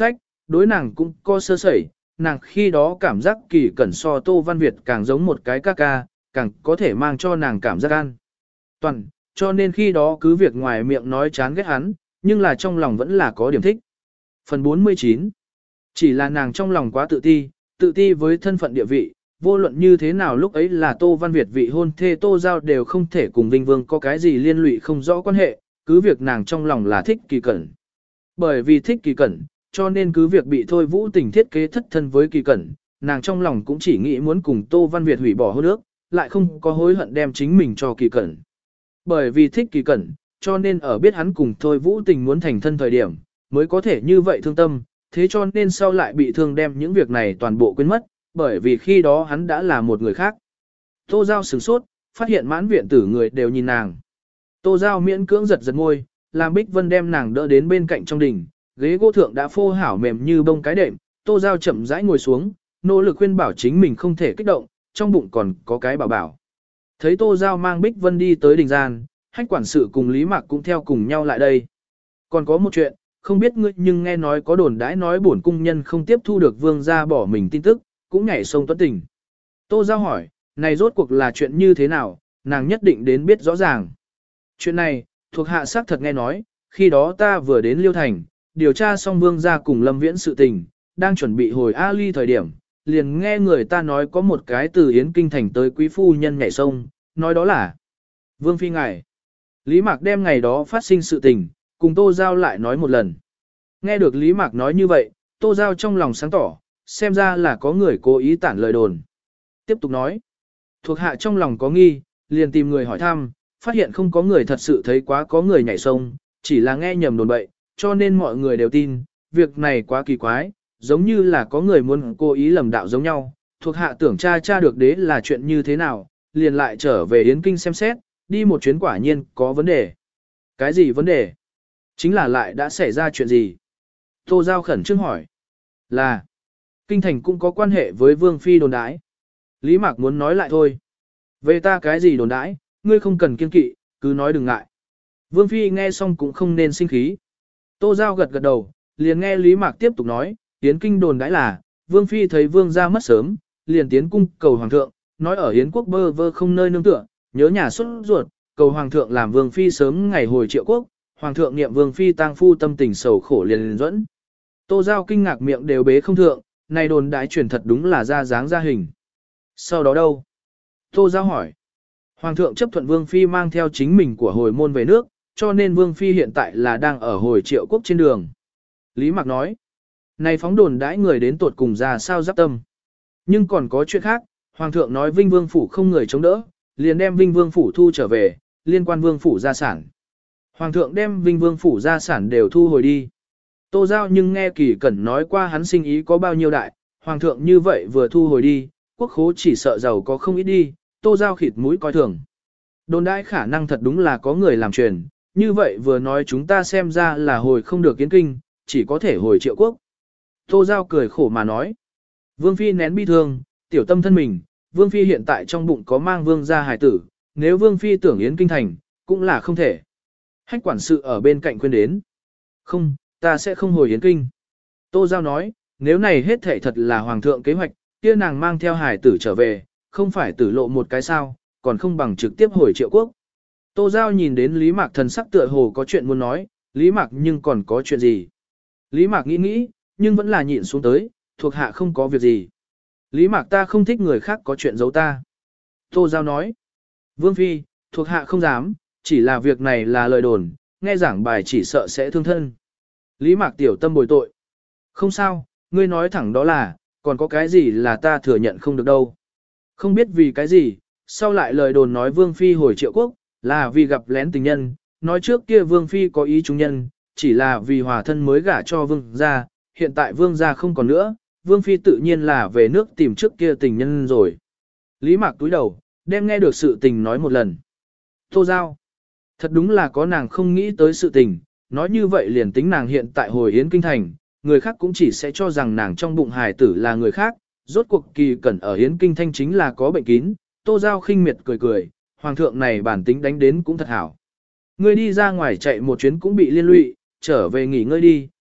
A: đối nàng cũng có sơ sẩy, nàng khi đó cảm giác Kỳ Cẩn so Tô Văn Việt càng giống một cái ca ca, càng có thể mang cho nàng cảm giác an toàn, cho nên khi đó cứ việc ngoài miệng nói chán ghét hắn, nhưng là trong lòng vẫn là có điểm thích. Phần 49. Chỉ là nàng trong lòng quá tự ti với thân phận địa vị, vô luận như thế nào lúc ấy là Tô Văn Việt vị hôn thê Tô Giao đều không thể cùng Vinh Vương có cái gì liên lụy không rõ quan hệ, cứ việc nàng trong lòng là thích Kỳ Cẩn. Bởi vì thích Kỳ Cẩn, cho nên cứ việc bị Thôi Vũ Tình thiết kế thất thân với Kỳ Cẩn, nàng trong lòng cũng chỉ nghĩ muốn cùng Tô Văn Việt hủy bỏ hôn ước, lại không có hối hận đem chính mình cho Kỳ Cẩn. Bởi vì thích Kỳ Cẩn, cho nên ở biết hắn cùng Thôi Vũ Tình muốn thành thân thời điểm, mới có thể như vậy thương tâm, thế cho nên sau lại bị thương đem những việc này toàn bộ quên mất, bởi vì khi đó hắn đã là một người khác. Tô Giao sửng sốt, phát hiện mãn viện tử người đều nhìn nàng. Tô Giao miễn cưỡng giật giật môi, làm Bích Vân đem nàng đỡ đến bên cạnh trong đỉnh, ghế gỗ thượng đã phô hảo mềm như bông cái đệm, Tô Giao chậm rãi ngồi xuống, nỗ lực khuyên bảo chính mình không thể kích động, trong bụng còn có cái bảo bảo. Thấy Tô Giao mang Bích Vân đi tới đình gian, Hách quản sự cùng Lý Mạc cũng theo cùng nhau lại đây. Còn có một chuyện, không biết ngươi nhưng nghe nói có đồn đãi nói bổn cung nhân không tiếp thu được vương gia bỏ mình tin tức, cũng nhảy sông tuấn tình. Tô Giao hỏi, này rốt cuộc là chuyện như thế nào, nàng nhất định đến biết rõ ràng. Chuyện này, thuộc hạ xác thật nghe nói, khi đó ta vừa đến Liêu Thành, điều tra xong vương gia cùng Lâm Viễn sự tình, đang chuẩn bị hồi A Ly thời điểm, liền nghe người ta nói có một cái từ Yến Kinh Thành tới quý phu nhân nhảy sông, nói đó là Vương Phi ngài. Lý Mạc đem ngày đó phát sinh sự tình, cùng Tô Giao lại nói một lần. Nghe được Lý Mạc nói như vậy, Tô Giao trong lòng sáng tỏ, xem ra là có người cố ý tản lời đồn. Tiếp tục nói, thuộc hạ trong lòng có nghi, liền tìm người hỏi thăm, phát hiện không có người thật sự thấy quá có người nhảy sông, chỉ là nghe nhầm đồn bậy, cho nên mọi người đều tin, việc này quá kỳ quái, giống như là có người muốn cố ý lầm đạo giống nhau, thuộc hạ tưởng tra được đế là chuyện như thế nào, liền lại trở về Yến Kinh xem xét, đi một chuyến quả nhiên có vấn đề. Cái gì vấn đề? Chính là lại đã xảy ra chuyện gì? Tô Giao khẩn trương hỏi. Là, Kinh Thành cũng có quan hệ với Vương Phi đồn đãi. Lý Mạc muốn nói lại thôi. Về ta cái gì đồn đãi, ngươi không cần kiên kỵ, cứ nói đừng ngại. Vương Phi nghe xong cũng không nên sinh khí. Tô Giao gật gật đầu, liền nghe Lý Mạc tiếp tục nói, Yến Kinh đồn đãi là, Vương Phi thấy Vương gia mất sớm, liền tiến cung cầu Hoàng thượng, nói ở Yến quốc bơ vơ không nơi nương tựa, nhớ nhà xuất ruột, cầu Hoàng thượng làm Vương Phi sớm ngày hồi Triệu quốc, Hoàng thượng niệm Vương Phi tang phu tâm tình sầu khổ liền dẫn. Tô Giao kinh ngạc miệng đều bế không thượng, này đồn đãi truyền thật đúng là ra dáng ra hình. Sau đó đâu? Tô Giao hỏi. Hoàng thượng chấp thuận Vương Phi mang theo chính mình của hồi môn về nước, cho nên Vương Phi hiện tại là đang ở hồi Triệu quốc trên đường. Lý Mạc nói. Này phóng đồn đãi người đến tột cùng ra sao giáp tâm. Nhưng còn có chuyện khác, Hoàng thượng nói Vinh Vương Phủ không người chống đỡ, liền đem Vinh Vương Phủ thu trở về, liên quan Vương Phủ gia sản. Hoàng thượng đem Vinh Vương Phủ gia sản đều thu hồi đi. Tô Giao nhưng nghe Kỳ Cẩn nói qua hắn sinh ý có bao nhiêu đại, Hoàng thượng như vậy vừa thu hồi đi, quốc khố chỉ sợ giàu có không ít đi, Tô Giao khịt mũi coi thường. Đồn đãi khả năng thật đúng là có người làm truyền, như vậy vừa nói chúng ta xem ra là hồi không được Yến Kinh, chỉ có thể hồi Triệu quốc. Tô Giao cười khổ mà nói. Vương Phi nén bi thương, tiểu tâm thân mình, Vương Phi hiện tại trong bụng có mang Vương gia hài tử, nếu Vương Phi tưởng Yến Kinh thành, cũng là không thể. Hách quản sự ở bên cạnh khuyên đến. Không, ta sẽ không hồi Yến Kinh. Tô Giao nói, nếu này hết thảy thật là Hoàng thượng kế hoạch, kia nàng mang theo hài tử trở về, không phải tử lộ một cái sao, còn không bằng trực tiếp hồi Triệu quốc. Tô Giao nhìn đến Lý Mạc thần sắc tựa hồ có chuyện muốn nói, Lý Mạc nhưng còn có chuyện gì? Lý Mạc nghĩ, nhưng vẫn là nhịn xuống tới, thuộc hạ không có việc gì. Lý Mạc ta không thích người khác có chuyện giấu ta. Tô Giao nói, Vương Phi, thuộc hạ không dám, chỉ là việc này là lời đồn, nghe giảng bài chỉ sợ sẽ thương thân. Lý Mạc tiểu tâm bồi tội. Không sao, ngươi nói thẳng đó là, còn có cái gì là ta thừa nhận không được đâu. Không biết vì cái gì, sau lại lời đồn nói Vương Phi hồi Triệu quốc, là vì gặp lén tình nhân, nói trước kia Vương Phi có ý trung nhân, chỉ là vì hòa thân mới gả cho Vương gia, hiện tại Vương gia không còn nữa, Vương Phi tự nhiên là về nước tìm trước kia tình nhân rồi. Lý Mạc túi đầu, đem nghe được sự tình nói một lần. Tô Giao, thật đúng là có nàng không nghĩ tới sự tình, nói như vậy liền tính nàng hiện tại hồi Yến Kinh thành, người khác cũng chỉ sẽ cho rằng nàng trong bụng hài tử là người khác, rốt cuộc Kỳ Cẩn ở Yến Kinh thanh chính là có bệnh kín. Tô Giao khinh miệt cười cười, Hoàng thượng này bản tính đánh đến cũng thật hảo. Ngươi đi ra ngoài chạy một chuyến cũng bị liên lụy, trở về nghỉ ngơi đi,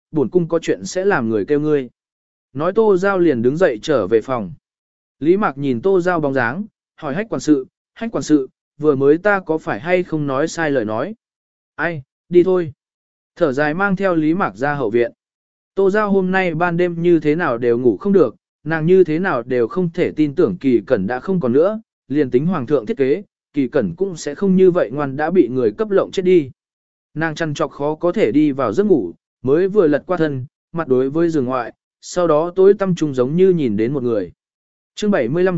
A: bổn cung có chuyện sẽ làm người kêu ngươi. Nói Tô Giao liền đứng dậy trở về phòng. Lý Mạc nhìn Tô Giao bóng dáng, hỏi Hách quản sự, vừa mới ta có phải hay không nói sai lời nói. Ai, đi thôi. Thở dài mang theo Lý Mạc ra hậu viện. Tô Giao hôm nay ban đêm như thế nào đều ngủ không được, nàng như thế nào đều không thể tin tưởng Kỳ Cẩn đã không còn nữa, liền tính hoàng thượng thiết kế, Kỳ Cẩn cũng sẽ không như vậy ngoan đã bị người cấp lộng chết đi. Nàng chăn trọc khó có thể đi vào giấc ngủ, mới vừa lật qua thân, mặt đối với giường ngoại, sau đó tối tăm trung giống như nhìn đến một người. Chương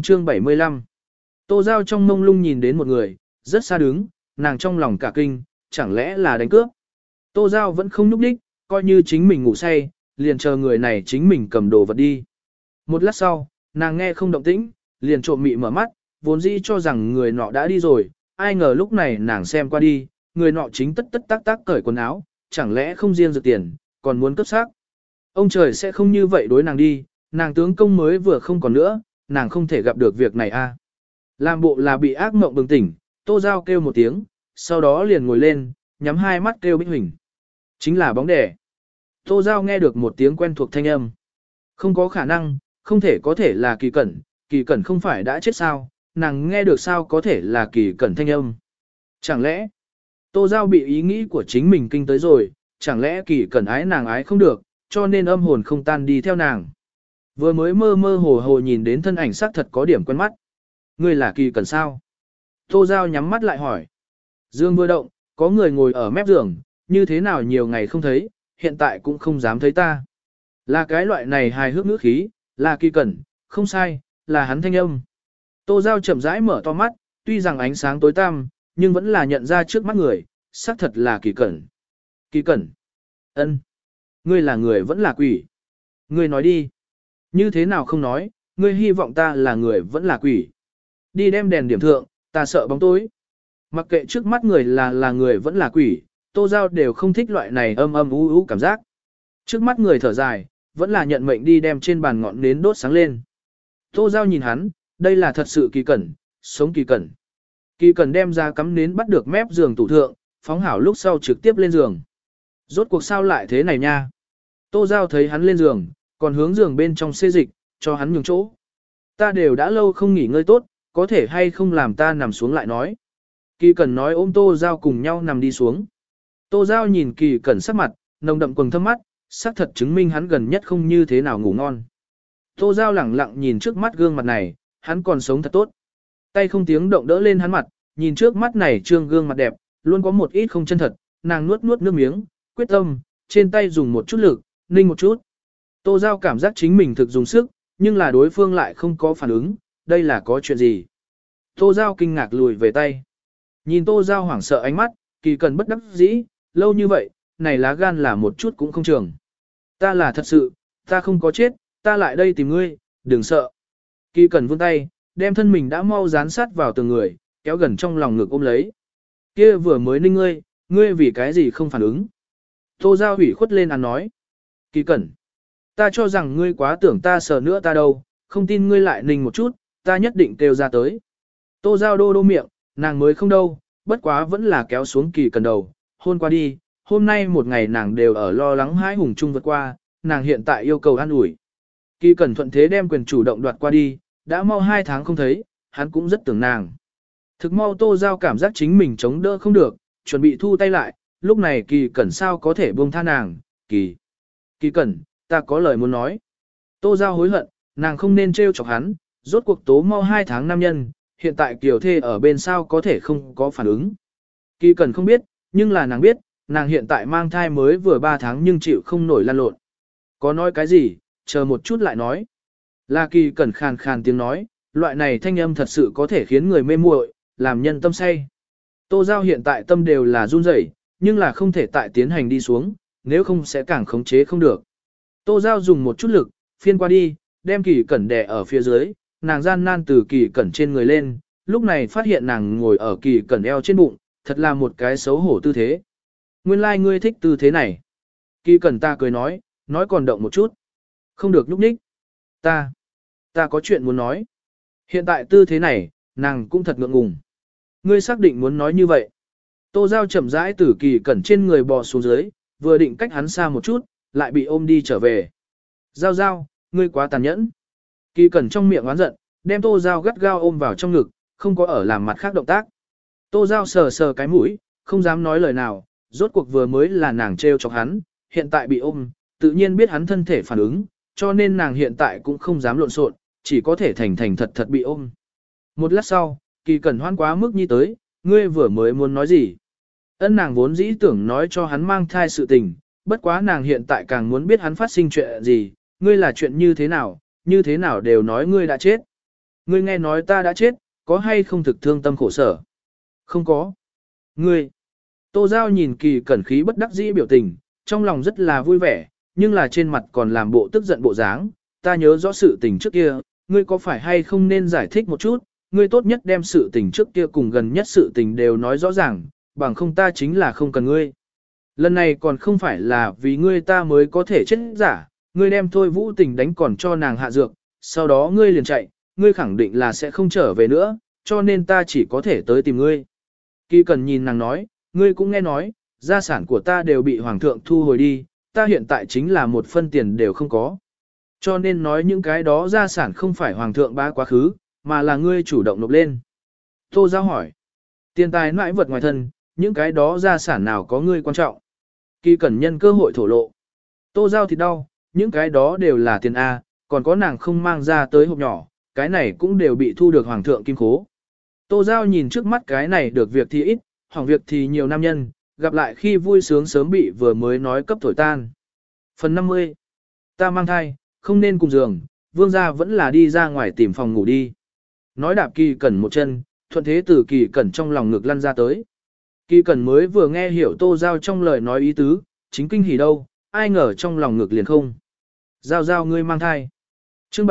A: 75 Tô Giao trong mông lung nhìn đến một người, rất xa đứng, nàng trong lòng cả kinh, chẳng lẽ là đánh cướp. Tô Giao vẫn không nhúc đích, coi như chính mình ngủ say, liền chờ người này chính mình cầm đồ vật đi. Một lát sau, nàng nghe không động tĩnh, liền trộm mị mở mắt, vốn dĩ cho rằng người nọ đã đi rồi, ai ngờ lúc này nàng xem qua đi, người nọ chính tất tất tác tác cởi quần áo, chẳng lẽ không riêng giật tiền, còn muốn cấp xác. Ông trời sẽ không như vậy đối nàng đi, nàng tướng công mới vừa không còn nữa, nàng không thể gặp được việc này a. Làm bộ là bị ác mộng bừng tỉnh, Tô Giao kêu một tiếng, sau đó liền ngồi lên, nhắm hai mắt kêu Bích Huỳnh. Chính là bóng đẻ. Tô Giao nghe được một tiếng quen thuộc thanh âm. Không có khả năng, không thể có thể là Kỳ Cẩn không phải đã chết sao, nàng nghe được sao có thể là Kỳ Cẩn thanh âm. Chẳng lẽ, Tô Giao bị ý nghĩ của chính mình kinh tới rồi, chẳng lẽ Kỳ Cẩn ái nàng ái không được, cho nên âm hồn không tan đi theo nàng. Vừa mới mơ mơ hồ hồ nhìn đến thân ảnh xác thật có điểm quen mắt. Ngươi là Kỳ Cẩn sao? Tô Giao nhắm mắt lại hỏi. Dương vừa động, có người ngồi ở mép giường, như thế nào nhiều ngày không thấy, hiện tại cũng không dám thấy ta. Là cái loại này hài hước ngữ khí, là Kỳ Cẩn, không sai, là hắn thanh âm. Tô Giao chậm rãi mở to mắt, tuy rằng ánh sáng tối tăm, nhưng vẫn là nhận ra trước mắt người, xác thật là Kỳ Cẩn. Kỳ Cẩn. Ân. Ngươi là người vẫn là quỷ. Ngươi nói đi. Như thế nào không nói, ngươi hy vọng ta là người vẫn là quỷ. Đi đem đèn điểm thượng, ta sợ bóng tối. Mặc kệ trước mắt người là người vẫn là quỷ, Tô Giao đều không thích loại này âm âm u u cảm giác. Trước mắt người thở dài, vẫn là nhận mệnh đi đem trên bàn ngọn nến đốt sáng lên. Tô Giao nhìn hắn, đây là thật sự Kỳ Cẩn, sống Kỳ Cẩn. Kỳ Cẩn đem ra cắm nến bắt được mép giường tủ thượng, phóng hảo lúc sau trực tiếp lên giường. Rốt cuộc sao lại thế này nha? Tô Giao thấy hắn lên giường, còn hướng giường bên trong xê dịch, cho hắn nhường chỗ. Ta đều đã lâu không nghỉ ngơi tốt, có thể hay không làm ta nằm xuống lại nói. Kỳ Cẩn nói ôm Tô Giao cùng nhau nằm đi xuống. Tô Giao nhìn Kỳ Cẩn sắc mặt, nồng đậm quầng thâm mắt, xác thật chứng minh hắn gần nhất không như thế nào ngủ ngon. Tô Giao lẳng lặng nhìn trước mắt gương mặt này, hắn còn sống thật tốt. Tay không tiếng động đỡ lên hắn mặt, nhìn trước mắt này trương gương mặt đẹp, luôn có một ít không chân thật, nàng nuốt nuốt nước miếng, quyết tâm, trên tay dùng một chút lực, ninh một chút. Tô Giao cảm giác chính mình thực dùng sức, nhưng là đối phương lại không có phản ứng, đây là có chuyện gì. Tô Giao kinh ngạc lùi về tay. Nhìn Tô Giao hoảng sợ ánh mắt, Kỳ Cẩn bất đắc dĩ, lâu như vậy, này lá gan là một chút cũng không trường. Ta là thật sự, ta không có chết, ta lại đây tìm ngươi, đừng sợ. Kỳ Cẩn vươn tay, đem thân mình đã mau dán sát vào từng người, kéo gần trong lòng ngực ôm lấy. Kia vừa mới ninh ngươi vì cái gì không phản ứng. Tô Giao hủy khuất lên ăn nói. Kỳ Cẩn, ta cho rằng ngươi quá tưởng ta sợ nữa ta đâu, không tin ngươi lại ninh một chút, ta nhất định kêu ra tới. Tô Giao đô đô miệng, nàng mới không đâu, bất quá vẫn là kéo xuống Kỳ Cẩn đầu, hôn qua đi, hôm nay một ngày nàng đều ở lo lắng hãi hùng chung vượt qua, nàng hiện tại yêu cầu an ủi. Kỳ Cẩn thuận thế đem quyền chủ động đoạt qua đi, đã mau 2 tháng không thấy, hắn cũng rất tưởng nàng. Thực mau Tô Giao cảm giác chính mình chống đỡ không được, chuẩn bị thu tay lại, lúc này Kỳ Cẩn sao có thể buông tha nàng, Kỳ Cẩn, ta có lời muốn nói. Tô Giao hối hận, nàng không nên trêu chọc hắn, rốt cuộc tố mau 2 tháng nam nhân, hiện tại Kiều Thê ở bên sao có thể không có phản ứng. Kỳ Cẩn không biết, nhưng là nàng biết, nàng hiện tại mang thai mới vừa 3 tháng nhưng chịu không nổi lăn lộn. Có nói cái gì, chờ một chút lại nói. Là Kỳ Cẩn khàn khàn tiếng nói, loại này thanh âm thật sự có thể khiến người mê muội, làm nhân tâm say. Tô Giao hiện tại tâm đều là run rẩy, nhưng là không thể tại tiến hành đi xuống, nếu không sẽ càng khống chế không được. Tô Giao dùng một chút lực, phiên qua đi, đem Kỳ Cẩn đè ở phía dưới, nàng gian nan từ Kỳ Cẩn trên người lên, lúc này phát hiện nàng ngồi ở Kỳ Cẩn eo trên bụng, thật là một cái xấu hổ tư thế. Nguyên lai like ngươi thích tư thế này. Kỳ Cẩn ta cười nói còn động một chút. Không được nhúc nhích. Ta có chuyện muốn nói. Hiện tại tư thế này, nàng cũng thật ngượng ngùng. Ngươi xác định muốn nói như vậy. Tô Giao chậm rãi từ Kỳ Cẩn trên người bò xuống dưới, vừa định cách hắn xa một chút, lại bị ôm đi trở về. Giao giao, ngươi quá tàn nhẫn. Kỳ Cẩn trong miệng oán giận, đem Tô Giao gắt gao ôm vào trong ngực, không có ở làm mặt khác động tác. Tô Giao sờ sờ cái mũi, không dám nói lời nào, rốt cuộc vừa mới là nàng trêu chọc hắn, hiện tại bị ôm, tự nhiên biết hắn thân thể phản ứng, cho nên nàng hiện tại cũng không dám lộn xộn, chỉ có thể thành thành thật thật bị ôm. Một lát sau, Kỳ Cẩn hoan quá mức nhi tới, ngươi vừa mới muốn nói gì? Ân nàng vốn dĩ tưởng nói cho hắn mang thai sự tình, bất quá nàng hiện tại càng muốn biết hắn phát sinh chuyện gì, ngươi là chuyện như thế nào đều nói ngươi đã chết. Ngươi nghe nói ta đã chết, có hay không thực thương tâm khổ sở? Không có. Ngươi. Tô Giao nhìn Kỳ Cẩn khí bất đắc dĩ biểu tình, trong lòng rất là vui vẻ, nhưng là trên mặt còn làm bộ tức giận bộ dáng. Ta nhớ rõ sự tình trước kia, ngươi có phải hay không nên giải thích một chút, ngươi tốt nhất đem sự tình trước kia cùng gần nhất sự tình đều nói rõ ràng, bằng không ta chính là không cần ngươi. Lần này còn không phải là vì ngươi ta mới có thể chết giả, ngươi đem Thôi Vũ Tình đánh còn cho nàng hạ dược, sau đó ngươi liền chạy, ngươi khẳng định là sẽ không trở về nữa, cho nên ta chỉ có thể tới tìm ngươi. Kỳ Cần nhìn nàng nói, ngươi cũng nghe nói, gia sản của ta đều bị Hoàng thượng thu hồi đi, ta hiện tại chính là một phân tiền đều không có. Cho nên nói những cái đó gia sản không phải Hoàng thượng bá quá khứ, mà là ngươi chủ động nộp lên. Tô Giao hỏi, tiền tài nãi vật ngoài thân, những cái đó gia sản nào có ngươi quan trọng. Kỳ Cẩn nhân cơ hội thổ lộ. Tô Giao thì đau, những cái đó đều là tiền A, còn có nàng không mang ra tới hộp nhỏ, cái này cũng đều bị thu được Hoàng thượng kim khố. Tô Giao nhìn trước mắt cái này được việc thì ít, hỏng việc thì nhiều nam nhân, gặp lại khi vui sướng sớm bị vừa mới nói cấp thổi tan. Phần 50. Ta mang thai, không nên cùng giường, vương gia vẫn là đi ra ngoài tìm phòng ngủ đi. Nói đạp Kỳ Cẩn một chân, thuận thế từ Kỳ Cẩn trong lòng ngực lăn ra tới. Kỳ Cẩn mới vừa nghe hiểu Tô Giao trong lời nói ý tứ, chính kinh hỉ đâu, ai ngờ trong lòng ngực liền không. Giao Giao ngươi mang thai. Chương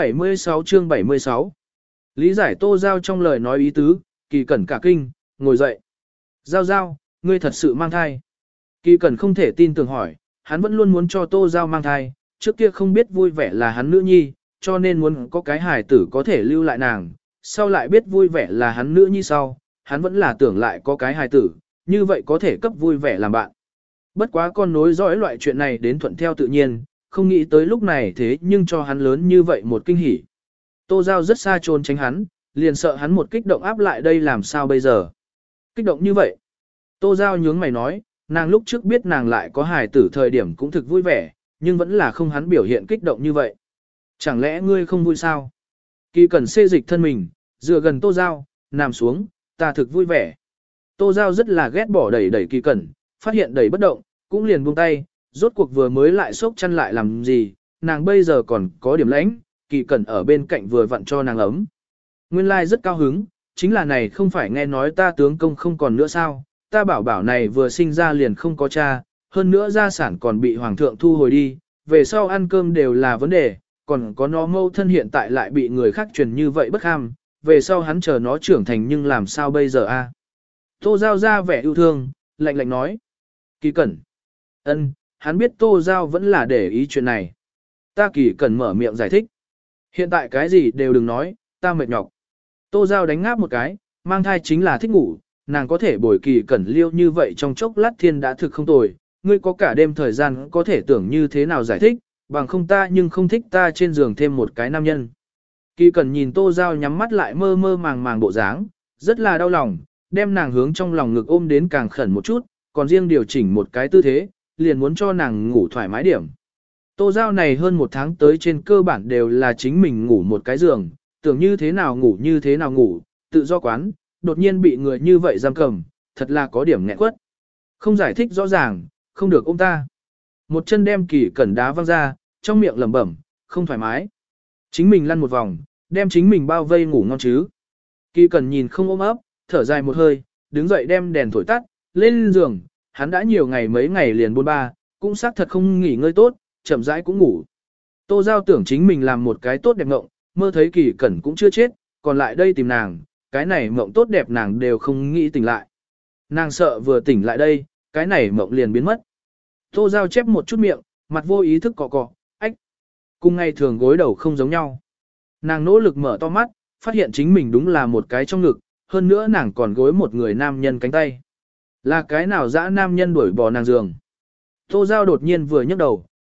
A: 76. Lý giải Tô Giao trong lời nói ý tứ, Kỳ Cẩn cả kinh, ngồi dậy. Giao Giao, ngươi thật sự mang thai. Kỳ Cẩn không thể tin tưởng hỏi, hắn vẫn luôn muốn cho Tô Giao mang thai, trước kia không biết vui vẻ là hắn nữ nhi, cho nên muốn có cái hài tử có thể lưu lại nàng, sau lại biết vui vẻ là hắn nữ nhi sau, hắn vẫn là tưởng lại có cái hài tử, như vậy có thể cấp vui vẻ làm bạn. Bất quá con nối dõi loại chuyện này đến thuận theo tự nhiên, không nghĩ tới lúc này thế nhưng cho hắn lớn như vậy một kinh hỉ. Tô Giao rất xa trốn tránh hắn, liền sợ hắn một kích động áp lại đây làm sao bây giờ. Kích động như vậy. Tô Giao nhướng mày nói, nàng lúc trước biết nàng lại có hài tử thời điểm cũng thực vui vẻ, nhưng vẫn là không hắn biểu hiện kích động như vậy. Chẳng lẽ ngươi không vui sao? Kỳ Cẩn xê dịch thân mình, dựa gần Tô Giao, nằm xuống, ta thực vui vẻ. Tô Giao rất là ghét bỏ đẩy Kỳ Cẩn, phát hiện đẩy bất động, cũng liền buông tay, rốt cuộc vừa mới lại sốc chăn lại làm gì, nàng bây giờ còn có điểm lãnh, Kỳ Cẩn ở bên cạnh vừa vặn cho nàng ấm. Nguyên lai rất cao hứng, chính là này không phải nghe nói ta tướng công không còn nữa sao, ta bảo này vừa sinh ra liền không có cha, hơn nữa gia sản còn bị Hoàng thượng thu hồi đi, về sau ăn cơm đều là vấn đề, còn có nó mâu thân hiện tại lại bị người khác truyền như vậy bất ham, về sau hắn chờ nó trưởng thành nhưng làm sao bây giờ a? Tô Giao ra vẻ yêu thương, lạnh lạnh nói. Kỳ Cẩn. Hắn biết Tô Giao vẫn là để ý chuyện này. Ta Kỳ Cẩn mở miệng giải thích. Hiện tại cái gì đều đừng nói, ta mệt nhọc. Tô Giao đánh ngáp một cái, mang thai chính là thích ngủ, nàng có thể bồi Kỳ Cẩn liêu như vậy trong chốc lát thiên đã thực không tồi, ngươi có cả đêm thời gian có thể tưởng như thế nào giải thích, bằng không ta nhưng không thích ta trên giường thêm một cái nam nhân. Kỳ Cẩn nhìn Tô Giao nhắm mắt lại mơ mơ màng màng bộ dáng, rất là đau lòng, đem nàng hướng trong lòng ngực ôm đến càng khẩn một chút, còn riêng điều chỉnh một cái tư thế, liền muốn cho nàng ngủ thoải mái điểm. Tô Giao này hơn một tháng tới trên cơ bản đều là chính mình ngủ một cái giường, tưởng như thế nào ngủ, tự do quán, đột nhiên bị người như vậy giam cầm, thật là có điểm nghẹn quất. Không giải thích rõ ràng, không được ôm ta. Một chân đem Kỳ Cẩn đá văng ra, trong miệng lẩm bẩm, không thoải mái. Chính mình lăn một vòng, đem chính mình bao vây ngủ ngon chứ. Kỳ Cẩn nhìn không ôm ấp, thở dài một hơi, đứng dậy đem đèn thổi tắt, lên giường, hắn đã nhiều ngày mấy ngày liền buôn ba, cũng xác thật không nghỉ ngơi tốt, chậm rãi cũng ngủ. Tô Giao tưởng chính mình làm một cái tốt đẹp ngộng, mơ thấy Kỳ Cẩn cũng chưa chết, còn lại đây tìm nàng, cái này mộng tốt đẹp nàng đều không nghĩ tỉnh lại. Nàng sợ vừa tỉnh lại đây, cái này mộng liền biến mất. Tô Giao chép một chút miệng, mặt vô ý thức cọ, ách. Cùng ngày thường gối đầu không giống nhau. Nàng nỗ lực mở to mắt, phát hiện chính mình đúng là một cái trong ngực, hơn nữa nàng còn gối một người nam nhân cánh tay. Là cái nào dã nam nhân đuổi bò nàng giường. Tô Giao đột nhiên vừa nhấc đầu,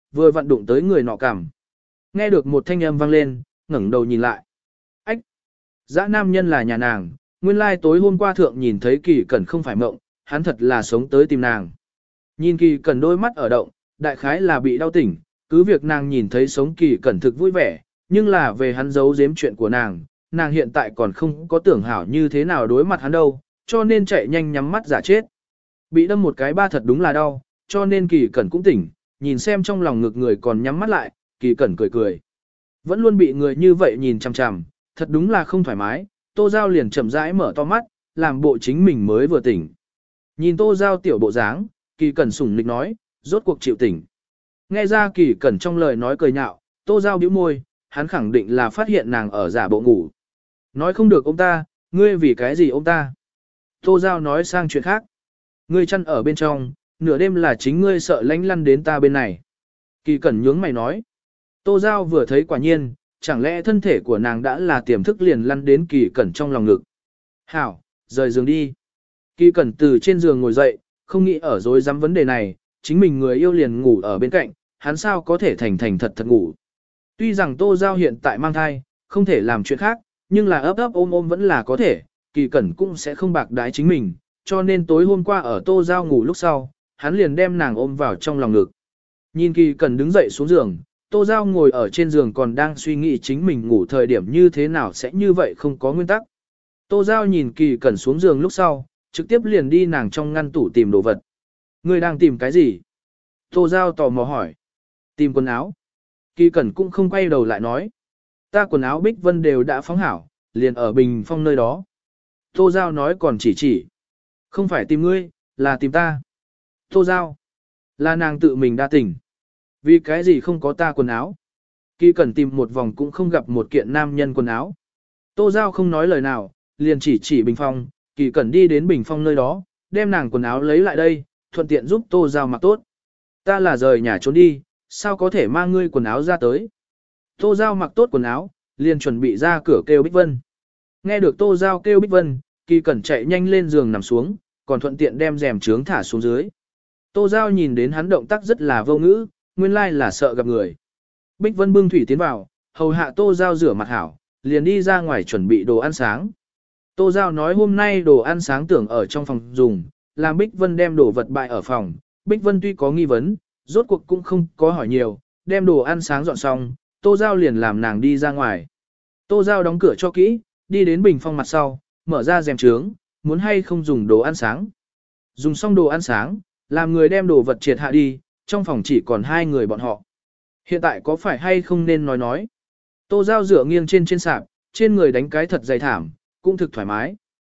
A: vừa vặn đụng tới người nọ cằm. Nghe được một thanh âm vang lên, ngẩng đầu nhìn lại. Ách! Dã nam nhân là nhà nàng, nguyên lai tối hôm qua thượng nhìn thấy Kỳ Cẩn không phải mộng, hắn thật là sống tới tìm nàng. Nhìn Kỳ Cẩn đôi mắt ở động, đại khái là bị đau tỉnh, cứ việc nàng nhìn thấy sống Kỳ Cẩn thực vui vẻ, nhưng là về hắn giấu giếm chuyện của nàng hiện tại còn không có tưởng hảo như thế nào đối mặt hắn đâu, cho nên chạy nhanh nhắm mắt giả chết. Bị đâm một cái ba thật đúng là đau, cho nên Kỳ Cẩn cũng tỉnh, nhìn xem trong lòng ngực người còn nhắm mắt lại, Kỳ Cẩn cười cười. Vẫn luôn bị người như vậy nhìn chằm chằm, thật đúng là không thoải mái, Tô Giao liền chậm rãi mở to mắt, làm bộ chính mình mới vừa tỉnh. Nhìn Tô Giao tiểu bộ dáng, Kỳ Cẩn sủng nịch nói, rốt cuộc chịu tỉnh. Nghe ra Kỳ Cẩn trong lời nói cười nhạo, Tô Giao bĩu môi, hắn khẳng định là phát hiện nàng ở giả bộ ngủ. Nói không được ông ta, ngươi vì cái gì ông ta? Tô Giao nói sang chuyện khác. Ngươi chăn ở bên trong, nửa đêm là chính ngươi sợ lánh lăn đến ta bên này. Kỳ Cẩn nhướng mày nói. Tô Giao vừa thấy quả nhiên, chẳng lẽ thân thể của nàng đã là tiềm thức liền lăn đến Kỳ Cẩn trong lòng ngực. Hảo, rời giường đi. Kỳ Cẩn từ trên giường ngồi dậy, không nghĩ ở dối dám vấn đề này, chính mình người yêu liền ngủ ở bên cạnh, hắn sao có thể thành thật ngủ. Tuy rằng Tô Giao hiện tại mang thai, không thể làm chuyện khác, nhưng là ấp ôm vẫn là có thể, Kỳ Cẩn cũng sẽ không bạc đái chính mình, cho nên tối hôm qua ở Tô Giao ngủ lúc sau, hắn liền đem nàng ôm vào trong lòng ngực. Nhìn Kỳ Cẩn đứng dậy xuống giường, Tô Giao ngồi ở trên giường còn đang suy nghĩ chính mình ngủ thời điểm như thế nào sẽ như vậy không có nguyên tắc. Tô Giao nhìn Kỳ Cẩn xuống giường lúc sau, trực tiếp liền đi nàng trong ngăn tủ tìm đồ vật. Ngươi đang tìm cái gì? Tô Giao tò mò hỏi. Tìm quần áo. Kỳ Cẩn cũng không quay đầu lại nói. Ta quần áo Bích Vân đều đã phóng hảo, liền ở Bình Phong nơi đó. Tô Giao nói còn chỉ. Không phải tìm ngươi, là tìm ta. Tô Giao. Là nàng tự mình đa tình. Vì cái gì không có ta quần áo? Kỳ Cẩn tìm một vòng cũng không gặp một kiện nam nhân quần áo. Tô Giao không nói lời nào, liền chỉ Bình Phong, Kỳ Cẩn đi đến Bình Phong nơi đó, đem nàng quần áo lấy lại đây, thuận tiện giúp Tô Giao mặc tốt. Ta là rời nhà trốn đi, sao có thể mang ngươi quần áo ra tới? Tô Giao mặc tốt quần áo, liền chuẩn bị ra cửa kêu Bích Vân. Nghe được Tô Giao kêu Bích Vân, Kỳ Cẩn chạy nhanh lên giường nằm xuống, còn thuận tiện đem rèm trướng thả xuống dưới. Tô Giao nhìn đến hắn động tác rất là vô ngữ, nguyên lai là sợ gặp người. Bích Vân bưng thủy tiến vào, hầu hạ Tô Giao rửa mặt hảo, liền đi ra ngoài chuẩn bị đồ ăn sáng. Tô Giao nói hôm nay đồ ăn sáng tưởng ở trong phòng dùng, làm Bích Vân đem đồ vật bại ở phòng. Bích Vân tuy có nghi vấn, rốt cuộc cũng không có hỏi nhiều, đem đồ ăn sáng dọn xong, Tô Giao liền làm nàng đi ra ngoài. Tô Giao đóng cửa cho kỹ, đi đến Bình Phong mặt sau, mở ra rèm trướng, muốn hay không dùng đồ ăn sáng. Dùng xong đồ ăn sáng, làm người đem đồ vật triệt hạ đi, trong phòng chỉ còn hai người bọn họ. Hiện tại có phải hay không nên nói. Tô Giao dựa nghiêng trên sạp, trên người đánh cái thật dày thảm, cũng thực thoải mái.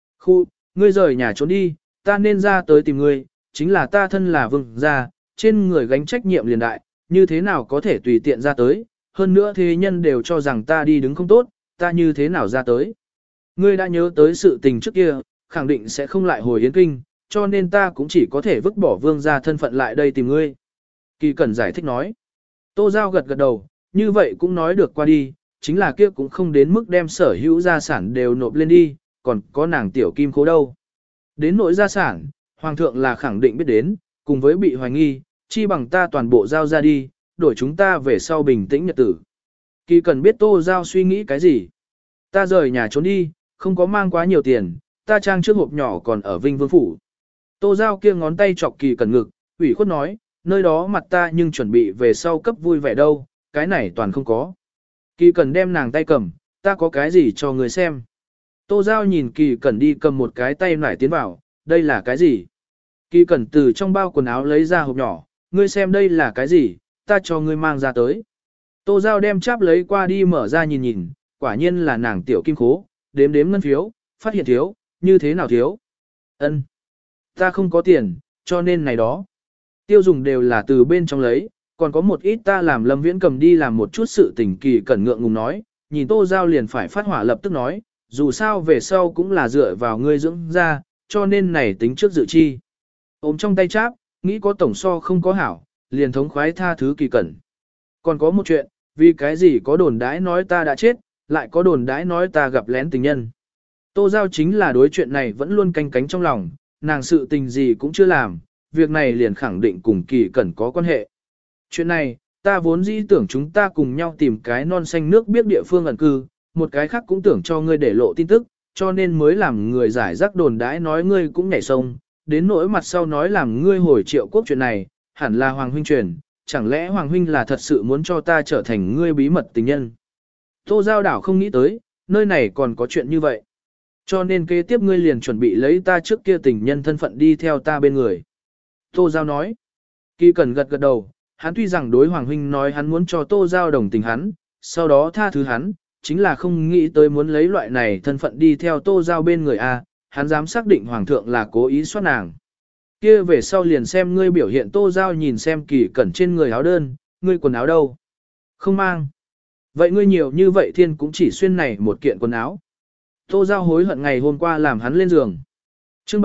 A: Ngươi rời nhà trốn đi, ta nên ra tới tìm ngươi, chính là ta thân là vương gia, trên người gánh trách nhiệm liền đại, như thế nào có thể tùy tiện ra tới, hơn nữa thế nhân đều cho rằng ta đi đứng không tốt, ta như thế nào ra tới. Ngươi đã nhớ tới sự tình trước kia, khẳng định sẽ không lại hồi Yến Kinh, cho nên ta cũng chỉ có thể vứt bỏ vương gia thân phận lại đây tìm ngươi. Kỳ Cẩn giải thích nói. Tô Giao gật đầu, như vậy cũng nói được qua đi, chính là kia cũng không đến mức đem sở hữu gia sản đều nộp lên đi, còn có nàng tiểu kim khố đâu. Đến nỗi gia sản, Hoàng thượng là khẳng định biết đến, cùng với bị hoài nghi, chi bằng ta toàn bộ giao ra đi, đổi chúng ta về sau bình tĩnh nhật tử. Kỳ Cẩn biết Tô Giao suy nghĩ cái gì. Ta rời nhà trốn đi, không có mang quá nhiều tiền, ta trang trước hộp nhỏ còn ở Vinh Vương Phủ. Tô Giao kia ngón tay chọc Kỳ Cẩn ngực, ủy khuất nói, nơi đó mặt ta nhưng chuẩn bị về sau cấp vui vẻ đâu, cái này toàn không có. Kỳ Cẩn đem nàng tay cầm, ta có cái gì cho người xem. Tô Giao nhìn Kỳ Cẩn đi cầm một cái tay nải tiến vào, đây là cái gì? Kỳ Cẩn từ trong bao quần áo lấy ra hộp nhỏ, ngươi xem đây là cái gì, ta cho ngươi mang ra tới. Tô Giao đem cháp lấy qua đi mở ra nhìn, quả nhiên là nàng tiểu kim khố, đếm ngân phiếu, phát hiện thiếu, như thế nào thiếu? Ân, ta không có tiền, cho nên này đó. Tiêu dùng đều là từ bên trong lấy, còn có một ít ta làm Lâm Viễn cầm đi làm một chút sự tình. Kỳ Cẩn ngượng ngùng nói, nhìn Tô Giao liền phải phát hỏa lập tức nói, dù sao về sau cũng là dựa vào ngươi dưỡng ra, cho nên này tính trước dự chi. Ôm trong tay cháp, nghĩ có tổng so không có hảo, liền thống khoái tha thứ Kỳ Cẩn. Còn có một chuyện, vì cái gì có đồn đãi nói ta đã chết, lại có đồn đãi nói ta gặp lén tình nhân. Tô Giao chính là đối chuyện này vẫn luôn canh cánh trong lòng, nàng sự tình gì cũng chưa làm, việc này liền khẳng định cùng Kỳ Cẩn có quan hệ. Chuyện này, ta vốn dĩ tưởng chúng ta cùng nhau tìm cái non xanh nước biết địa phương ẩn cư, một cái khác cũng tưởng cho ngươi để lộ tin tức, cho nên mới làm người giải rác đồn đãi nói ngươi cũng nhảy sông, đến nỗi mặt sau nói làm ngươi hồi Triệu Quốc chuyện này, hẳn là Hoàng huynh truyền, chẳng lẽ Hoàng huynh là thật sự muốn cho ta trở thành ngươi bí mật tình nhân. Tô Giao đảo không nghĩ tới, nơi này còn có chuyện như vậy. Cho nên kế tiếp ngươi liền chuẩn bị lấy ta trước kia tình nhân thân phận đi theo ta bên người. Tô Giao nói. Kỳ Cẩn gật gật đầu, hắn tuy rằng đối Hoàng huynh nói hắn muốn cho Tô Giao đồng tình hắn, sau đó tha thứ hắn, chính là không nghĩ tới muốn lấy loại này thân phận đi theo Tô Giao bên người a, hắn dám xác định Hoàng thượng là cố ý soát nàng. Kia về sau liền xem ngươi biểu hiện. Tô Giao nhìn xem Kỳ Cẩn trên người áo đơn, ngươi quần áo đâu? Không mang. Vậy ngươi nhiều như vậy thiên cũng chỉ xuyên này một kiện quần áo. Tô Giao hối hận ngày hôm qua làm hắn lên giường. Chương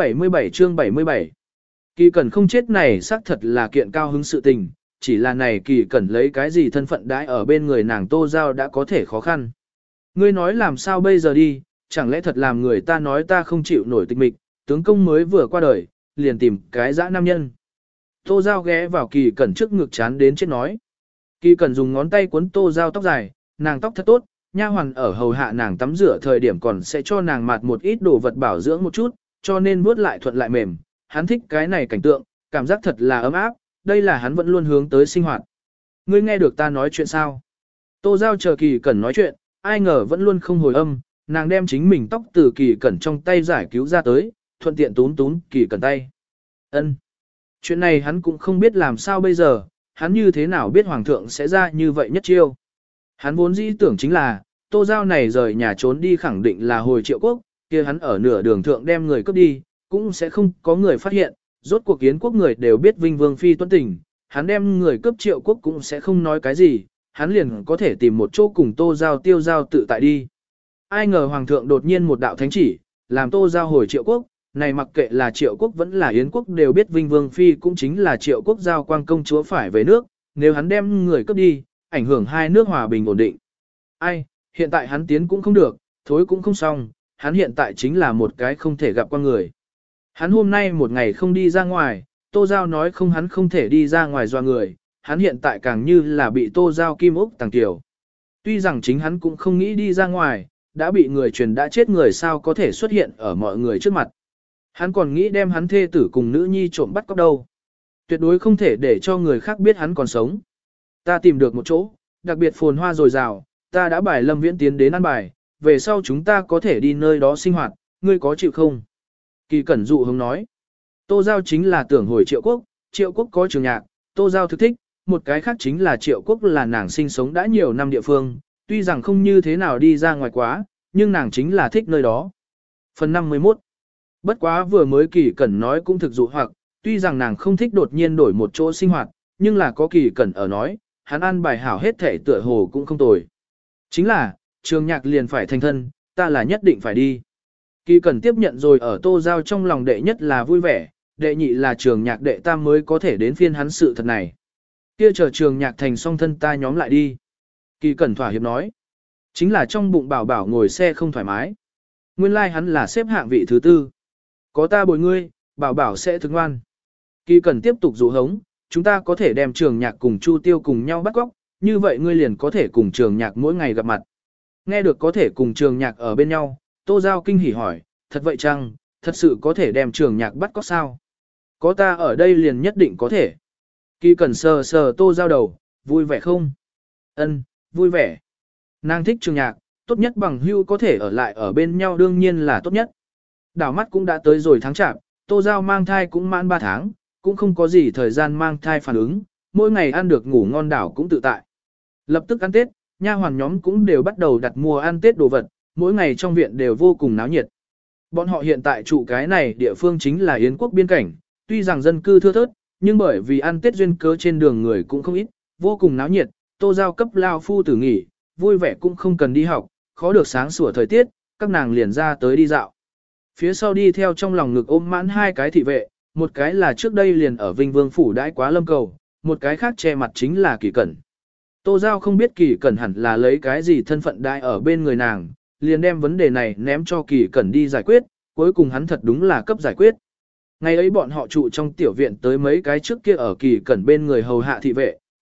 A: 77. Kỳ Cẩn không chết này xác thật là kiện cao hứng sự tình, chỉ là này Kỳ Cẩn lấy cái gì thân phận đãi ở bên người nàng Tô Giao đã có thể khó khăn. Ngươi nói làm sao bây giờ đi, chẳng lẽ thật làm người ta nói ta không chịu nổi tịch mịch, tướng công mới vừa qua đời, liền tìm cái dã nam nhân. Tô Giao ghé vào Kỳ Cẩn trước ngực chán đến chết nói. Kỳ Cẩn dùng ngón tay cuốn Tô Giao tóc dài, nàng tóc thật tốt, nha hoàn ở hầu hạ nàng tắm rửa thời điểm còn sẽ cho nàng mạt một ít đồ vật bảo dưỡng một chút, cho nên vuốt lại thuận lại mềm. Hắn thích cái này cảnh tượng, cảm giác thật là ấm áp, đây là hắn vẫn luôn hướng tới sinh hoạt. Ngươi nghe được ta nói chuyện sao? Tô Giao chờ Kỳ Cẩn nói chuyện, ai ngờ vẫn luôn không hồi âm, nàng đem chính mình tóc từ Kỳ Cẩn trong tay giải cứu ra tới, thuận tiện tún Kỳ Cẩn tay. Ân. Chuyện này hắn cũng không biết làm sao bây giờ, hắn như thế nào biết Hoàng thượng sẽ ra như vậy nhất chiêu. Hắn vốn dĩ tưởng chính là, Tô Giao này rời nhà trốn đi khẳng định là hồi Triệu Quốc, kia hắn ở nửa đường thượng đem người cướp đi, cũng sẽ không có người phát hiện, rốt cuộc Yến quốc người đều biết Vinh Vương Phi tuân tình, hắn đem người cướp Triệu Quốc cũng sẽ không nói cái gì, hắn liền có thể tìm một chỗ cùng Tô Giao tiêu giao tự tại đi. Ai ngờ Hoàng thượng đột nhiên một đạo thánh chỉ, làm Tô Giao hồi Triệu Quốc, này mặc kệ là Triệu Quốc vẫn là Yến quốc đều biết Vinh Vương Phi cũng chính là Triệu Quốc giao quang công chúa phải về nước, nếu hắn đem người cướp đi, ảnh hưởng hai nước hòa bình ổn định. Ai, hiện tại hắn tiến cũng không được, thối cũng không xong, hắn hiện tại chính là một cái không thể gặp qua người. Hắn hôm nay một ngày không đi ra ngoài, Tô Giao nói không hắn không thể đi ra ngoài doa người, hắn hiện tại càng như là bị Tô Giao kim ốc tàng tiểu. Tuy rằng chính hắn cũng không nghĩ đi ra ngoài, đã bị người truyền đã chết người sao có thể xuất hiện ở mọi người trước mặt. Hắn còn nghĩ đem hắn thê tử cùng nữ nhi trộm bắt cóc đâu. Tuyệt đối không thể để cho người khác biết hắn còn sống. Ta tìm được một chỗ, đặc biệt phồn hoa dồi dào, ta đã bài Lâm Viễn tiến đến ăn bài, về sau chúng ta có thể đi nơi đó sinh hoạt, ngươi có chịu không? Kỳ Cẩn dụ hướng nói. Tô Giao chính là tưởng hồi Triệu Quốc có trường nhạc, Tô Giao thực thích, một cái khác chính là Triệu Quốc là nàng sinh sống đã nhiều năm địa phương, tuy rằng không như thế nào đi ra ngoài quá, nhưng nàng chính là thích nơi đó. Phần 51. Bất quá vừa mới Kỳ Cẩn nói cũng thực dụ hoặc, tuy rằng nàng không thích đột nhiên đổi một chỗ sinh hoạt, nhưng là có Kỳ Cẩn ở nói, hắn ăn bài hảo hết thể tựa hồ cũng không tồi. Chính là, trường nhạc liền phải thành thân, ta là nhất định phải đi. Kỳ Cẩn tiếp nhận rồi ở Tô Giao trong lòng đệ nhất là vui vẻ, đệ nhị là trường nhạc đệ tam mới có thể đến phiên hắn sự thật này. Kia chờ trường nhạc thành song thân ta nhóm lại đi. Kỳ Cẩn thỏa hiệp nói. Chính là trong bụng bảo bảo ngồi xe không thoải mái. Nguyên lai like hắn là xếp hạng vị thứ tư. Có ta bồi ngươi, bảo bảo sẽ thức ngoan. Kỳ Cẩn tiếp tục dụ hống, chúng ta có thể đem trường nhạc cùng Chu Tiêu cùng nhau bắt cóc, như vậy ngươi liền có thể cùng trường nhạc mỗi ngày gặp mặt. Nghe được có thể cùng trường nhạc ở bên nhau, Tô Giao kinh hỉ hỏi, thật vậy chăng, thật sự có thể đem trường nhạc bắt cóc sao? Có ta ở đây liền nhất định có thể. Kỳ Cẩn sờ sờ Tô Giao đầu, vui vẻ không? Ân, vui vẻ. Nàng thích trường nhạc, tốt nhất bằng hữu có thể ở lại ở bên nhau đương nhiên là tốt nhất. Đảo mắt cũng đã tới rồi tháng chạp, Tô Giao mang thai cũng mãn 3 tháng, cũng không có gì thời gian mang thai phản ứng, mỗi ngày ăn được ngủ ngon đảo cũng tự tại. Lập tức ăn Tết, nha hoàn nhóm cũng đều bắt đầu đặt mua ăn Tết đồ vật, mỗi ngày trong viện đều vô cùng náo nhiệt. Bọn họ hiện tại trụ cái này địa phương chính là Yến quốc biên cảnh, tuy rằng dân cư thưa thớt, nhưng bởi vì ăn Tết duyên cớ trên đường người cũng không ít, vô cùng náo nhiệt, Tô Giao cấp lao phu tử nghỉ, vui vẻ cũng không cần đi học, khó được sáng sủa thời tiết, các nàng liền ra tới đi dạo. Phía sau đi theo trong lòng ngực ôm mãn 2 cái thị vệ, một cái là trước đây liền ở Vinh Vương phủ đãi quá lâm cầu, một cái khác che mặt chính là Kỳ Cẩn. Tô Giao không biết Kỳ Cẩn hẳn là lấy cái gì thân phận đãi ở bên người nàng, liền đem vấn đề này ném cho Kỳ Cẩn đi giải quyết, cuối cùng hắn thật đúng là cấp giải quyết. Ngày ấy bọn họ trụ trong tiểu viện tới mấy cái trước kia ở Kỳ Cẩn bên người hầu hạ thị vệ,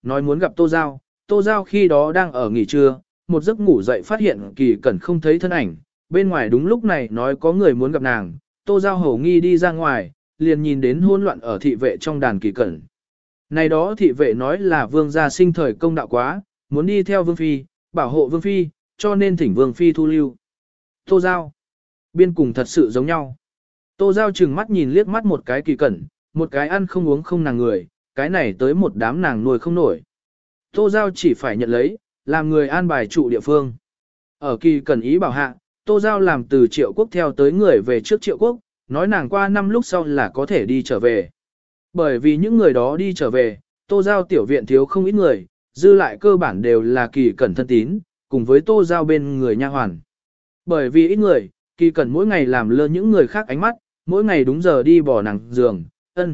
A: nói muốn gặp Tô Giao. Tô Giao khi đó đang ở nghỉ trưa, một giấc ngủ dậy phát hiện Kỳ Cẩn không thấy thân ảnh, bên ngoài đúng lúc này nói có người muốn gặp nàng, Tô Giao hổ nghi đi ra ngoài, liền nhìn đến hỗn loạn ở thị vệ trong đàn Kỳ Cẩn. Này đó thị vệ nói là vương gia sinh thời công đạo quá, muốn đi theo vương phi, bảo hộ vương phi, cho nên thỉnh vương phi thu lưu. Tô Giao, biên cùng thật sự giống nhau. Tô Giao chừng mắt nhìn liếc mắt một cái Kỳ Cẩn, một cái ăn không uống không nàng người, cái này tới một đám nàng nuôi không nổi. Tô Giao chỉ phải nhận lấy, làm người an bài trụ địa phương. Ở Kỳ Cẩn ý bảo hạ, Tô Giao làm từ Triệu Quốc theo tới người về trước Triệu Quốc, nói nàng qua năm lúc sau là có thể đi trở về. Bởi vì những người đó đi trở về, Tô Giao tiểu viện thiếu không ít người, dư lại cơ bản đều là Kỳ Cẩn thân tín, cùng với Tô Giao bên người nha hoàn. Bởi vì ít người, Kỳ Cẩn mỗi ngày làm lơ những người khác ánh mắt, mỗi ngày đúng giờ đi bỏ nàng giường,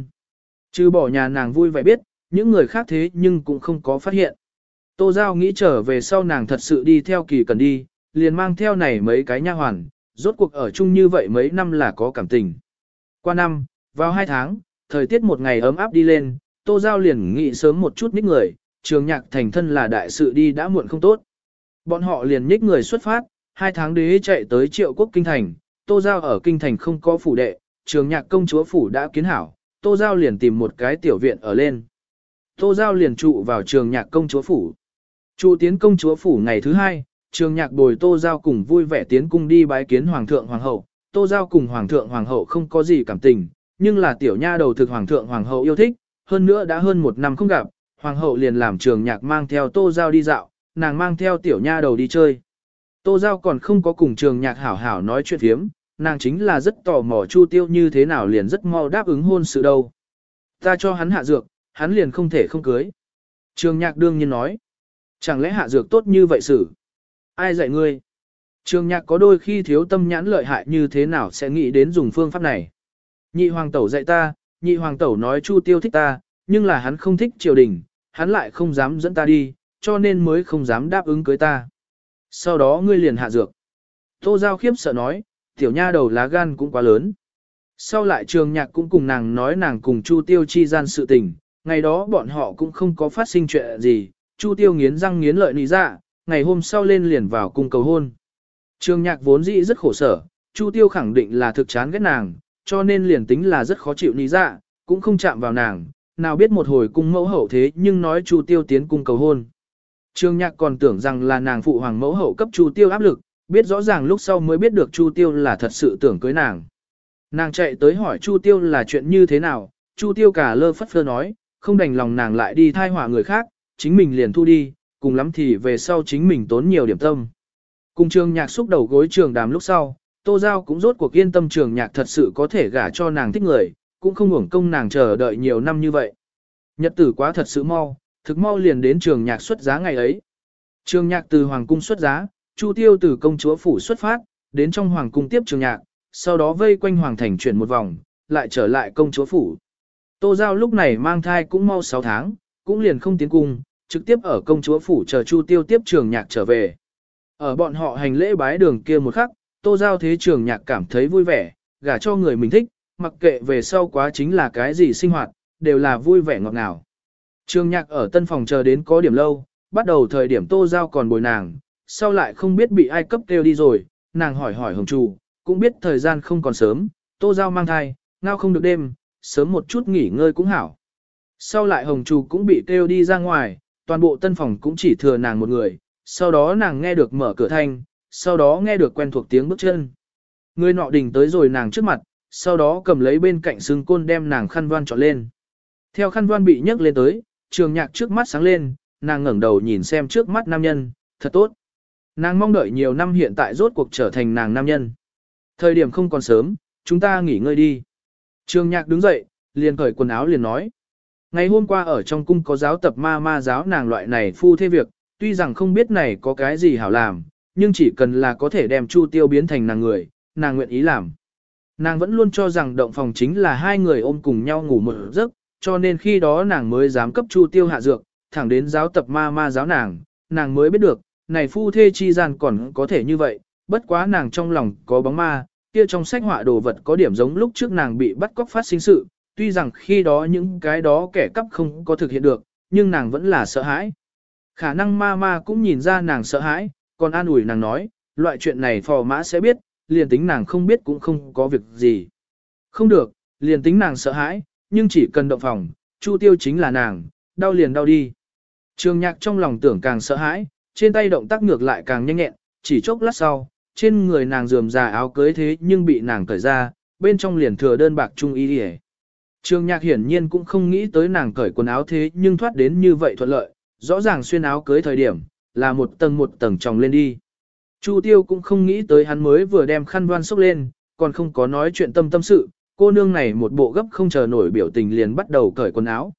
A: trừ bỏ nhà nàng vui vẻ biết, những người khác thế nhưng cũng không có phát hiện. Tô Giao nghĩ trở về sau nàng thật sự đi theo Kỳ Cẩn đi, liền mang theo này mấy cái nha hoàn, rốt cuộc ở chung như vậy mấy năm là có cảm tình. Qua năm, vào 2 tháng, thời tiết một ngày ấm áp đi lên, Tô Giao liền nghĩ sớm một chút nhích người, Trường Nhạc thành thân là đại sự đi đã muộn không tốt. Bọn họ liền nhích người xuất phát, 2 tháng đế chạy tới Triệu Quốc kinh thành, Tô Giao ở kinh thành không có phủ đệ, Trường Nhạc công chúa phủ đã kiến hảo, Tô Giao liền tìm một cái tiểu viện ở lên. Tô Giao liền trụ vào Trường Nhạc công chúa phủ. Trụ tiến công chúa phủ ngày thứ 2, Trường Nhạc bồi Tô Giao cùng vui vẻ tiến cung đi bái kiến Hoàng thượng Hoàng hậu. Tô Giao cùng Hoàng thượng Hoàng hậu không có gì cảm tình, nhưng là tiểu nha đầu thực Hoàng thượng Hoàng hậu yêu thích, hơn nữa đã hơn 1 năm không gặp, Hoàng hậu liền làm Trường Nhạc mang theo Tô Giao đi dạo, nàng mang theo tiểu nha đầu đi chơi. Tô Giao còn không có cùng Trường Nhạc hảo hảo nói chuyện phiếm, nàng chính là rất tò mò Chu Tiêu như thế nào liền rất mau đáp ứng hôn sự đâu. Ta cho hắn hạ dược, hắn liền không thể không cưới. Trường Nhạc đương nhiên nói, chẳng lẽ hạ dược tốt như vậy xử? Ai dạy ngươi? Trường Nhạc có đôi khi thiếu tâm nhãn lợi hại như thế nào sẽ nghĩ đến dùng phương pháp này. Nhị hoàng tẩu dạy ta, nhị hoàng tẩu nói Chu Tiêu thích ta, nhưng là hắn không thích triều đình, hắn lại không dám dẫn ta đi, cho nên mới không dám đáp ứng cưới ta. Sau đó ngươi liền hạ dược. Tô Giao khiếp sợ nói, tiểu nha đầu lá gan cũng quá lớn. Sau lại Trường Nhạc cũng cùng nàng nói nàng cùng Chu Tiêu chi gian sự tình, ngày đó bọn họ cũng không có phát sinh chuyện gì, Chu Tiêu nghiến răng nghiến lợi lý dạ, ngày hôm sau lên liền vào cung cầu hôn. Trường Nhạc vốn dĩ rất khổ sở, Chu Tiêu khẳng định là thực chán ghét nàng, cho nên liền tính là rất khó chịu lý dạ, cũng không chạm vào nàng, nào biết một hồi cung mẫu hậu thế nhưng nói Chu Tiêu tiến cung cầu hôn. Trường Nhạc còn tưởng rằng là nàng phụ hoàng mẫu hậu cấp Chu Tiêu áp lực, biết rõ ràng lúc sau mới biết được Chu Tiêu là thật sự tưởng cưới nàng. Nàng chạy tới hỏi Chu Tiêu là chuyện như thế nào, Chu Tiêu cả lơ phất phơ nói, không đành lòng nàng lại đi thai họa người khác, chính mình liền thu đi, cùng lắm thì về sau chính mình tốn nhiều điểm tâm. Cùng Trường Nhạc xúc đầu gối Trường Đàm lúc sau, Tô Giao cũng rốt cuộc yên tâm Trường Nhạc thật sự có thể gả cho nàng thích người, cũng không hưởng công nàng chờ đợi nhiều năm như vậy. Nhật tử quá thật sự mau, thực mau liền đến Trường Nhạc xuất giá ngày ấy. Trường Nhạc từ hoàng cung xuất giá, Chu Tiêu từ công chúa phủ xuất phát, đến trong hoàng cung tiếp Trường Nhạc, sau đó vây quanh hoàng thành chuyển một vòng, lại trở lại công chúa phủ. Tô Giao lúc này mang thai cũng mau 6 tháng, cũng liền không tiến cung, trực tiếp ở công chúa phủ chờ Chu Tiêu tiếp Trường Nhạc trở về. Ở bọn họ hành lễ bái đường kia một khắc, Tô Giao thế Trường Nhạc cảm thấy vui vẻ, gả cho người mình thích, mặc kệ về sau quá chính là cái gì sinh hoạt, đều là vui vẻ ngọt ngào. Trường Nhạc ở tân phòng chờ đến có điểm lâu, bắt đầu thời điểm Tô Giao còn bồi nàng, sau lại không biết bị ai cấp kêu đi rồi, nàng hỏi Hồng Trù, cũng biết thời gian không còn sớm, Tô Giao mang thai, ngao không được đêm, sớm một chút nghỉ ngơi cũng hảo. Sau lại Hồng Trù cũng bị kêu đi ra ngoài, toàn bộ tân phòng cũng chỉ thừa nàng một người, sau đó nàng nghe được mở cửa thanh, sau đó nghe được quen thuộc tiếng bước chân. Người nọ đình tới rồi nàng trước mặt, sau đó cầm lấy bên cạnh xương côn đem nàng khăn voan trọn lên. Theo khăn voan bị nhấc lên tới, Trường Nhạc trước mắt sáng lên, nàng ngẩng đầu nhìn xem trước mắt nam nhân, thật tốt. Nàng mong đợi nhiều năm hiện tại rốt cuộc trở thành nàng nam nhân. Thời điểm không còn sớm, chúng ta nghỉ ngơi đi. Trường Nhạc đứng dậy, liền cởi quần áo liền nói. Ngày hôm qua ở trong cung có giáo tập ma giáo nàng loại này phu thế việc, tuy rằng không biết này có cái gì hảo làm, nhưng chỉ cần là có thể đem Chu Tiêu biến thành nàng người, nàng nguyện ý làm. Nàng vẫn luôn cho rằng động phòng chính là hai người ôm cùng nhau ngủ một giấc, cho nên khi đó nàng mới dám cấp Chu Tiêu hạ dược, thẳng đến giáo tập ma giáo nàng mới biết được, này phu thê chi gian còn có thể như vậy, bất quá nàng trong lòng có bóng ma, kia trong sách họa đồ vật có điểm giống lúc trước nàng bị bắt cóc phát sinh sự, tuy rằng khi đó những cái đó kẻ cắp không có thực hiện được, nhưng nàng vẫn là sợ hãi. Khả năng ma cũng nhìn ra nàng sợ hãi, còn an ủi nàng nói, loại chuyện này phò mã sẽ biết, liền tính nàng không biết cũng không có việc gì. Không được, liền tính nàng sợ hãi, nhưng chỉ cần động phòng, Chu Tiêu chính là nàng, đau liền đau đi. Trường Nhạc trong lòng tưởng càng sợ hãi, trên tay động tác ngược lại càng nhanh nhẹn, chỉ chốc lát sau, trên người nàng rườm rà áo cưới thế nhưng bị nàng cởi ra, bên trong liền thừa đơn bạc trung y đi. Trường Nhạc hiển nhiên cũng không nghĩ tới nàng cởi quần áo thế nhưng thoát đến như vậy thuận lợi, rõ ràng xuyên áo cưới thời điểm, là một tầng tròng lên đi. Chu Tiêu cũng không nghĩ tới hắn mới vừa đem khăn voan xốc lên, còn không có nói chuyện tâm sự, cô nương này một bộ gấp không chờ nổi biểu tình liền bắt đầu cởi quần áo.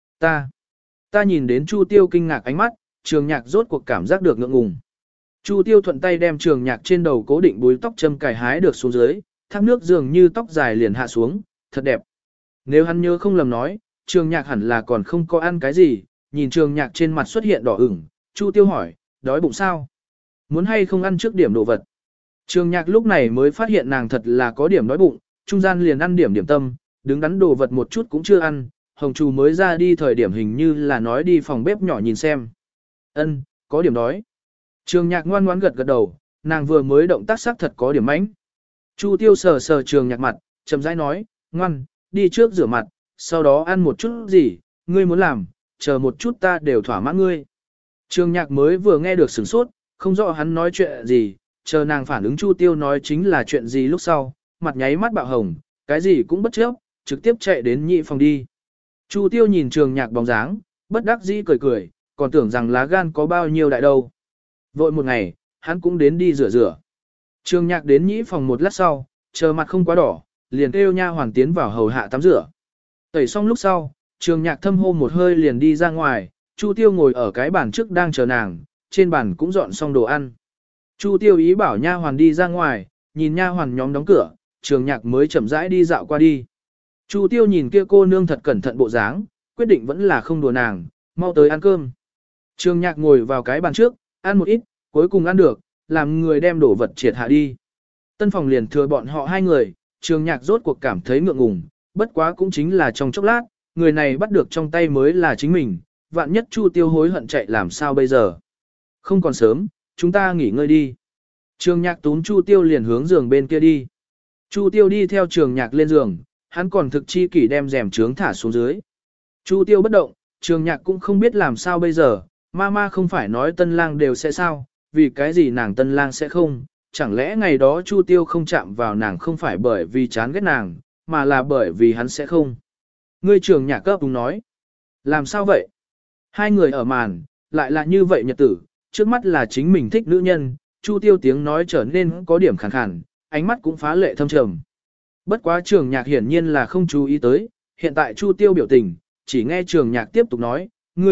A: Ta nhìn đến Chu Tiêu kinh ngạc ánh mắt, Trường Nhạc rốt cuộc cảm giác được ngượng ngùng. Chu Tiêu thuận tay đem Trường Nhạc trên đầu cố định búi tóc châm cài hái được xuống dưới, thác nước dường như tóc dài liền hạ xuống, thật đẹp. Nếu hắn nhớ không lầm nói, Trường Nhạc hẳn là còn không có ăn cái gì, nhìn Trường Nhạc trên mặt xuất hiện đỏ ửng, Chu Tiêu hỏi, đói bụng sao? Muốn hay không ăn trước điểm đồ vật? Trường Nhạc lúc này mới phát hiện nàng thật là có điểm đói bụng, trung gian liền ăn điểm tâm, đứng đắn đồ vật một chút cũng chưa ăn, Hồng Trù mới ra đi thời điểm hình như là nói đi phòng bếp nhỏ nhìn xem. Ân, có điểm đói. Trường Nhạc ngoan ngoãn gật đầu, nàng vừa mới động tác sắc thật có điểm mãnh. Chu Tiêu sờ Trường Nhạc mặt, chậm rãi nói, ngoan, đi trước rửa mặt, sau đó ăn một chút gì, ngươi muốn làm, chờ một chút ta đều thỏa mãn ngươi. Trường Nhạc mới vừa nghe được sửng sốt, không rõ hắn nói chuyện gì, chờ nàng phản ứng Chu Tiêu nói chính là chuyện gì lúc sau, mặt nháy mắt bạo hồng, cái gì cũng bất chấp, trực tiếp chạy đến nhị phòng đi. Chu Tiêu nhìn Trường Nhạc bóng dáng, bất đắc dĩ cười, còn tưởng rằng lá gan có bao nhiêu đại đâu. Vội một ngày, hắn cũng đến đi rửa. Trường Nhạc đến nhị phòng một lát sau, chờ mặt không quá đỏ, liền kêu nha hoàn tiến vào hầu hạ tắm rửa. Tẩy xong lúc sau, Trường Nhạc thâm hô một hơi liền đi ra ngoài, Chu Tiêu ngồi ở cái bàn trước đang chờ nàng, trên bàn cũng dọn xong đồ ăn. Chu Tiêu ý bảo nha hoàn đi ra ngoài, nhìn nha hoàn nhóm đóng cửa, Trường Nhạc mới chậm rãi đi dạo qua đi. Chu Tiêu nhìn kia cô nương thật cẩn thận bộ dáng, quyết định vẫn là không đùa nàng, mau tới ăn cơm. Trường Nhạc ngồi vào cái bàn trước, ăn một ít, cuối cùng ăn được, làm người đem đổ vật triệt hạ đi. Tân phòng liền thừa bọn họ hai người, Trường Nhạc rốt cuộc cảm thấy ngượng ngùng, bất quá cũng chính là trong chốc lát, người này bắt được trong tay mới là chính mình, vạn nhất Chu Tiêu hối hận chạy làm sao bây giờ. Không còn sớm, chúng ta nghỉ ngơi đi. Trường Nhạc túm Chu Tiêu liền hướng giường bên kia đi. Chu Tiêu đi theo Trường Nhạc lên giường, hắn còn thực chi kỷ đem rèm trướng thả xuống dưới. Chu Tiêu bất động, Trường Nhạc cũng không biết làm sao bây giờ, ma không phải nói tân lang đều sẽ sao, vì cái gì nàng tân lang sẽ không, chẳng lẽ ngày đó Chu Tiêu không chạm vào nàng không phải bởi vì chán ghét nàng, mà là bởi vì hắn sẽ không. Ngươi Trường Nhạc cấp đúng nói. Làm sao vậy? Hai người ở màn, lại là như vậy nhật tử, trước mắt là chính mình thích nữ nhân, Chu Tiêu tiếng nói trở nên có điểm khàn khàn, ánh mắt cũng phá lệ thâm trầm. Bất quá Trường Nhạc hiển nhiên là không chú ý tới, hiện tại Chu Tiêu biểu tình, chỉ nghe Trường Nhạc tiếp tục nói,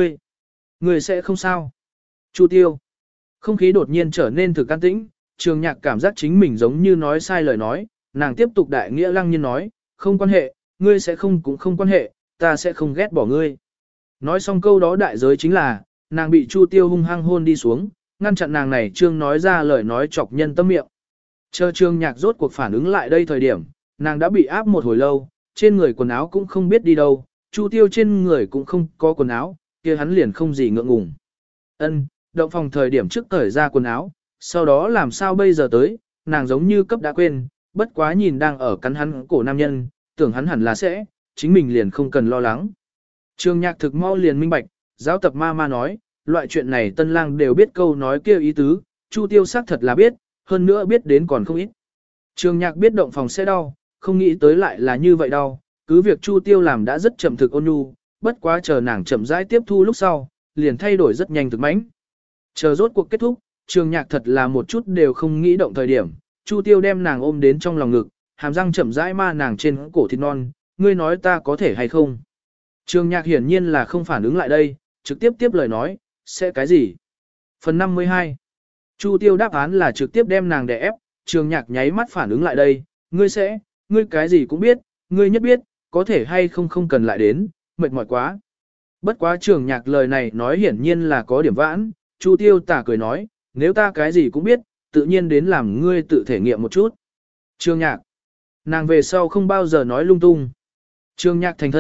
A: ngươi sẽ không sao. Chu Tiêu. Không khí đột nhiên trở nên thực an tĩnh, Trường Nhạc cảm giác chính mình giống như nói sai lời nói, nàng tiếp tục đại nghĩa lăng nhiên nói, không quan hệ, ngươi sẽ không cũng không quan hệ, ta sẽ không ghét bỏ ngươi. Nói xong câu đó đại giới chính là, nàng bị Chu Tiêu hung hăng hôn đi xuống, ngăn chặn nàng này Trương nói ra lời nói chọc nhân tâm miệng. Chờ Trường Nhạc rốt cuộc phản ứng lại đây thời điểm, nàng đã bị áp một hồi lâu, trên người quần áo cũng không biết đi đâu, Chu Tiêu trên người cũng không có quần áo, kia hắn liền không gì ngượng ngùng. Ân, động phòng thời điểm trước cởi ra quần áo, sau đó làm sao bây giờ tới, nàng giống như cấp đã quên, bất quá nhìn đang ở cắn hắn cổ nam nhân, tưởng hắn hẳn là sẽ, chính mình liền không cần lo lắng. Trường Nhạc thực mau liền minh bạch, giáo tập ma nói, loại chuyện này tân lang đều biết câu nói kia ý tứ, Chu Tiêu xác thật là biết, hơn nữa biết đến còn không ít. Trường Nhạc biết động phòng sẽ đau, không nghĩ tới lại là như vậy đau, cứ việc Chu Tiêu làm đã rất chậm thực ôn nhu, bất quá chờ nàng chậm rãi tiếp thu lúc sau, liền thay đổi rất nhanh thực mãnh. Chờ rốt cuộc kết thúc, Trường Nhạc thật là một chút đều không nghĩ động thời điểm, Chu Tiêu đem nàng ôm đến trong lòng ngực, hàm răng chậm rãi ma nàng trên cổ thịt non, ngươi nói ta có thể hay không? Trường Nhạc hiển nhiên là không phản ứng lại đây, trực tiếp tiếp lời nói, sẽ cái gì? Phần 52. Chu Tiêu đáp án là trực tiếp đem nàng đè ép, Trường Nhạc nháy mắt phản ứng lại đây, ngươi cái gì cũng biết, ngươi nhất biết, có thể hay không không cần lại đến, mệt mỏi quá. Bất quá Trường Nhạc lời này nói hiển nhiên là có điểm vãn, Chu Tiêu tà cười nói, nếu ta cái gì cũng biết, tự nhiên đến làm ngươi tự thể nghiệm một chút. Trường Nhạc, nàng về sau không bao giờ nói lung tung. Trường Nhạc thành thân,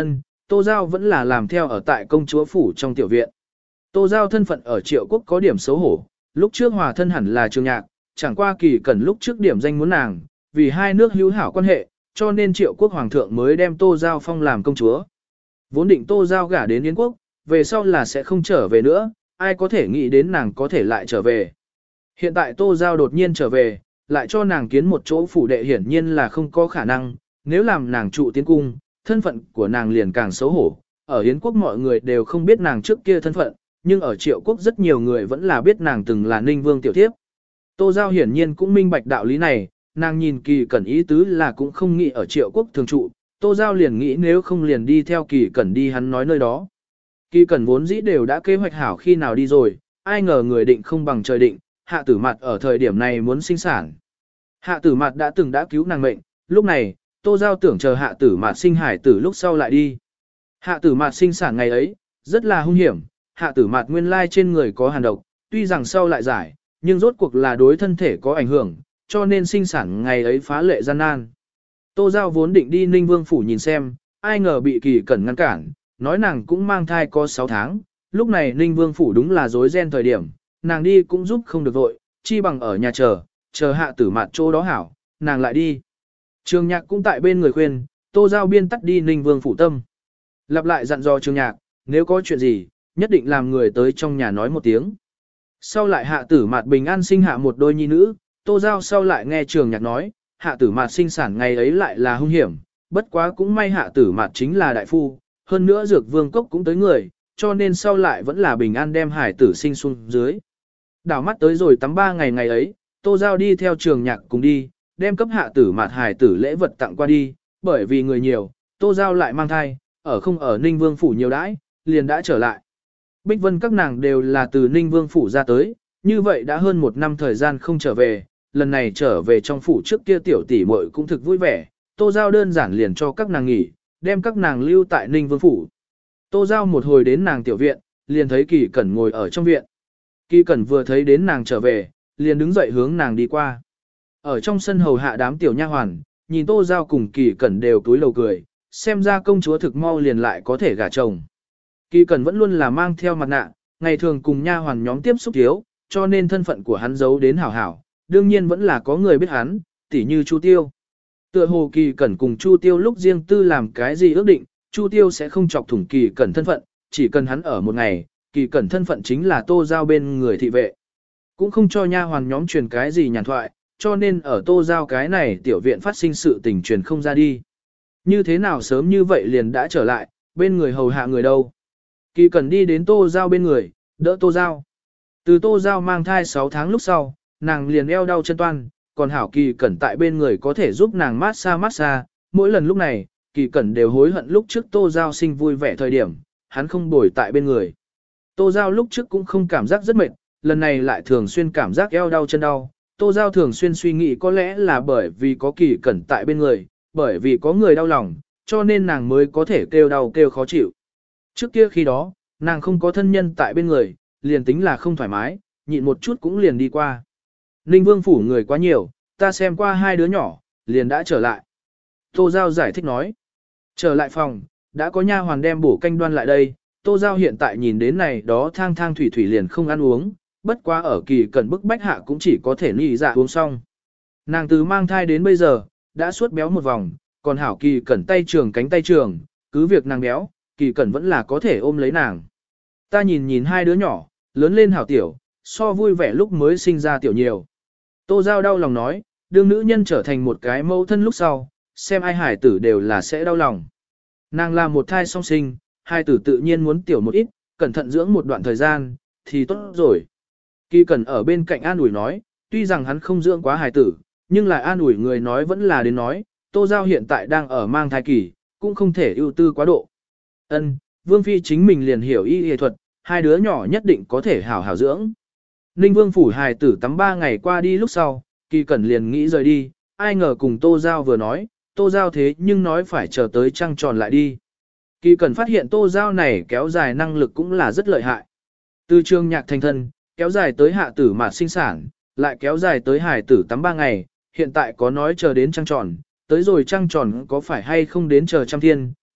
A: Tô Giao vẫn là làm theo ở tại công chúa phủ trong tiểu viện. Tô Giao thân phận ở Triệu Quốc có điểm xấu hổ, lúc trước hòa thân hẳn là Trường Nhạc, chẳng qua Kỳ Cẩn lúc trước điểm danh muốn nàng, vì hai nước hữu hảo quan hệ, cho nên Triệu Quốc hoàng thượng mới đem Tô Giao phong làm công chúa. Vốn định Tô Giao gả đến Yến quốc, về sau là sẽ không trở về nữa, ai có thể nghĩ đến nàng có thể lại trở về. Hiện tại Tô Giao đột nhiên trở về, lại cho nàng kiến một chỗ phủ đệ hiển nhiên là không có khả năng, nếu làm nàng trụ tiến cung, thân phận của nàng liền càng xấu hổ. Ở Yến quốc mọi người đều không biết nàng trước kia thân phận, nhưng ở Triệu quốc rất nhiều người vẫn là biết nàng từng là Ninh Vương tiểu thiếp. Tô Giao hiển nhiên cũng minh bạch đạo lý này, nàng nhìn Kỳ Cẩn ý tứ là cũng không nghĩ ở Triệu quốc thường trụ, Tô Giao liền nghĩ nếu không liền đi theo Kỳ Cẩn đi hắn nói nơi đó. Kỳ Cẩn vốn dĩ đều đã kế hoạch hảo khi nào đi rồi, ai ngờ người định không bằng trời định, Hạ Tử Mạt ở thời điểm này muốn sinh sản. Hạ Tử Mạt đã từng đã cứu nàng mệnh, lúc này, Tô Giao tưởng chờ Hạ Tử Mạt sinh hải tử lúc sau lại đi. Hạ Tử Mạt sinh sản ngày ấy, rất là hung hiểm, Hạ Tử Mạt nguyên lai trên người có hàn độc, tuy rằng sau lại giải, nhưng rốt cuộc là đối thân thể có ảnh hưởng, cho nên sinh sản ngày ấy phá lệ gian nan. Tô Giao vốn định đi Ninh Vương phủ nhìn xem, ai ngờ bị Kỳ Cẩn ngăn cản, nói nàng cũng mang thai có 6 tháng, lúc này Ninh Vương phủ đúng là rối ren thời điểm, nàng đi cũng giúp không được vội, chi bằng ở nhà chờ Hạ Tử Mạt chỗ đó hảo, nàng lại đi. Trường Nhạc cũng tại bên người khuyên, Tô Giao biên tắt đi Ninh Vương phủ tâm. Lặp lại dặn dò Trường Nhạc, nếu có chuyện gì, nhất định làm người tới trong nhà nói một tiếng. Sau lại Hạ Tử Mạt bình an sinh hạ một đôi nhi nữ, Tô Giao sau lại nghe Trường Nhạc nói, Hạ Tử Mạt sinh sản ngày ấy lại là hung hiểm, bất quá cũng may Hạ Tử Mạt chính là đại phu, hơn nữa Dược Vương cốc cũng tới người, cho nên sau lại vẫn là bình an đem hải tử sinh xuống dưới. Đảo mắt tới rồi tắm 3 ngày ngày ấy, Tô Giao đi theo Trường Nhạc cùng đi, đem cấp Hạ Tử Mạt hải tử lễ vật tặng qua đi, bởi vì người nhiều, Tô Giao lại mang thai, ở Ninh Vương phủ nhiều đãi, liền đã trở lại. Bích Vân các nàng đều là từ Ninh Vương phủ ra tới, như vậy đã hơn 1 năm thời gian không trở về, lần này trở về trong phủ trước kia tiểu tỷ muội cũng thực vui vẻ, Tô Giao đơn giản liền cho các nàng nghỉ, đem các nàng lưu tại Ninh Vương phủ. Tô Giao một hồi đến nàng tiểu viện, liền thấy Kỳ Cẩn ngồi ở trong viện. Kỳ Cẩn vừa thấy đến nàng trở về, liền đứng dậy hướng nàng đi qua. Ở trong sân hầu hạ đám tiểu nha hoàn, nhìn Tô Giao cùng Kỳ Cẩn đều túi lầu cười, xem ra công chúa thực mau liền lại có thể gả chồng. Kỳ Cẩn vẫn luôn là mang theo mặt nạ, ngày thường cùng nha hoàn nhóm tiếp xúc thiếu, cho nên thân phận của hắn giấu đến hảo hảo, đương nhiên vẫn là có người biết hắn, tỉ như Chu Tiêu. Tựa hồ Kỳ Cẩn cùng Chu Tiêu lúc riêng tư làm cái gì ước định, Chu Tiêu sẽ không chọc thủng Kỳ Cẩn thân phận, chỉ cần hắn ở một ngày, Kỳ Cẩn thân phận chính là Tô Giao bên người thị vệ. Cũng không cho nha hoàn nhóm truyền cái gì nhàn thoại, cho nên ở Tô Giao cái này tiểu viện phát sinh sự tình truyền không ra đi. Như thế nào sớm như vậy liền đã trở lại, bên người hầu hạ người đâu. Kỳ Cẩn đi đến Tô Giao bên người, đỡ Tô Giao. Từ Tô Giao mang thai 6 tháng lúc sau, nàng liền eo đau chân toan, còn hảo Kỳ Cẩn tại bên người có thể giúp nàng massage, mỗi lần lúc này, Kỳ Cẩn đều hối hận lúc trước Tô Giao sinh vui vẻ thời điểm, hắn không bồi tại bên người. Tô Giao lúc trước cũng không cảm giác rất mệt, lần này lại thường xuyên cảm giác eo đau chân đau. Tô Giao thường xuyên suy nghĩ có lẽ là bởi vì có Kỳ Cẩn tại bên người, bởi vì có người đau lòng, cho nên nàng mới có thể kêu đau kêu khó chịu. Trước kia khi đó, nàng không có thân nhân tại bên người, liền tính là không thoải mái, nhịn một chút cũng liền đi qua. Ninh Vương phủ người quá nhiều, ta xem qua 2 đứa nhỏ, liền đã trở lại. Tô Giao giải thích nói. Trở lại phòng, đã có nha hoàn đem bổ canh đoan lại đây. Tô Giao hiện tại nhìn đến này đó thang thang thủy thủy liền không ăn uống, bất quá ở Kỳ Cẩn bức bách hạ cũng chỉ có thể nị dạ uống xong. Nàng từ mang thai đến bây giờ, đã suốt béo một vòng, còn hảo Kỳ Cẩn tay trường cánh tay trường, cứ việc nàng béo, Kỳ Cẩn vẫn là có thể ôm lấy nàng. Ta nhìn 2 đứa nhỏ, lớn lên hảo tiểu, so vui vẻ lúc mới sinh ra tiểu nhiều. Tô Giao đau lòng nói, đương nữ nhân trở thành một cái mẫu thân lúc sau, xem ai hải tử đều là sẽ đau lòng. Nàng là một thai song sinh, hai tử tự nhiên muốn tiểu một ít, cẩn thận dưỡng một đoạn thời gian, thì tốt rồi. Kỳ Cẩn ở bên cạnh an ủi nói, tuy rằng hắn không dưỡng quá hài tử, nhưng lại an ủi người nói vẫn là đến nói, Tô Giao hiện tại đang ở mang thai kỳ, cũng không thể ưu tư quá độ. Ân, Vương Phi chính mình liền hiểu y y thuật, 2 đứa nhỏ nhất định có thể hảo hảo dưỡng. Ninh Vương phủ hài tử tắm 3 ngày qua đi lúc sau, Kỳ Cẩn liền nghĩ rời đi, ai ngờ cùng Tô Giao vừa nói, Tô Giao thế nhưng nói phải chờ tới trăng tròn lại đi. Kỳ Cẩn phát hiện Tô Giao này kéo dài năng lực cũng là rất lợi hại. Từ Trường Nhạc thành thân, kéo dài tới Hạ Tử Mạt sinh sản, lại kéo dài tới hài tử tắm 3 ngày, hiện tại có nói chờ đến trăng tròn, tới rồi trăng tròn có phải hay không đến chờ trăm thiên,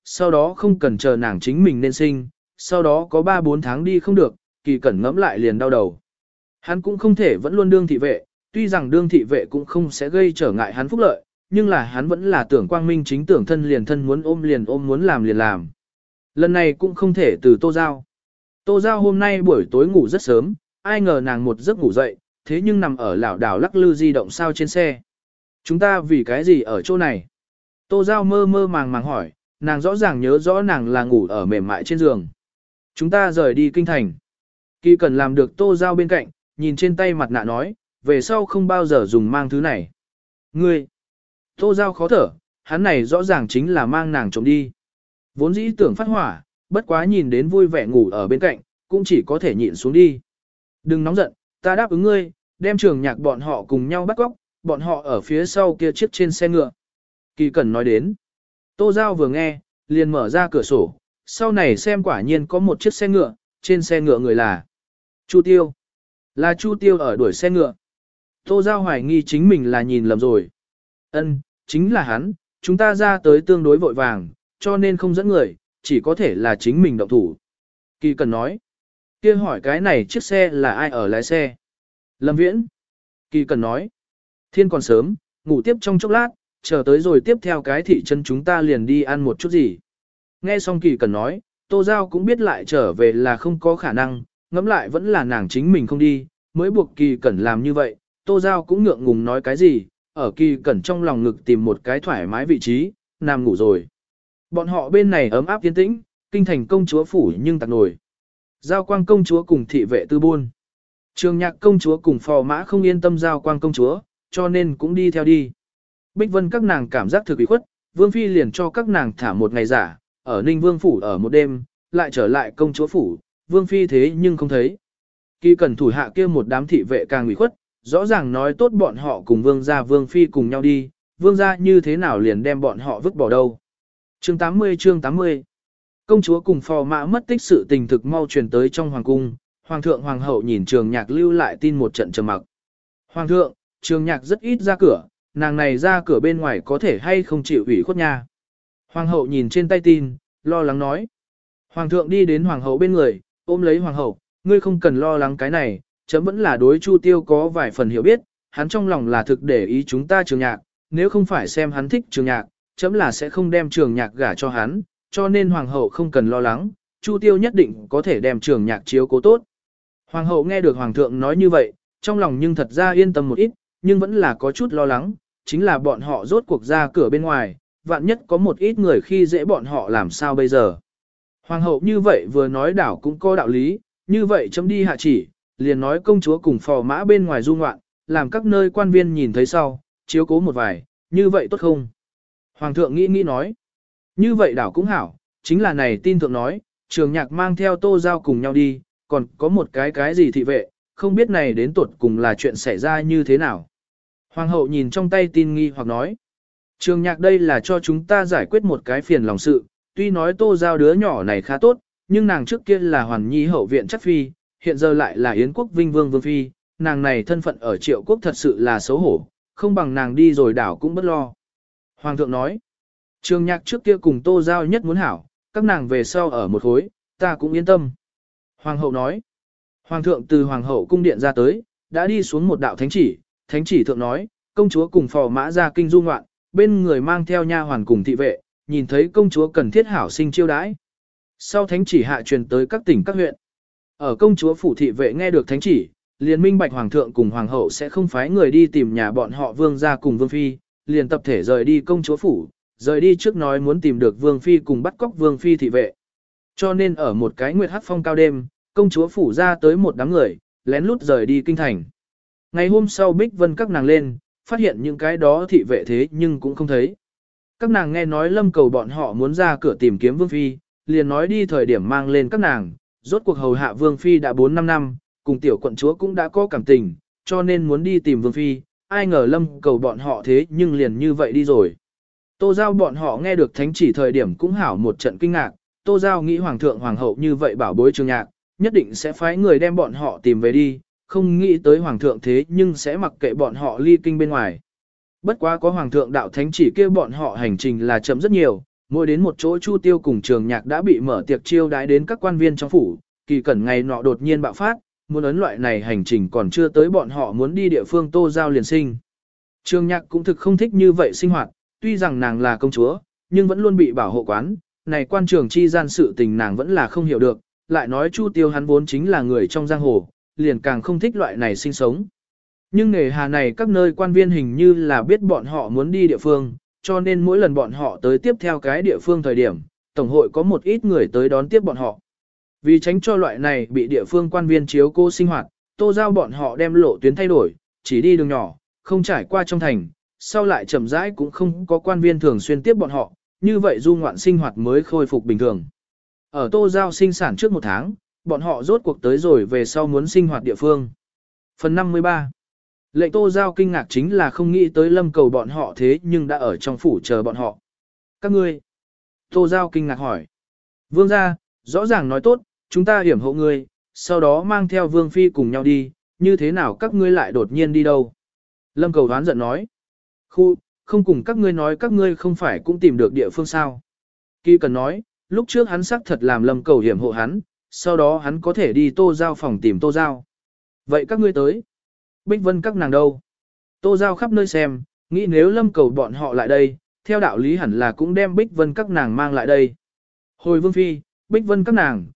A: sau đó không cần chờ nàng chính mình nên sinh, sau đó có 3-4 tháng đi không được, Kỳ Cẩn ngẫm lại liền đau đầu. Hắn cũng không thể vẫn luôn đương thị vệ, tuy rằng đương thị vệ cũng không sẽ gây trở ngại hắn phúc lợi, nhưng là hắn vẫn là tưởng quang minh chính tưởng thân liền thân muốn ôm liền ôm muốn làm liền làm. Lần này cũng không thể từ Tô Giao. Tô Giao hôm nay buổi tối ngủ rất sớm, ai ngờ nàng một giấc ngủ dậy, thế nhưng nằm ở lảo đảo lắc lư di động sao trên xe. Chúng ta vì cái gì ở chỗ này? Tô Giao mơ mơ màng màng hỏi, nàng rõ ràng nhớ rõ nàng là ngủ ở mềm mại trên giường. Chúng ta rời đi kinh thành. Kỳ Cẩn làm được Tô Giao bên cạnh, nhìn trên tay mặt nạ nói, về sau không bao giờ dùng mang thứ này. Ngươi! Tô Giao khó thở, hắn này rõ ràng chính là mang nàng trộm đi. Vốn dĩ tưởng phát hỏa, bất quá nhìn đến vui vẻ ngủ ở bên cạnh, cũng chỉ có thể nhịn xuống đi. Đừng nóng giận, ta đáp ứng ngươi, đem Trường Nhạc bọn họ cùng nhau bắt cóc, bọn họ ở phía sau kia chiếc trên xe ngựa. Kỳ Cẩn nói đến. Tô Giao vừa nghe, liền mở ra cửa sổ, sau này xem quả nhiên có một chiếc xe ngựa, trên xe ngựa người là Chu Tiêu. Là Chu Tiêu ở đuổi xe ngựa. Tô Giao hoài nghi chính mình là nhìn lầm rồi. Ân, chính là hắn, chúng ta ra tới tương đối vội vàng, cho nên không dẫn người, chỉ có thể là chính mình động thủ. Kỳ Cẩn nói. Kia hỏi cái này chiếc xe là ai ở lái xe? Lâm Viễn. Kỳ Cẩn nói. Thiên còn sớm, ngủ tiếp trong chốc lát, chờ tới rồi tiếp theo cái thị trấn chúng ta liền đi ăn một chút gì. Nghe xong Kỳ Cẩn nói, Tô Giao cũng biết lại trở về là không có khả năng, ngẫm lại vẫn là nàng chính mình không đi, mới buộc Kỳ Cẩn làm như vậy. Tô Giao cũng ngượng ngùng nói cái gì, ở Kỳ Cẩn trong lòng ngực tìm một cái thoải mái vị trí, nằm ngủ rồi. Bọn họ bên này ấm áp yên tĩnh, kinh thành công chúa phủ nhưng tạc nổi. Giao Quang công chúa cùng thị vệ tư buôn. Trường Nhạc công chúa cùng phò mã không yên tâm Giao Quang công chúa, cho nên cũng đi theo đi. Bích Vân các nàng cảm giác thực ủy khuất, Vương Phi liền cho các nàng thả một ngày giả, ở Ninh Vương phủ ở một đêm, lại trở lại công chúa phủ, Vương Phi thế nhưng không thấy. Kỳ Cẩn thủ hạ kia một đám thị vệ càng ủy khuất, rõ ràng nói tốt bọn họ cùng Vương gia Vương Phi cùng nhau đi, Vương gia như thế nào liền đem bọn họ vứt bỏ đâu. Chương 80. Công chúa cùng phò mã mất tích sự tình thực mau truyền tới trong hoàng cung, Hoàng thượng Hoàng hậu nhìn Trường Nhạc lưu lại tin một trận trầm mặc. Hoàng thượng, Trường Nhạc rất ít ra cửa, nàng này ra cửa bên ngoài có thể hay không chịu ủy khuất nha. Hoàng hậu nhìn trên tay tin, lo lắng nói. Hoàng thượng đi đến hoàng hậu bên người, ôm lấy hoàng hậu, ngươi không cần lo lắng cái này, chấm vẫn là đối Chu Tiêu có vài phần hiểu biết, hắn trong lòng là thực để ý chúng ta Trường Nhạc, nếu không phải xem hắn thích Trường Nhạc, chấm là sẽ không đem Trường Nhạc gả cho hắn, cho nên hoàng hậu không cần lo lắng, Chu Tiêu nhất định có thể đem Trường Nhạc chiếu cố tốt. Hoàng hậu nghe được hoàng thượng nói như vậy, trong lòng nhưng thật ra yên tâm một ít, nhưng vẫn là có chút lo lắng, chính là bọn họ rốt cuộc ra cửa bên ngoài, vạn nhất có một ít người khi dễ bọn họ làm sao bây giờ. Hoàng hậu như vậy vừa nói đảo cũng có đạo lý, như vậy chấm đi hạ chỉ, liền nói công chúa cùng phò mã bên ngoài du ngoạn, làm các nơi quan viên nhìn thấy sau, chiếu cố một vài, như vậy tốt không? Hoàng thượng nghĩ nói, như vậy đảo cũng hảo, chính là này tin thượng nói, Trường Nhạc mang theo Tô Giao cùng nhau đi, còn có một cái gì thị vệ, không biết này đến tuột cùng là chuyện xảy ra như thế nào. Hoàng hậu nhìn trong tay tin nghi hoặc nói, Trường Nhạc đây là cho chúng ta giải quyết một cái phiền lòng sự, tuy nói Tô Giao đứa nhỏ này khá tốt, nhưng nàng trước kia là Hoàn Nhi hậu viện chắc phi, hiện giờ lại là Yến quốc Vinh Vương Vương Phi, nàng này thân phận ở Triệu quốc thật sự là xấu hổ, không bằng nàng đi rồi đảo cũng bất lo. Hoàng thượng nói, Trường Nhạc trước kia cùng Tô Giao nhất muốn hảo, các nàng về sau ở một khối, ta cũng yên tâm. Hoàng hậu nói, Hoàng thượng từ Hoàng hậu cung điện ra tới, đã đi xuống một đạo thánh chỉ thượng nói, công chúa cùng phò mã ra kinh du ngoạn, bên người mang theo nha hoàn cùng thị vệ, nhìn thấy công chúa cần thiết hảo sinh chiêu đãi. Sau thánh chỉ hạ truyền tới các tỉnh các huyện. Ở công chúa phủ thị vệ nghe được thánh chỉ, liền minh bạch hoàng thượng cùng hoàng hậu sẽ không phái người đi tìm nhà bọn họ Vương gia cùng Vương phi, liền tập thể rời đi công chúa phủ, rời đi trước nói muốn tìm được Vương phi cùng bắt cóc Vương phi thị vệ. Cho nên ở một cái nguyệt hắc phong cao đêm, công chúa phủ ra tới một đám người, lén lút rời đi kinh thành. Ngày hôm sau Bích Vân các nàng lên, phát hiện những cái đó thị vệ thế nhưng cũng không thấy. Các nàng nghe nói Lâm Cầu bọn họ muốn ra cửa tìm kiếm Vương phi, liền nói đi thời điểm mang lên các nàng, rốt cuộc hầu hạ Vương phi đã 4-5 năm, cùng tiểu quận chúa cũng đã có cảm tình, cho nên muốn đi tìm Vương phi, ai ngờ Lâm Cầu bọn họ thế nhưng liền như vậy đi rồi. Tô Giao bọn họ nghe được thánh chỉ thời điểm cũng hảo một trận kinh ngạc, Tô Giao nghĩ hoàng thượng hoàng hậu như vậy bảo bối Trường Nhạc, nhất định sẽ phái người đem bọn họ tìm về đi, không nghĩ tới hoàng thượng thế nhưng sẽ mặc kệ bọn họ ly kinh bên ngoài. Bất quá có hoàng thượng đạo thánh chỉ kêu bọn họ hành trình là chậm rất nhiều, mỗi đến một chỗ Chu Tiêu cùng Trường Nhạc đã bị mở tiệc chiêu đãi đến các quan viên trong phủ, Kỳ Cẩn ngày nọ đột nhiên bạo phát, muốn ấn loại này hành trình còn chưa tới bọn họ muốn đi địa phương Tô Giao liền sinh. Trường Nhạc cũng thực không thích như vậy sinh hoạt, tuy rằng nàng là công chúa, nhưng vẫn luôn bị bảo hộ quán, này quan trường chi gian sự tình nàng vẫn là không hiểu được, lại nói Chu Tiêu hắn vốn chính là người trong giang hồ, liền càng không thích loại này sinh sống. Nhưng nghề hà này các nơi quan viên hình như là biết bọn họ muốn đi địa phương, cho nên mỗi lần bọn họ tới tiếp theo cái địa phương thời điểm, Tổng hội có một ít người tới đón tiếp bọn họ. Vì tránh cho loại này bị địa phương quan viên chiếu cố sinh hoạt, Tô Giao bọn họ đem lộ tuyến thay đổi, chỉ đi đường nhỏ, không trải qua trong thành, sau lại chậm rãi cũng không có quan viên thường xuyên tiếp bọn họ, như vậy du ngoạn sinh hoạt mới khôi phục bình thường. Ở Tô Giao sinh sản trước một tháng, bọn họ rốt cuộc tới rồi về sau muốn sinh hoạt địa phương. Phần 53. Lệnh Tô Giao kinh ngạc chính là không nghĩ tới Lâm Cầu bọn họ thế nhưng đã ở trong phủ chờ bọn họ. Các ngươi. Tô Giao kinh ngạc hỏi. Vương gia, rõ ràng nói tốt, chúng ta hiểm hộ ngươi, sau đó mang theo Vương Phi cùng nhau đi, như thế nào các ngươi lại đột nhiên đi đâu? Lâm Cầu đoán giận nói. Không cùng các ngươi nói các ngươi không phải cũng tìm được địa phương sao? Kỳ Cần nói, lúc trước hắn xác thật làm Lâm Cầu hiểm hộ hắn, sau đó hắn có thể đi Tô Giao phòng tìm Tô Giao. Vậy các ngươi tới. Bích Vân các nàng đâu? Tô Giao khắp nơi xem, nghĩ nếu Lâm Cầu bọn họ lại đây, theo đạo lý hẳn là cũng đem Bích Vân các nàng mang lại đây. Hồi Vương Phi, Bích Vân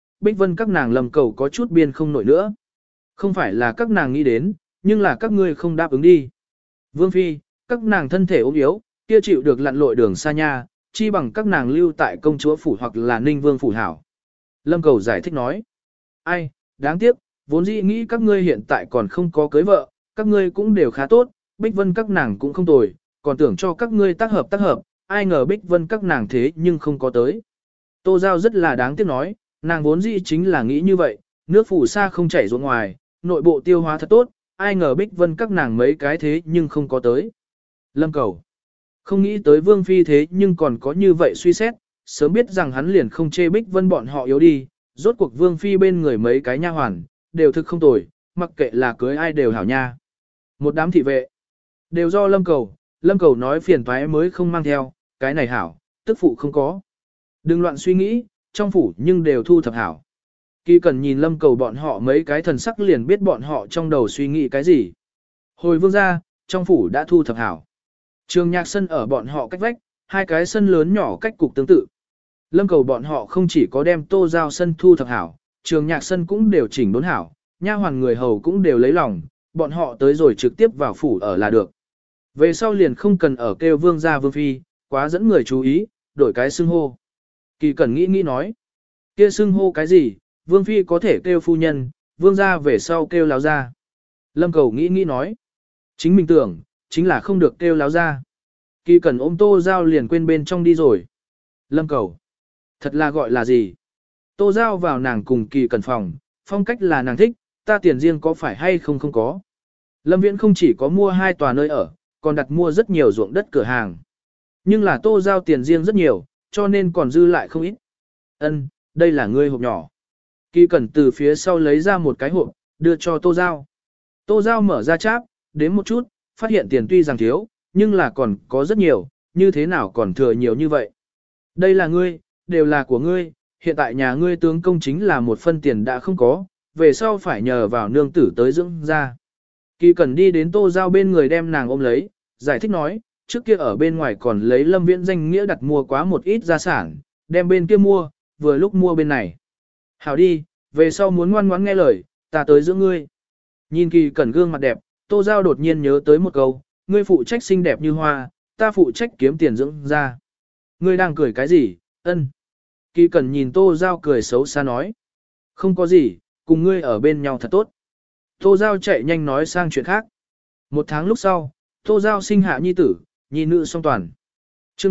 A: các nàng Lâm Cầu có chút biên không nổi nữa. Không phải là các nàng nghĩ đến, nhưng là các ngươi không đáp ứng đi. Vương Phi, các nàng thân thể ốm yếu, kia chịu được lặn lội đường xa nha, chi bằng các nàng lưu tại công chúa phủ hoặc là Ninh Vương phủ hảo. Lâm Cầu giải thích nói. Ai, đáng tiếc, vốn dĩ nghĩ các ngươi hiện tại còn không có cưới vợ, các ngươi cũng đều khá tốt, Bích Vân các nàng cũng không tồi, còn tưởng cho các ngươi tác hợp, ai ngờ Bích Vân các nàng thế nhưng không có tới. Tô Giao rất là đáng tiếc nói, nàng vốn dĩ chính là nghĩ như vậy, nước phủ xa không chảy ruộng ngoài, nội bộ tiêu hóa thật tốt, ai ngờ Bích Vân các nàng mấy cái thế nhưng không có tới. Lâm Cầu không nghĩ tới Vương Phi thế nhưng còn có như vậy suy xét, sớm biết rằng hắn liền không chê Bích Vân bọn họ yếu đi, rốt cuộc Vương Phi bên người mấy cái nha hoàn, đều thực không tồi, mặc kệ là cưới ai đều hảo nha. Một đám thị vệ, đều do Lâm Cầu nói phiền toái mới không mang theo, cái này hảo, tức phụ không có. Đừng loạn suy nghĩ, trong phủ nhưng đều thu thập hảo. Kỳ Cần nhìn Lâm Cầu bọn họ mấy cái thần sắc liền biết bọn họ trong đầu suy nghĩ cái gì. Hồi vương ra, trong phủ đã thu thập hảo. Trường Nhạc sân ở bọn họ cách vách, hai cái sân lớn nhỏ cách cục tương tự. Lâm Cầu bọn họ không chỉ có đem Tô Giao sân thu thập hảo, Trường Nhạc sân cũng đều chỉnh đốn hảo, nha hoàn người hầu cũng đều lấy lòng, bọn họ tới rồi trực tiếp vào phủ ở là được. Về sau liền không cần ở kêu vương gia Vương Phi, quá dẫn người chú ý, đổi cái xưng hô. Kỳ Cẩn nghĩ nói, kia xưng hô cái gì, Vương Phi có thể kêu phu nhân, vương gia về sau kêu láo gia. Lâm Cầu nghĩ nói, chính mình tưởng, chính là không được kêu láo gia. Kỳ Cẩn ôm Tô Giao liền quên bên trong đi rồi. Lâm Cầu, thật là gọi là gì? Tô Giao vào nàng cùng Kỳ Cẩn phòng, phong cách là nàng thích, ta tiền riêng có phải hay không không có. Lâm Viễn không chỉ có mua 2 tòa nơi ở, còn đặt mua rất nhiều ruộng đất cửa hàng. Nhưng là Tô Giao tiền riêng rất nhiều, cho nên còn dư lại không ít. Ân, đây là ngươi hộp nhỏ. Kỳ Cẩn từ phía sau lấy ra một cái hộp, đưa cho Tô Giao. Tô Giao mở ra cháp, đếm một chút, phát hiện tiền tuy rằng thiếu, nhưng là còn có rất nhiều, như thế nào còn thừa nhiều như vậy. Đây là ngươi, đều là của ngươi, hiện tại nhà ngươi tướng công chính là một phân tiền đã không có, về sau phải nhờ vào nương tử tới dưỡng ra. Kỳ Cẩn đi đến Tô Giao bên người đem nàng ôm lấy, giải thích nói, trước kia ở bên ngoài còn lấy Lâm Viễn danh nghĩa đặt mua quá một ít gia sản, đem bên kia mua, vừa lúc mua bên này. Hảo đi, về sau muốn ngoan ngoãn nghe lời, ta tới dưỡng ngươi. Nhìn Kỳ Cẩn gương mặt đẹp, Tô Giao đột nhiên nhớ tới một câu, ngươi phụ trách xinh đẹp như hoa, ta phụ trách kiếm tiền dưỡng ra. Ngươi đang cười cái gì, ân. Kỳ Cẩn nhìn Tô Giao cười xấu xa nói. Không có gì, cùng ngươi ở bên nhau thật tốt. Tô Giao chạy nhanh nói sang chuyện khác. 1 tháng lúc sau, Tô Giao sinh hạ nhi tử, nhi nữ song toàn. Chương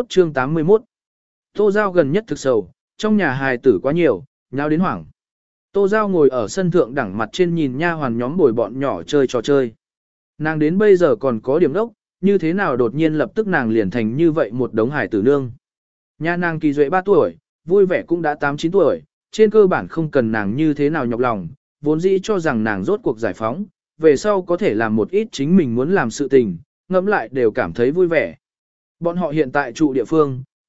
A: 81. Tô Giao gần nhất thực sầu, trong nhà hài tử quá nhiều, nháo đến hoảng. Tô Giao ngồi ở sân thượng đẳng mặt trên nhìn nha hoàn nhóm bồi bọn nhỏ chơi trò chơi. Nàng đến bây giờ còn có điểm đốc, như thế nào đột nhiên lập tức nàng liền thành như vậy một đống hài tử nương. Nha nàng Kỳ Duệ 3 tuổi, vui vẻ cũng đã 8-9 tuổi, trên cơ bản không cần nàng như thế nào nhọc lòng, vốn dĩ cho rằng nàng rốt cuộc giải phóng, về sau có thể làm một ít chính mình muốn làm sự tình, ngẫm lại đều cảm thấy vui vẻ. Bọn họ hiện tại trụ địa phương,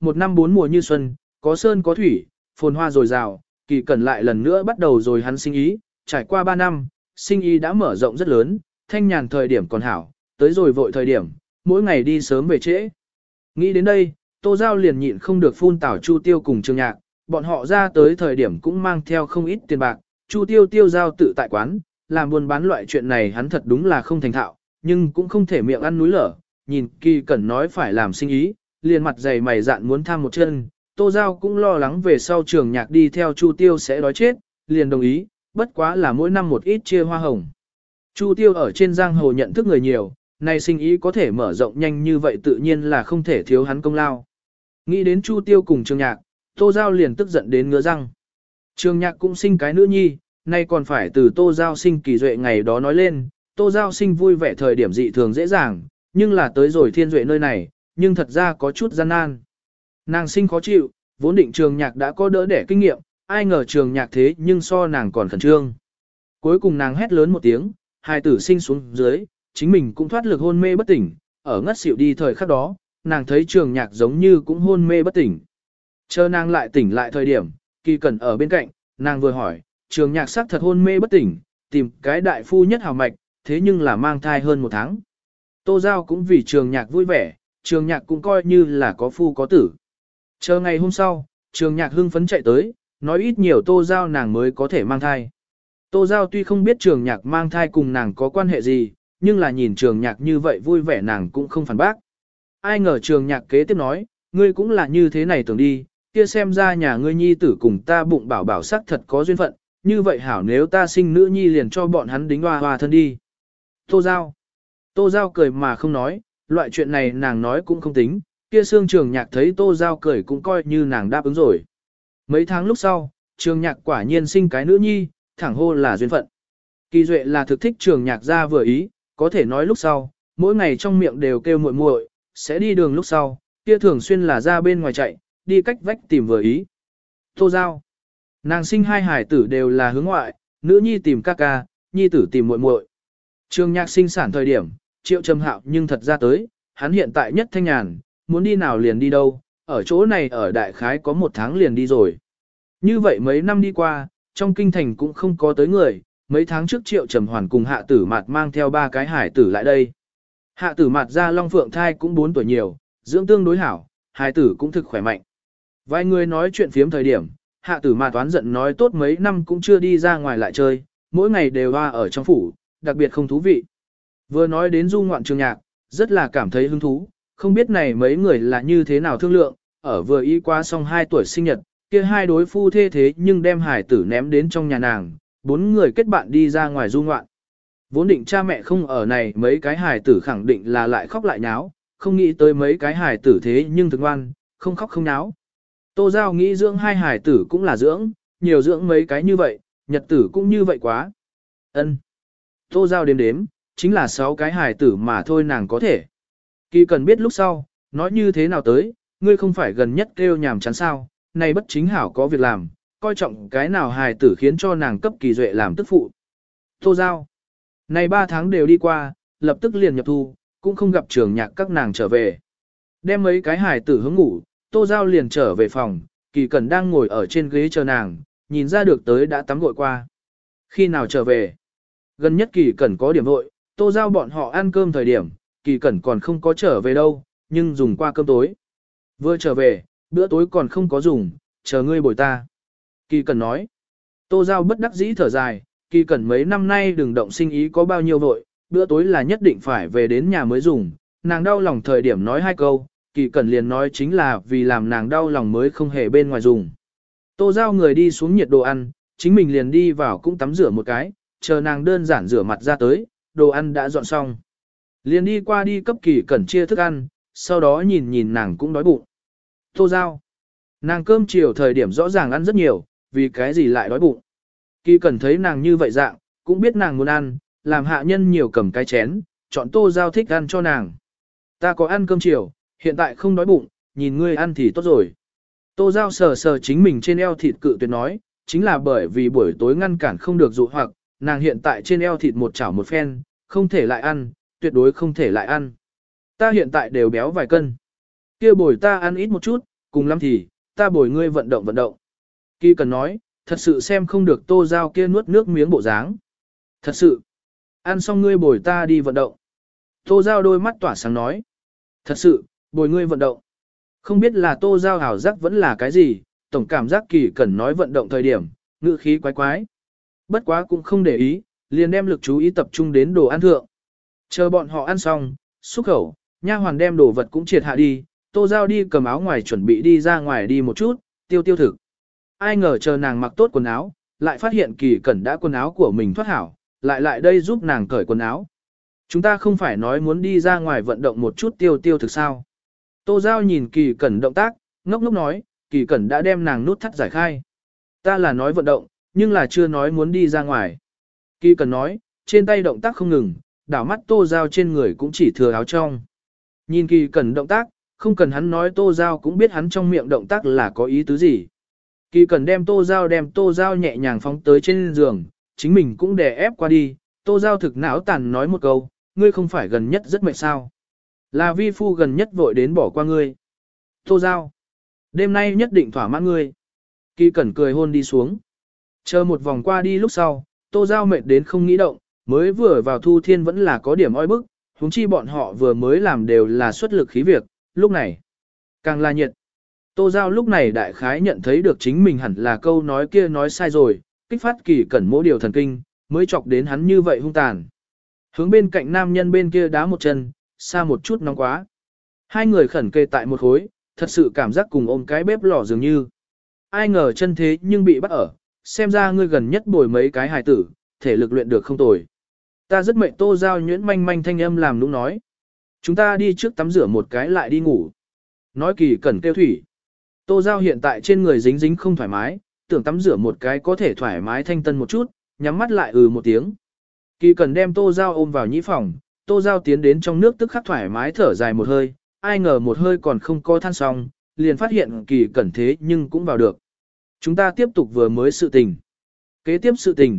A: một năm bốn mùa như xuân, có sơn có thủy, phồn hoa dồi dào, Kỳ Cẩn lại lần nữa bắt đầu rồi hắn sinh ý, trải qua 3 năm, sinh ý đã mở rộng rất lớn, thanh nhàn thời điểm còn hảo, tới rồi vội thời điểm, mỗi ngày đi sớm về trễ. Nghĩ đến đây, Tô Giao liền nhịn không được phun tảo Chu Tiêu cùng Trương Nhạc, bọn họ ra tới thời điểm cũng mang theo không ít tiền bạc, Chu Tiêu tiêu giao tự tại quán, làm buôn bán loại chuyện này hắn thật đúng là không thành thạo, nhưng cũng không thể miệng ăn núi lở, nhìn Kỳ Cẩn nói phải làm sinh ý, liền mặt dày mày dạn muốn tham một chân, Tô Giao cũng lo lắng về sau Trường Nhạc đi theo Chu Tiêu sẽ đói chết, liền đồng ý, bất quá là mỗi năm một ít chia hoa hồng. Chu Tiêu ở trên giang hồ nhận thức người nhiều, nay sinh ý có thể mở rộng nhanh như vậy tự nhiên là không thể thiếu hắn công lao. Nghĩ đến Chu Tiêu cùng Trường Nhạc, Tô Giao liền tức giận đến ngứa răng. Trường Nhạc cũng sinh cái nữ nhi, nay còn phải từ Tô Giao sinh Kỳ Duệ ngày đó nói lên, Tô Giao sinh vui vẻ thời điểm dị thường dễ dàng, nhưng là tới rồi Thiên Duệ nơi này, nhưng thật ra có chút gian nan. Nàng sinh khó chịu, vốn định Trường Nhạc đã có đỡ đẻ kinh nghiệm, ai ngờ Trường Nhạc thế nhưng so nàng còn khẩn trương. Cuối cùng nàng hét lớn một tiếng, hài tử sinh xuống dưới, chính mình cũng thoát lực hôn mê bất tỉnh, ở ngất xỉu đi thời khắc đó, nàng thấy Trường Nhạc giống như cũng hôn mê bất tỉnh. Chờ nàng lại tỉnh lại thời điểm, Kỳ Cẩn ở bên cạnh, nàng vừa hỏi, Trường Nhạc xác thật hôn mê bất tỉnh, tìm cái đại phu nhất hào mạch, thế nhưng là mang thai hơn 1 tháng. Tô Giao cũng vì Trường Nhạc vui vẻ, Trường Nhạc cũng coi như là có phu có tử. Chờ ngày hôm sau, Trường Nhạc hưng phấn chạy tới, nói ít nhiều Tô Giao nàng mới có thể mang thai. Tô Giao tuy không biết Trường Nhạc mang thai cùng nàng có quan hệ gì, nhưng là nhìn Trường Nhạc như vậy vui vẻ nàng cũng không phản bác. Ai ngờ Trường Nhạc kế tiếp nói, ngươi cũng là như thế này tưởng đi, kia xem ra nhà ngươi nhi tử cùng ta bụng bảo bảo sắc thật có duyên phận, như vậy hảo nếu ta sinh nữ nhi liền cho bọn hắn đính hoa hoa thân đi. Tô Giao. Tô Giao cười mà không nói, loại chuyện này nàng nói cũng không tính, kia xương Trường Nhạc thấy Tô Giao cười cũng coi như nàng đáp ứng rồi. Mấy tháng lúc sau, Trường Nhạc quả nhiên sinh cái nữ nhi, thẳng hô là duyên phận. Kỳ Duệ là thực thích Trường Nhạc ra vừa ý, có thể nói lúc sau, mỗi ngày trong miệng đều kêu muội muội, sẽ đi đường lúc sau, kia thường xuyên là ra bên ngoài chạy, đi cách vách tìm vừa ý. Tô Giao. Nàng sinh 2 hải tử đều là hướng ngoại, nữ nhi tìm ca ca, nhi tử tìm muội muội. Trường Nhạc sinh sản thời điểm, Triệu Trầm Hạo nhưng thật ra tới, hắn hiện tại nhất thanh nhàn, muốn đi nào liền đi đâu, ở chỗ này ở đại khái có 1 tháng liền đi rồi. Như vậy mấy năm đi qua, trong kinh thành cũng không có tới người, mấy tháng trước Triệu Trầm Hoàn cùng Hạ Tử Mạt mang theo 3 cái hải tử lại đây. Hạ Tử Mạt ra Long Phượng thai cũng 4 tuổi nhiều, dưỡng tương đối hảo, hải tử cũng thực khỏe mạnh. Vài người nói chuyện phiếm thời điểm, Hạ Tử Mạt toán giận nói tốt mấy năm cũng chưa đi ra ngoài lại chơi, mỗi ngày đều hoa ở trong phủ, đặc biệt không thú vị. Vừa nói đến du ngoạn Trường Nhạc, rất là cảm thấy hứng thú, không biết này mấy người là như thế nào thương lượng, ở vừa y qua xong 2 tuổi sinh nhật, kia 2 đối phu thê thế nhưng đem hải tử ném đến trong nhà nàng, 4 người kết bạn đi ra ngoài du ngoạn. Vốn định cha mẹ không ở này mấy cái hải tử khẳng định là lại khóc lại nháo, không nghĩ tới mấy cái hải tử thế nhưng thực ngoan, không khóc không nháo. Tô Giao nghĩ dưỡng 2 hải tử cũng là dưỡng, nhiều dưỡng mấy cái như vậy, nhật tử cũng như vậy quá. Ân. Tô Giao đếm đếm, chính là 6 cái hải tử mà thôi nàng có thể. Kỳ Cần biết lúc sau, nói như thế nào tới, ngươi không phải gần nhất kêu nhàm chán sao, này bất chính hảo có việc làm, coi trọng cái nào hài tử khiến cho nàng cấp Kỳ Duệ làm tức phụ. Tô Giao. Này 3 tháng đều đi qua, lập tức liền nhập thu, cũng không gặp Trường Nhạc các nàng trở về. Đem mấy cái hài tử hướng ngủ, Tô Giao liền trở về phòng, Kỳ Cẩn đang ngồi ở trên ghế chờ nàng, nhìn ra được tới đã tắm gội qua. Khi nào trở về? Gần nhất Kỳ Cẩn có điểm vội, Tô Giao bọn họ ăn cơm thời điểm, Kỳ Cẩn còn không có trở về đâu, nhưng dùng qua cơm tối. Vừa trở về, bữa tối còn không có dùng, chờ ngươi bồi ta. Kỳ Cẩn nói. Tô Giao bất đắc dĩ thở dài, Kỳ Cẩn mấy năm nay đừng động sinh ý có bao nhiêu vội, bữa tối là nhất định phải về đến nhà mới dùng. Nàng đau lòng thời điểm nói 2 câu, Kỳ Cẩn liền nói chính là vì làm nàng đau lòng mới không hề bên ngoài dùng. Tô Giao người đi xuống nhiệt đồ ăn, chính mình liền đi vào cũng tắm rửa một cái, chờ nàng đơn giản rửa mặt ra tới, đồ ăn đã dọn xong. Liền đi qua đi cấp Kỳ Cẩn chia thức ăn, sau đó nhìn nhìn nàng cũng đói bụng. Tô Giao. Nàng cơm chiều thời điểm rõ ràng ăn rất nhiều, vì cái gì lại đói bụng. Kỳ Cẩn thấy nàng như vậy dạng, cũng biết nàng muốn ăn, làm hạ nhân nhiều cầm cái chén, chọn Tô Giao thích ăn cho nàng. Ta có ăn cơm chiều, hiện tại không đói bụng, nhìn ngươi ăn thì tốt rồi. Tô Giao sờ sờ chính mình trên eo thịt cự tuyệt nói, chính là bởi vì buổi tối ngăn cản không được dụ hoặc, nàng hiện tại trên eo thịt một chảo một phen, không thể lại ăn, tuyệt đối không thể lại ăn. Ta hiện tại đều béo vài cân. Kia bồi ta ăn ít một chút, cùng lắm thì, ta bồi ngươi vận động vận động. Kỳ Cẩn nói, thật sự xem không được Tô Giao kia nuốt nước miếng bộ dáng. Thật sự, ăn xong ngươi bồi ta đi vận động. Tô Giao đôi mắt tỏa sáng nói. Thật sự, bồi ngươi vận động. Không biết là Tô Giao hảo giác vẫn là cái gì, tổng cảm giác Kỳ Cẩn nói vận động thời điểm, ngữ khí quái quái. Bất quá cũng không để ý, liền đem lực chú ý tập trung đến đồ ăn thượng. Chờ bọn họ ăn xong, xúc khẩu, nha hoàn đem đồ vật cũng triệt hạ đi, Tô Giao đi cầm áo ngoài chuẩn bị đi ra ngoài đi một chút, tiêu thực. Ai ngờ chờ nàng mặc tốt quần áo, lại phát hiện Kỳ Cẩn đã quần áo của mình thoát hảo, lại đây giúp nàng cởi quần áo. Chúng ta không phải nói muốn đi ra ngoài vận động một chút tiêu thực sao. Tô Giao nhìn Kỳ Cẩn động tác, ngốc ngốc nói, Kỳ Cẩn đã đem nàng nút thắt giải khai. Ta là nói vận động, nhưng là chưa nói muốn đi ra ngoài. Kỳ Cẩn nói, trên tay động tác không ngừng, đảo mắt Tô Giao trên người cũng chỉ thừa áo trong. Nhìn Kỳ Cẩn động tác, không cần hắn nói Tô Giao cũng biết hắn trong miệng động tác là có ý tứ gì. Kỳ Cẩn đem Tô Giao nhẹ nhàng phóng tới trên giường, chính mình cũng đè ép qua đi. Tô Giao thực não tàn nói một câu, ngươi không phải gần nhất rất mệt sao. Là vi phu gần nhất vội đến bỏ qua ngươi. Tô Giao, đêm nay nhất định thỏa mãn ngươi. Kỳ Cẩn cười hôn đi xuống. Chờ một vòng qua đi lúc sau, Tô Giao mệt đến không nghĩ động, mới vừa vào thu thiên vẫn là có điểm oi bức, huống chi bọn họ vừa mới làm đều là xuất lực khí việc, lúc này càng là nhiệt. Tô Giao lúc này đại khái nhận thấy được chính mình hẳn là câu nói kia nói sai rồi, kích phát Kỳ Cẩn mỗi điều thần kinh, mới chọc đến hắn như vậy hung tàn. Hướng bên cạnh nam nhân bên kia đá một chân, xa một chút nóng quá. Hai người khẩn kề tại một khối, thật sự cảm giác cùng ôm cái bếp lò dường như. Ai ngờ chân thế nhưng bị bắt ở, xem ra ngươi gần nhất bồi mấy cái hài tử, thể lực luyện được không tồi. Ta rất mệnh. Tô Giao nhuyễn manh manh thanh âm làm nũng nói. Chúng ta đi trước tắm rửa một cái lại đi ngủ. Nói Kỳ Cẩn kêu thủy. Tô Giao hiện tại trên người dính dính không thoải mái, tưởng tắm rửa một cái có thể thoải mái thanh tân một chút, nhắm mắt lại một tiếng. Kỳ Cẩn đem Tô Giao ôm vào nhĩ phòng, Tô Giao tiến đến trong nước tức khắc thoải mái thở dài một hơi, ai ngờ một hơi còn không có than xong, liền phát hiện Kỳ Cẩn thế nhưng cũng vào được. Chúng ta tiếp tục vừa mới sự tình. Kế tiếp sự tình,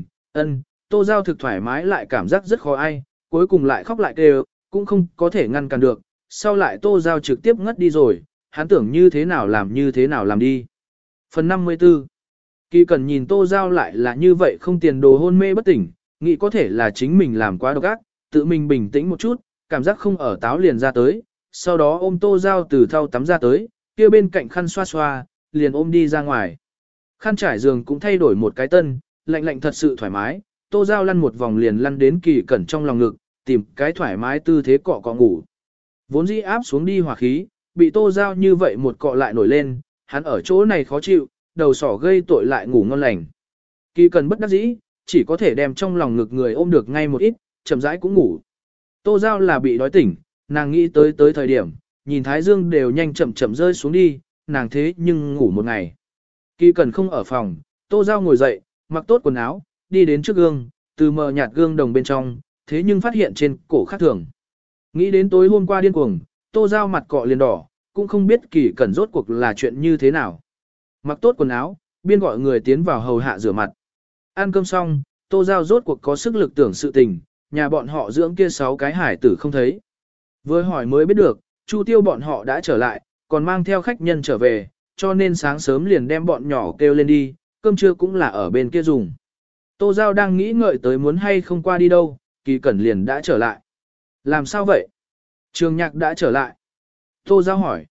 A: Tô Giao thực thoải mái lại cảm giác rất khó ai, cuối cùng lại khóc lại kêu, cũng không có thể ngăn cản được, sau lại Tô Giao trực tiếp ngất đi rồi, hắn tưởng như thế nào làm đi. Phần 54 Kỳ Cẩn nhìn Tô Giao lại là như vậy không tiền đồ hôn mê bất tỉnh, nghĩ có thể là chính mình làm quá độc ác, tự mình bình tĩnh một chút, cảm giác không ở táo liền ra tới, sau đó ôm Tô Giao từ thau tắm ra tới, kia bên cạnh khăn xoa xoa, liền ôm đi ra ngoài. Khăn trải giường cũng thay đổi một cái tân, lạnh thật sự thoải mái, Tô Giao lăn một vòng liền lăn đến Kỳ Cẩn trong lòng ngực, tìm cái thoải mái tư thế cọ ngủ. Vốn dĩ áp xuống đi hỏa khí, bị Tô Giao như vậy một cọ lại nổi lên, hắn ở chỗ này khó chịu, đầu sỏ gây tội lại ngủ ngon lành. Kỳ Cẩn bất đắc dĩ, chỉ có thể đem trong lòng ngực người ôm được ngay một ít, chậm rãi cũng ngủ. Tô Giao là bị đói tỉnh, nàng nghĩ tới thời điểm, nhìn thái dương đều nhanh chậm rơi xuống đi, nàng thế nhưng ngủ một ngày. Kỳ Cẩn không ở phòng, Tô Giao ngồi dậy, mặc tốt quần áo, đi đến trước gương, từ mờ nhạt gương đồng bên trong, thế nhưng phát hiện trên cổ khác thường. Nghĩ đến tối hôm qua điên cuồng, Tô Giao mặt cọ liền đỏ, cũng không biết Kỳ Cẩn rốt cuộc là chuyện như thế nào. Mặc tốt quần áo, biên gọi người tiến vào hầu hạ rửa mặt. Ăn cơm xong, Tô Giao rốt cuộc có sức lực tưởng sự tình, nhà bọn họ dưỡng kia 6 cái hải tử không thấy. Với hỏi mới biết được, Chu Tiêu bọn họ đã trở lại, còn mang theo khách nhân trở về, cho nên sáng sớm liền đem bọn nhỏ kêu lên đi, cơm trưa cũng là ở bên kia dùng. Tô Giao đang nghĩ ngợi tới muốn hay không qua đi đâu, Kỳ Cẩn liền đã trở lại. Làm sao vậy? Trường Nhạc đã trở lại. Tô Giao hỏi.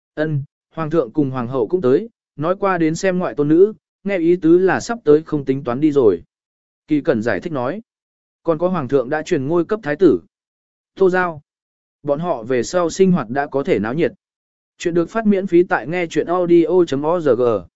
A: Hoàng thượng cùng hoàng hậu cũng tới, nói qua đến xem ngoại tôn nữ, nghe ý tứ là sắp tới không tính toán đi rồi. Kỳ Cẩn giải thích nói. Còn có hoàng thượng đã truyền ngôi cấp thái tử. Tô Giao. Bọn họ về sau sinh hoạt đã có thể náo nhiệt. Chuyện được phát miễn phí tại nghe chuyện audio.org.